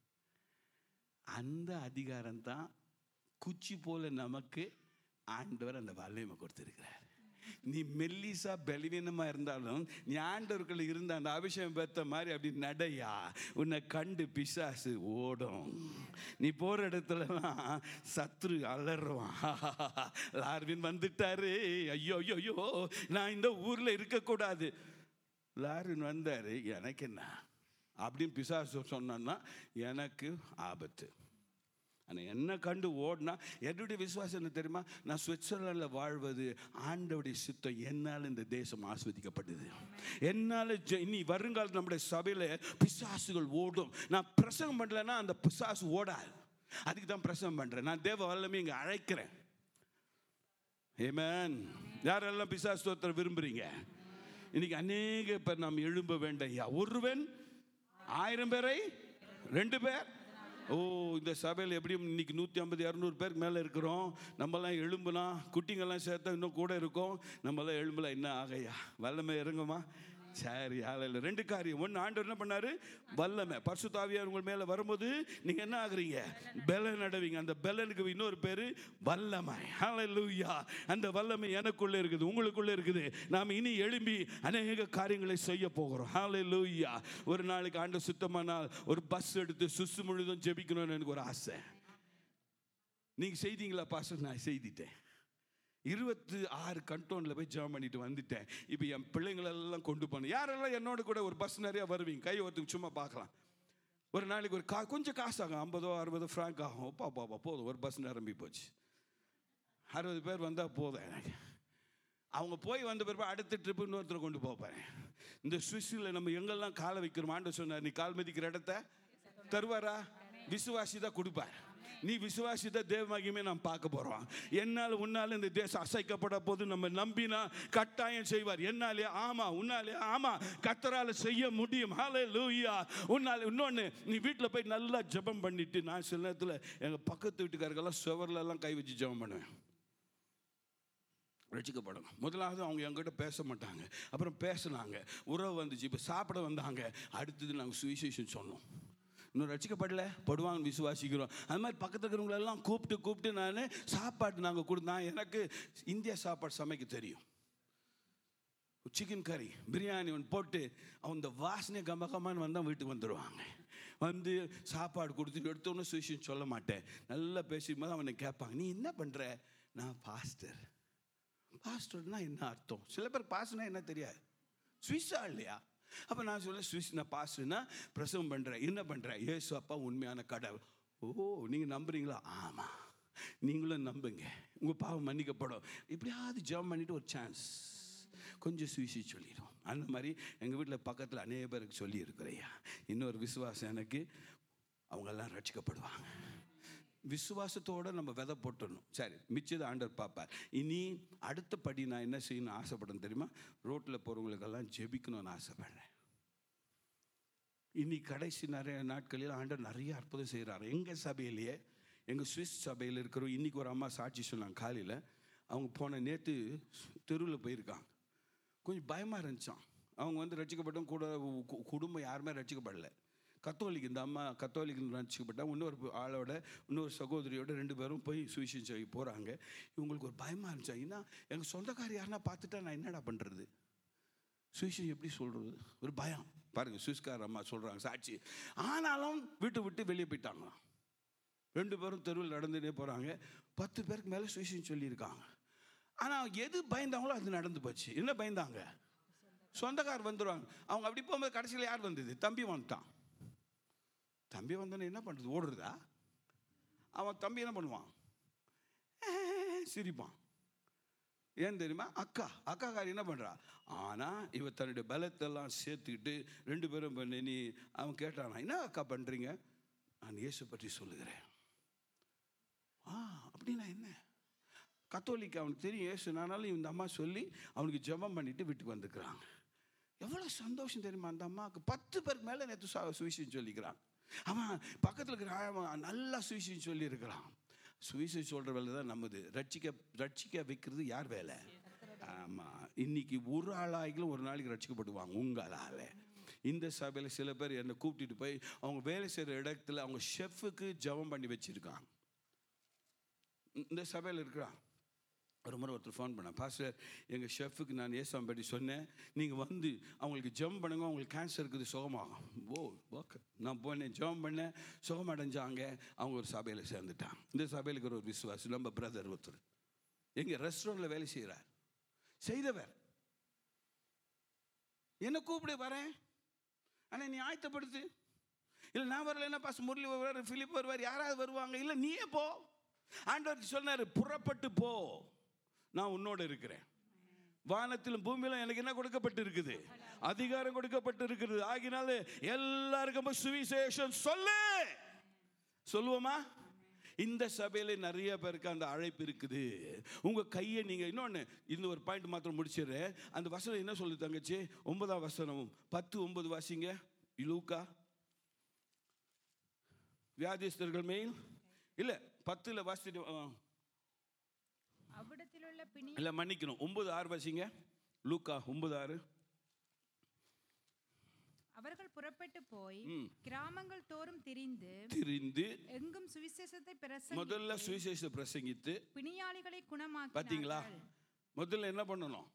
அந்த அதிகாரம் தான் குச்சி போல நமக்கு ஆண்டவர் அந்த வல்லமை கொடுத்திருக்கிறார். நீ மெல்லிசா பலவீனமா இருந்தாலும் நீ ஆண்டவர்கள் இருந்த அந்த அபிஷேகம் பெற்ற மாதிரி அப்படி நடையா, உன்னை கண்டு பிசாசு ஓடும். நீ போற இடத்துலலாம் சத்ரு அலறுவான். லார்வின் வந்துட்டாரு, ஐயோ ஐயோ ஐயோ நான் இந்த ஊர்ல இருக்கக்கூடாது. லார்வின் வந்தாரு, எனக்கு என்ன அப்படின்னு பிசாசு சொன்னா எனக்கு ஆபத்து. ஆனால் என்ன கண்டு ஓடினா என்னுடைய விசுவாசம் என்ன தெரியுமா? நான் சுவிட்சர்லாண்டில் வாழ்வது ஆண்டவருடைய சித்தம். என்னால் இந்த தேசம் ஆஸ்வதிக்கப்பட்டது. என்னால் இனி வருங்காலத்தில் நம்முடைய சபையில் பிசாசுகள் ஓடும். நான் பிரசங்கம் பண்ணலைன்னா அந்த பிசாசு ஓடாது. அதுக்கு தான் பிரசங்கம் பண்ணுறேன். நான் தேவ வல்லமை இங்கே அழைக்கிறேன். ஆமென். யாரெல்லாம் பிசாசு தோற்ற விரும்புகிறீங்க? இன்னைக்கு அநேக பேர் நாம் எழும்ப வேண்டாம். ஒருவன் ஆயிரம் பேரை, ரெண்டு பேர். ஓ இந்த சபையில் எப்படியும் இன்னைக்கு நூற்றி ஐம்பது இரநூறு பேருக்கு மேலே இருக்கிறோம். நம்மலாம் எழும்பலாம், குட்டிங்கெல்லாம் சேர்த்தா இன்னும் கூட இருக்கும். நம்மளாம் எழும்பலாம், என்ன ஆகையா வல்லமை இறங்குமா? சரி, ஆலையில் ரெண்டு காரியம். ஒன்று, ஆண்டவர் என்ன பண்ணாரு? வல்லமை. பரிசுத்த ஆவியார் உங்கள் மேலே வரும்போது நீங்கள் என்ன ஆகுறீங்க? பெலன் அடைவீங்க. அந்த பெலனுக்கு இன்னொரு பேர் வல்லமை. ஹல்லேலூயா. அந்த வல்லமை எனக்குள்ளே இருக்குது, உங்களுக்குள்ளே இருக்குது. நாம் இனி எழும்பி அநேக காரியங்களை செய்ய போகிறோம். ஹல்லேலூயா. ஒரு நாளைக்கு ஆண்டவர் சுத்தமானால் ஒரு பஸ் எடுத்து சுசு முழுதும் ஜெபிக்கணும்னு எனக்கு ஒரு ஆசை. நீங்கள் செய்தீங்களா பாஸ்டர்? நான் செய்துட்டேன். இருபத்தி ஆறு கண்டோனில் போய் ஜாம் பண்ணிட்டு வந்துட்டேன். இப்போ என் பிள்ளைங்களெல்லாம் கொண்டு போனேன். யாரெல்லாம் என்னோட கூட ஒரு பஸ் நிறையா வருவீங்க? கை ஒருத்துக்கு சும்மா பார்க்கலாம். ஒரு நாளைக்கு ஒரு கா கொஞ்சம் காசு ஆகும், ஐம்பதோ அறுபதோ ஃப்ராங்க் ஆகும். பா பாப்பா போதும், ஒரு பஸ் நிரம்பி போச்சு. அறுபது பேர் வந்தால் போதும் எனக்கு. அவங்க போய் வந்த பிறகு அடுத்த ட்ரிப்பு இன்னொருத்தரை கொண்டு போகிறேன். இந்த சுவிஸில் நம்ம எங்கெல்லாம் காலை வைக்கிறோம், ஆண்டவர் சொன்னார், நீ கால் மதிக்கிற இடத்த தருவாரா? விசுவாசி தான் கொடுப்பார். நீ விசுவாசித்த தேவ மகிமை நாம் பார்க்க போறோம். என்னால் உன்னால இந்த தேசம் அசைக்கப்பட போது நம்ம நம்பினா கட்டாயம் செய்வார். என்னாலே ஆமா, உன்னாலே ஆமா, கர்த்தரால செய்ய முடியும். ஹல்லேலூயா. உன்னால இன்னொன்று, நீ வீட்டில் போய் நல்லா ஜெபம் பண்ணிட்டு, நான் சில நேரத்தில் எங்கள் பக்கத்து வீட்டுக்காரர்களெல்லாம் சுவரில் எல்லாம் கை வச்சு ஜெபம் பண்ணுவேன். ரட்சிக்கப்படணும். முதலாவது அவங்க எங்கிட்ட பேச மாட்டாங்க, அப்புறம் பேசினாங்க, உறவு வந்துச்சு, இப்போ சாப்பிட வந்தாங்க, அடுத்தது நாங்கள் சுவிசேஷம் சொன்னோம். இன்னும் ரட்சிக்கப்படல, படுவாங்க, விசுவாசிக்கிறோம். அது மாதிரி பக்கத்தில் இருக்கிறவங்களெல்லாம் கூப்பிட்டு கூப்பிட்டு நான் சாப்பாடு நாங்கள் கொடுத்தேன். எனக்கு இந்தியா சாப்பாடு சமைக்க தெரியும். சிக்கன் கறி, பிரியாணி ஒன்று போட்டு அந்த வாசனை கமகமானு வந்தால் வீட்டுக்கு வந்துடுவாங்க. வந்து சாப்பாடு கொடுத்துட்டு எடுத்தோன்னு சுவிசேஷம் சொல்ல மாட்டேன். நல்லா பேசும்போது அவனை கேட்பாங்க, நீ என்ன பண்ணுற? நான் பாஸ்டர். பாஸ்டர்னா என்ன அர்த்தம்? சில பேர் பாஸ்டர்னா என்ன தெரியாது, சுவிஸா இல்லையா? அப்போ நான் சொல்ல, சுவிஸ் நான் பாஸ்டர்னா பிரசவம் பண்ணுறேன். என்ன பண்ணுறேன்? இயேசு அப்பா உண்மையான கடவுள். ஓ நீங்கள் நம்புறீங்களா? ஆமாம், நீங்களும் நம்புங்க, உங்கள் பாவம் மன்னிக்கப்படும். இப்படியாவது ஜெபம் பண்ணிவிட்டு ஒரு சான்ஸ் கொஞ்சம் சுவிசி சொல்லிடும். அந்த மாதிரி எங்கள் வீட்டில் பக்கத்தில் அநேக பேருக்கு சொல்லி இருக்கிறையா. இன்னொரு விசுவாசம் எனக்கு, அவங்கெல்லாம் ரட்சிக்கப்படுவாங்க. விசுவாசத்தோடு நம்ம விதை போட்டுடணும். சரி, மிச்சது ஆண்டவர் பார்ப்பார். இனி அடுத்த படி நான் என்ன செய்யணும்னு ஆசைப்படணும் தெரியுமா? ரோட்டில் போகிறவங்களுக்கெல்லாம் ஜெபிக்கணும்னு ஆசைப்படுறேன். இனி கடைசி நிறைய நாட்களில் ஆண்டவர் நிறைய அற்புதம் செய்கிறார். எங்கள் சபையிலேயே, எங்கள் சுவிஸ் சபையில் இருக்கிறோம். இன்றைக்கி ஒரு அம்மா சாட்சி சொன்னாங்க. காலையில் அவங்க போன நேற்று தெருவில் போயிருக்காங்க. கொஞ்சம் பயமாக இருந்துச்சான். அவங்க வந்து ரட்சிக்கப்பட்டவங்க கூட குடும்பம் யாருமே ரட்சிக்கப்படலை. கத்தோலிக்கு, இந்த அம்மா கத்தோலிக்கு ரட்சிக்கப்பட்டாங்க. இன்னொரு ஆளோட இன்னொரு சகோதரியோட ரெண்டு பேரும் போய் சுவிசேஷம் செய்ய போகிறாங்க. இவங்களுக்கு ஒரு பயமாக இருந்துச்சா. ஏன்னா எங்கள் சொந்தக்காரி யாருன்னா பார்த்துட்டா நான் என்னடா பண்ணுறது, சுவிசேஷம் எப்படி சொல்கிறது, ஒரு பயம். பாருங்கள், சுவிஸ்கார அம்மா சொல்கிறாங்க சாட்சி. ஆனாலும் வீட்டு விட்டு வெளியே போயிட்டாங்களாம். ரெண்டு பேரும் தெருவில் நடந்துகிட்டே போகிறாங்க. பத்து பேருக்கு மேலே சுவிசேஷம் சொல்லியிருக்காங்க. ஆனால் எது பயந்தாங்களோ அது நடந்து போச்சு. என்ன பயந்தாங்க? சொந்தக்கார் வந்துடுவாங்க. அவங்க அப்படி போகும்போது கடைசியில் யார் வந்தது? தம்பி வந்துட்டான். தம்பி வந்தோன்னு என்ன பண்ணுறது? ஓடுறதா? அவன் தம்பி என்ன பண்ணுவான்? சிரிப்பான். ஏன் தெரியுமா? அக்கா அக்காக்காரி என்ன பண்ணுறா? ஆனால் இவ தன்னுடைய பலத்தெல்லாம் சேர்த்துக்கிட்டு ரெண்டு பேரும் பண்ணி நீ அவன் கேட்டானா, என்ன அக்கா பண்ணுறீங்க? நான் இயேசு பற்றி சொல்லுகிறேன். ஆ அப்படின்னா என்ன? கத்தோலிக்கு அவனுக்கு தெரியும் இயேசுனாலும் இந்த அம்மா சொல்லி அவனுக்கு ஜெபம் பண்ணிட்டு வீட்டுக்கு வந்துக்கிறாங்க. எவ்வளோ சந்தோஷம் தெரியுமா அந்த அம்மாவுக்கு? பத்து பேருக்கு மேலே நேற்று சுவிசேஷம் சொல்லிக்கிறான். அவன் பக்கத்தில் இருக்கிற அவன் நல்லா சுவிசேஷம் சொல்லியிருக்கிறான். சுவிசேஷம் சொல்கிற வேலை தான் நம்மது. ரட்சிக்க ரட்சிக்க வைக்கிறது யார் வேலை? ஆமாம். இன்னைக்கு ஒரு ஆளாகிலும் ஒரு நாளைக்கு ரட்சிக்கப்படுவாங்க உங்களால். இந்த சபையில் சில பேர் என்னை கூப்பிட்டுட்டு போய் அவங்க வேலை செய்கிற இடத்துல அவங்க ஷெஃபுக்கு ஜெபம் பண்ணி வச்சுருக்காங்க. இந்த சபையில் இருக்கிறான். ஒரு முறை ஒருத்தர் ஃபோன் பண்ணேன், பாஸ்டர் எங்கள் ஷெஃபுக்கு நான் ஏசாம் பற்றி சொன்னேன், நீங்கள் வந்து அவங்களுக்கு ஜெபம் பண்ணுங்க, அவங்களுக்கு கேன்சர் இருக்குது, சுகமாகும். ஓ ஓகே. நான் போனேன், ஜெபம் பண்ணேன், சுகமடைஞ்சாங்க. அவங்க ஒரு சபையில் சேர்ந்துட்டான். இந்த சபையில் இருக்கிற ஒரு விசுவாசி, நம்ம பிரதர் ஒருத்தர் எங்கள் ரெஸ்டாரண்ட்டில் வேலை செய்கிறார். செய்தவர் என்ன கூப்பிடு வரேன், ஆனால் நீ ஆயத்தப்படுத்து. இல்லை நான் வரல, என்ன பாஸ் முரளி வருவார், பிலிப் வருவார், யாராவது வருவாங்க. இல்லை நீயே போ. ஆண்டவர் சொன்னார், புறப்பட்டு போ, நான் உன்னோட இருக்கிறேன். வானத்திலும் பூமியிலும் எனக்கு என்ன கொடுக்கப்பட்டு இருக்குது? அதிகாரம் கொடுக்கப்பட்டு இருக்குது. ஆகினால எல்லாருக்கும் சுவிசேஷம் சொல்லு. சொல்லுவோமா? இந்த சபையில நிறைய பேருக்கு அந்த அழைப்பு இருக்குது. உங்க கையை நீங்க இன்னொன்னு இந்த ஒரு பாயிண்ட் மாத்திரம் முடிச்சிடுறேன். அந்த வசனம் என்ன சொல்லு தங்கச்சி? ஒன்பதாம் வசனம் பத்து ஒன்பது வாசிங்க. லூக்கா. வியாதிஸ்தர்கள் மேல் இல்ல பத்துல வாசிட்டு அவ்விடத்திலுள்ள பிணி இல்ல மன்னிக்கணும் ஒன்பது ஆறு வாசிங்க. லூக்கா ஒன்பது ஆறு. அவர்கள் புறப்பட்டு போய் கிராமங்கள் தோறும் திரிந்து திரிந்து எங்கும் சுவிசேஷத்தை பிரசங்கித்து முதல்ல சுவிசேஷத்தை பிரசங்கித்து பிணியாளிகளை குணமாக்கினார்கள். பாத்தீங்களா? முதல்ல என்ன பண்ணணும்?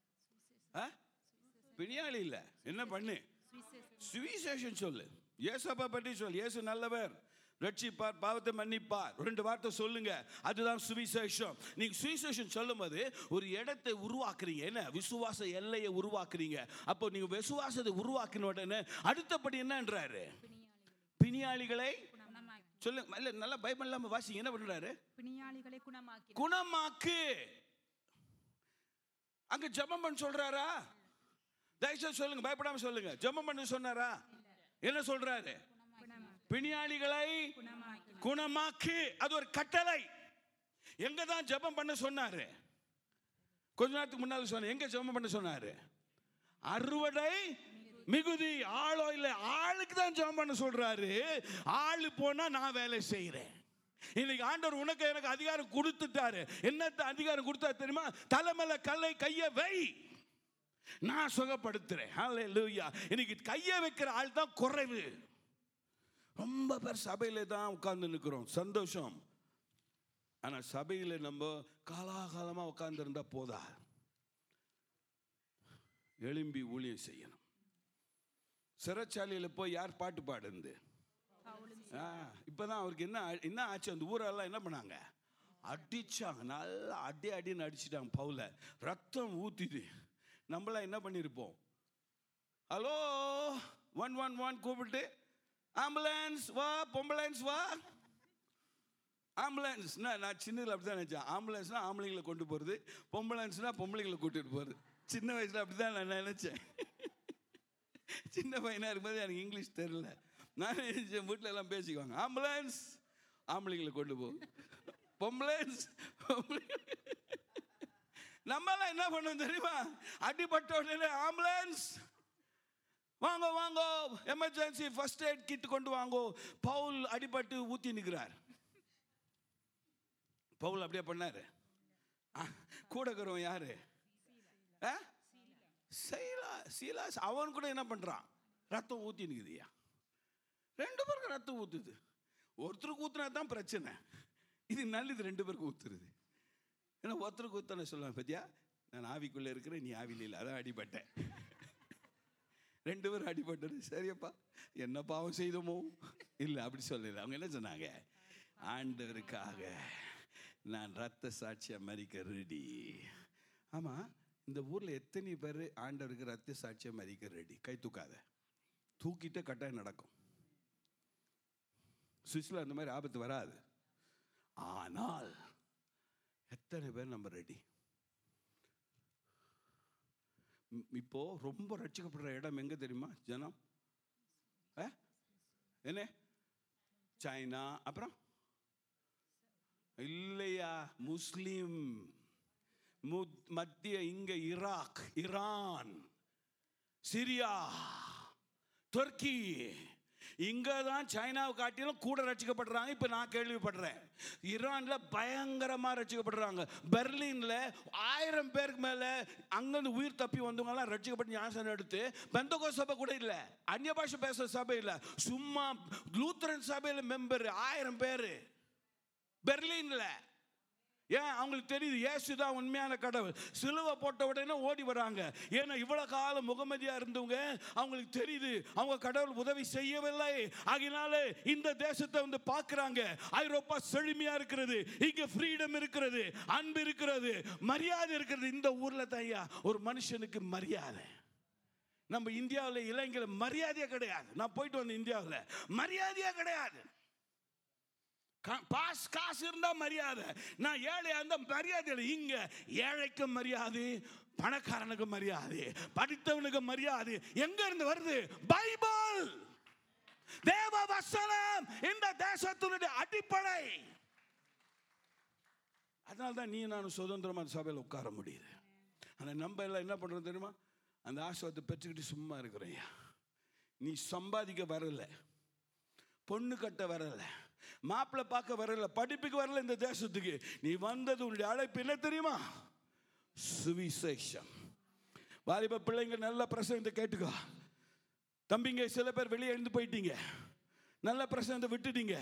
பிணியாளி இல்ல, என்ன பண்ணு? சுவிசேஷம் சொல்லு. இயேசுவை பற்றி சொல். இயேசு நல்லவர், ரட்சிப்பார், பாவத்தை மன்னிப்பார். ரெண்டு வார்த்தை சொல்லுங்க, அதுதான் சுவிசேஷம். நீங்க சுவிசேஷம் சொல்லும் போது ஒரு இடத்தை உருவாக்குறீங்க. என்ன? விசுவாச எல்லையை உருவாக்குறீங்க. அப்போ நீங்க விசுவாசத்தை உருவாக்கின உடனே அடுத்தபடி என்னன்றாரு? பிணியாளிகளை சொல்லுங்க. இல்ல நல்லா பைபிள் இல்லாம வாசிங்க. என்ன பண்றாரு? பிணியாளிகளை குணமாக்கி குணமாக்கு. அங்க ஜெபம் பண்ண சொல்றாரா? தயவுசெய்து சொல்லுங்க, பயப்படாம சொல்லுங்க. ஜெபம் பண்ண சொன்னாரா? என்ன சொல்றாரு? பிணியாளிகளை குணமாக்கு. அது ஒரு கட்டளை. எங்க தான் ஜெபம் பண்ண சொன்னாரு? கொஞ்ச நேரத்துக்கு முன்னால சொன்ன. எங்க ஜெபம் பண்ண சொன்னாரு? அறுவடை மிகுதி. ஆளோ இல்ல, ஆளுக்கு தான் ஜெபம் பண்ண சொல்றாரு. ஆளு போனா நான் வேலை செய்யறேன். இன்னைக்கு ஆண்டவர் உனக்கு எனக்கு அதிகாரம் கொடுத்துட்டாரு. என்ன அதிகாரம் கொடுத்தாரு தெரியுமா? தலைமையில கல்லை கைய வை, நான் சுகப்படுத்துறேன். ஹல்லேலூயா. இன்னைக்கு கையை வைக்கிற ஆள் தான் குறைவு. ரொம்ப பேர் சபையில தான் உட்கார்ந்து நிற்கிறோம், சந்தோஷம். ஆனா சபையில நம்ம காலாகாலமா உட்கார்ந்து இருந்தா போதா, எழும்பி ஊழியம் செய்யணும். சிறைச்சாலையில போய் யார் பாட்டு பாடுந்து? இப்பதான் அவருக்கு என்ன என்ன ஆச்சு? அந்த ஊரெல்லாம் என்ன பண்ணாங்க? அடிச்சாங்க. நல்லா அடி அடின்னு அடிச்சுட்டாங்க பவுல. ரத்தம் ஊத்திது. நம்மளாம் என்ன பண்ணிருப்போம்? ஹலோ ஒன் ஒன் ஒன் கூப்பிட்டு ஆம்புலன்ஸ் வா, பொம்புலன்ஸ் வா. ஆம்புலன்ஸ்னா நான் சின்னதில் அப்படி தான் நினச்சேன். ஆம்புலன்ஸ்னா ஆம்பளைங்களை கொண்டு போகிறது, பொம்புலன்ஸ்னா பொம்பளைங்களை கூட்டிகிட்டு போகிறது. சின்ன வயசில் அப்படி தான் நான் நினச்சேன். சின்ன பையனாக இருக்கும்போது எனக்கு இங்கிலீஷ் தெரியல. நான் வீட்டில் எல்லாம் பேசிக்குவாங்க. ஆம்புலன்ஸ் ஆம்பளைங்களை கொண்டு போ. பொம்பளை நம்மளாம் என்ன பண்ணுவோம் தெரியுமா? அடிபட்ட உடனே ஆம்புலன்ஸ் வாங்க வாங்க, எமர்ஜென்சி ஃபர்ஸ்ட் எய்ட் கிட் கொண்டு வாங்கோ. பவுல் அடிபட்டு ஊத்தி நிற்கிறார். பவுல் அப்படியே பண்ணாரு. கூட இருக்கிறவன் யாரு? சீலாஸ். அவன் கூட என்ன பண்றான்? ரத்தம் ஊத்தி நிற்குதுயா. ரெண்டு பேருக்கு ரத்தம் ஊத்துது. ஒருத்தருக்கு ஊத்துனா தான் பிரச்சனை. இது நல்லது, ரெண்டு பேருக்கு ஊத்துருது. ஏன்னா ஒருத்தருக்கு ஊத்தான சொல்லுவேன், பத்தியா நான் ஆவிக்குள்ளே இருக்கிறேன், நீ ஆவில இல்லை, அதான் அடிபட்டேன். ரெண்டு பேரும் அடிபட்டது. சரியப்பா, என்ன பாவம் செய்தோமோ இல்லை அப்படி சொல்லல. அவங்க என்ன சொன்னாங்க? ஆண்டவருக்காக நான் ரத்த சாட்சியா மரிக்க ரெடி. ஆமா, இந்த ஊர்ல எத்தனை பேர் ஆண்டவருக்கு ரத்த சாட்சியா மரிக்க ரெடி? கை தூக்காத. தூக்கிட்டு கட்டாயம் நடக்கும். சுவிஸ்ல அந்த மாதிரி ஆபத்து வராது. ஆனால் எத்தனை பேர் நம்ம ரெடி? இப்போ ரொம்ப ரட்சிக்கப்படுற இடம் எங்க தெரியுமா? ஜனம் என்ன? சைனா, அப்புறம் இல்லையா முஸ்லிம், மத்திய இங்க ஈராக், ஈரான், சிரியா, துர்க்கி, இங்கதான் சைனாவை காட்டிலும் கூட ரட்சிக்கப்படுறாங்க. இப்ப நான் கேள்விப்படுறேன் ஈரான்ல பயங்கரமா ரட்சிக்கப்படுறாங்க. பெர்லின்ல ஆயிரம் பேருக்கு மேல அங்கிருந்து உயிர் தப்பி வந்தவங்க எல்லாம் ரட்சிக்கப்பட்டு ஞானஸ்நானம் எடுத்து, பெந்தகோஸ்து சபை கூட இல்ல, அந்நிய பாஷை பேசுற சபை இல்ல, சும்மா லூத்தரன் சபையில மெம்பர் ஆயிரம் பேரு பெர்லின்ல. ஏன்? அவங்களுக்கு தெரியுது இயேசுதான் உண்மையான கடவுள். சிலுவை போட்ட உடனே ஓடி வராங்க. ஏன்னா இவ்வளவு காலம் முகமதியா இருந்தவங்க, அவங்களுக்கு தெரியுது அவங்க கடவுள் உதவி செய்யவில்லை. ஆகினால இந்த தேசத்தை வந்து பார்க்கறாங்க. ஐரோப்பா செழுமையா இருக்கிறது, இங்க ஃப்ரீடம் இருக்கிறது, அன்பு இருக்கிறது, மரியாதை இருக்கிறது. இந்த ஊர்ல தான் ஒரு மனுஷனுக்கு மரியாதை. நம்ம இந்தியாவில் இளைஞர்கள் மரியாதையே கிடையாது. நான் போயிட்டு வந்தேன், இந்தியாவில் மரியாதையே கிடையாது. பாஸ் காசு இருந்தா மரியாதை, நான் ஏழையா இருந்தா மரியாதை இல்லை. இங்க ஏழைக்கு மரியாதை, பணக்காரனுக்கு மரியாதை, படித்தவனுக்கு மரியாதை. எங்க இருந்து வருது? பைபிள், தேவ வசனம் இந்த தேசத்தினுடைய அடிப்படை. அதனால்தான் நீ நானும் சுதந்திரமா சபையில் உட்கார முடியுது. ஆனா நம்ம எல்லாம் என்ன பண்றோம் தெரியுமா? அந்த ஆசீர்வாதத்தை பெற்றுக்கிட்டு சும்மா இருக்கிறையா. நீ சம்பாதிக்க வரல, பொண்ணு கட்ட வரல, மாப்பிள்ளை பார்க்க வரல, படிப்புக்கு வரல இந்த தேசத்துக்கு. நீ வந்தது உன்னுடைய அழைப்பு என்ன தெரியுமா? சுவிசேஷம். வாலிப பிள்ளைங்க நல்ல பிரசங்கத்தை கேட்டுக்கோ. தம்பிங்க சில பேர் வெளியே எழுந்து போயிட்டீங்க, நல்ல பிரசங்கத்தை விட்டுட்டீங்க.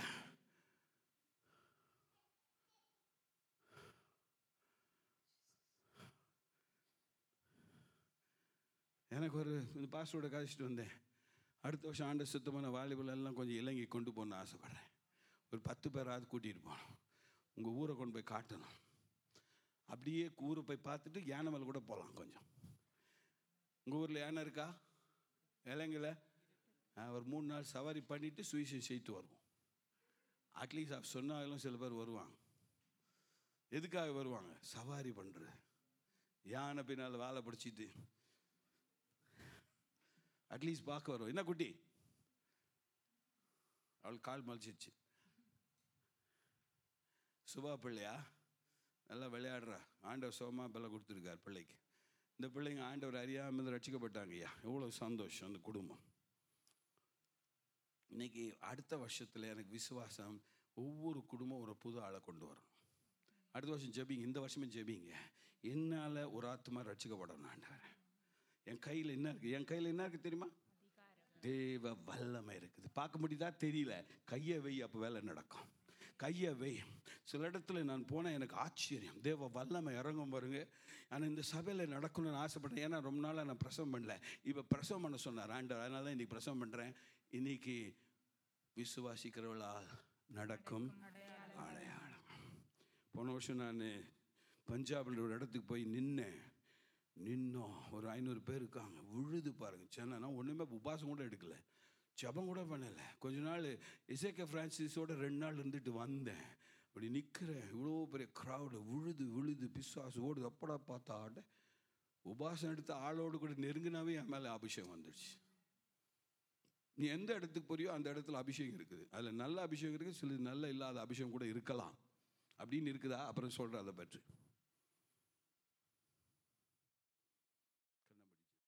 எனக்கு ஒரு இந்த பாஸ்டரோட கழிச்சிட்டு வந்தேன். அடுத்த வருஷம் ஆண்டு சுத்தமான வாலிபர்கள் எல்லாம் கொஞ்சம் இலங்கை கொண்டு போகணும்னு ஆசைப்படுறேன். ஒரு பத்து பேராவது கூட்டிகிட்டு போகணும். உங்கள் ஊரை கொண்டு போய் காட்டணும். அப்படியே ஊரை போய் பார்த்துட்டு யானை மேலே கூட போகலாம். கொஞ்சம் உங்கள் ஊரில் யானை இருக்கா? இலங்கையில் ஒரு மூணு நாள் சவாரி பண்ணிவிட்டு சுவிசேஷம் செய்து வருவோம். அட்லீஸ்ட் சொன்னாலும் சில பேர் வருவாங்க. எதுக்காக வருவாங்க? சவாரி பண்ணுறது. யானை பின்னால் வாழை பிடிச்சிட்டு அட்லீஸ்ட் பார்க்க வரும். என்ன குட்டி? அவள் கால் மலிச்சிச்சு. சுபா பிள்ளையா? நல்லா விளையாடுறா. ஆண்டவர் சோமா பல கொடுத்துருக்கார் பிள்ளைக்கு. இந்த பிள்ளைங்க ஆண்டவர் அறியாமல் ரட்சிக்கப்பட்டாங்க. ஐயா எவ்வளோ சந்தோஷம் அந்த குடும்பம். இன்னைக்கு அடுத்த வருஷத்தில் எனக்கு விசுவாசம், ஒவ்வொரு குடும்பம் ஒரு புது ஆளை கொண்டு வரும். அடுத்த வருஷம் ஜெபிங்க, இந்த வருஷமே ஜெபிங்க. என்னால் ஒரு ஆத்மா ரட்சிக்கப்படணும் ஆண்டவர். என் கையில் என்ன இருக்குது? என் கையில் என்ன இருக்குது தெரியுமா? தேவ வல்லமை இருக்குது. பார்க்க முடியுதா? தெரியல. கையை வை, அப்போ வேலை நடக்கும். கையை வை. சில இடத்துல நான் போனேன், எனக்கு ஆச்சரியம், தேவ வல்லமை இறங்கும் பாருங்க. ஆனால் இந்த சபையில் நடக்கணும்னு ஆசைப்பட்டேன். ஏன்னா ரொம்ப நாளாக நான் பிரசவம் பண்ணல. இப்போ பிரசவம் பண்ண சொன்னார் ஆண்டவர். அதனால தான் இன்றைக்கி பிரசவம் பண்ணுறேன். இன்னைக்கு விசுவாசிக்கிறவளால் நடக்கும் அடையாளம். போன வருஷம் நான் பஞ்சாபில் ஒரு இடத்துக்கு போய் நின்னேன். நின்னோம், ஒரு ஐநூறு பேர் இருக்காங்க. விழுது பாருங்க. சென்னை ஒன்றுமே உபாசம் கூட எடுக்கலை, ஜபம் கூட பண்ணலை. கொஞ்ச நாள் இசைக்க ஃப்ரான்சிஸோட ரெண்டு நாள் இருந்துட்டு வந்தேன். அப்படி நிற்கிறேன், இவ்வளோ பெரிய க்ரௌடு, விழுது விழுது பிசாசு ஓடுது. அப்படா பார்த்தா ஆட உபாசம் எடுத்து ஆளோடு கூட நெருங்கினாவே என் மேலே அபிஷேகம் வந்துடுச்சு. நீ எந்த இடத்துக்கு போறியோ அந்த இடத்துல அபிஷேகம் இருக்குது. அதில் நல்ல அபிஷேகம் இருக்குது, சில நல்ல இல்லாத அபிஷேகம் கூட இருக்கலாம். அப்படின்னு இருக்குதா? அப்புறம் சொல்கிறேன் அதை பற்றி.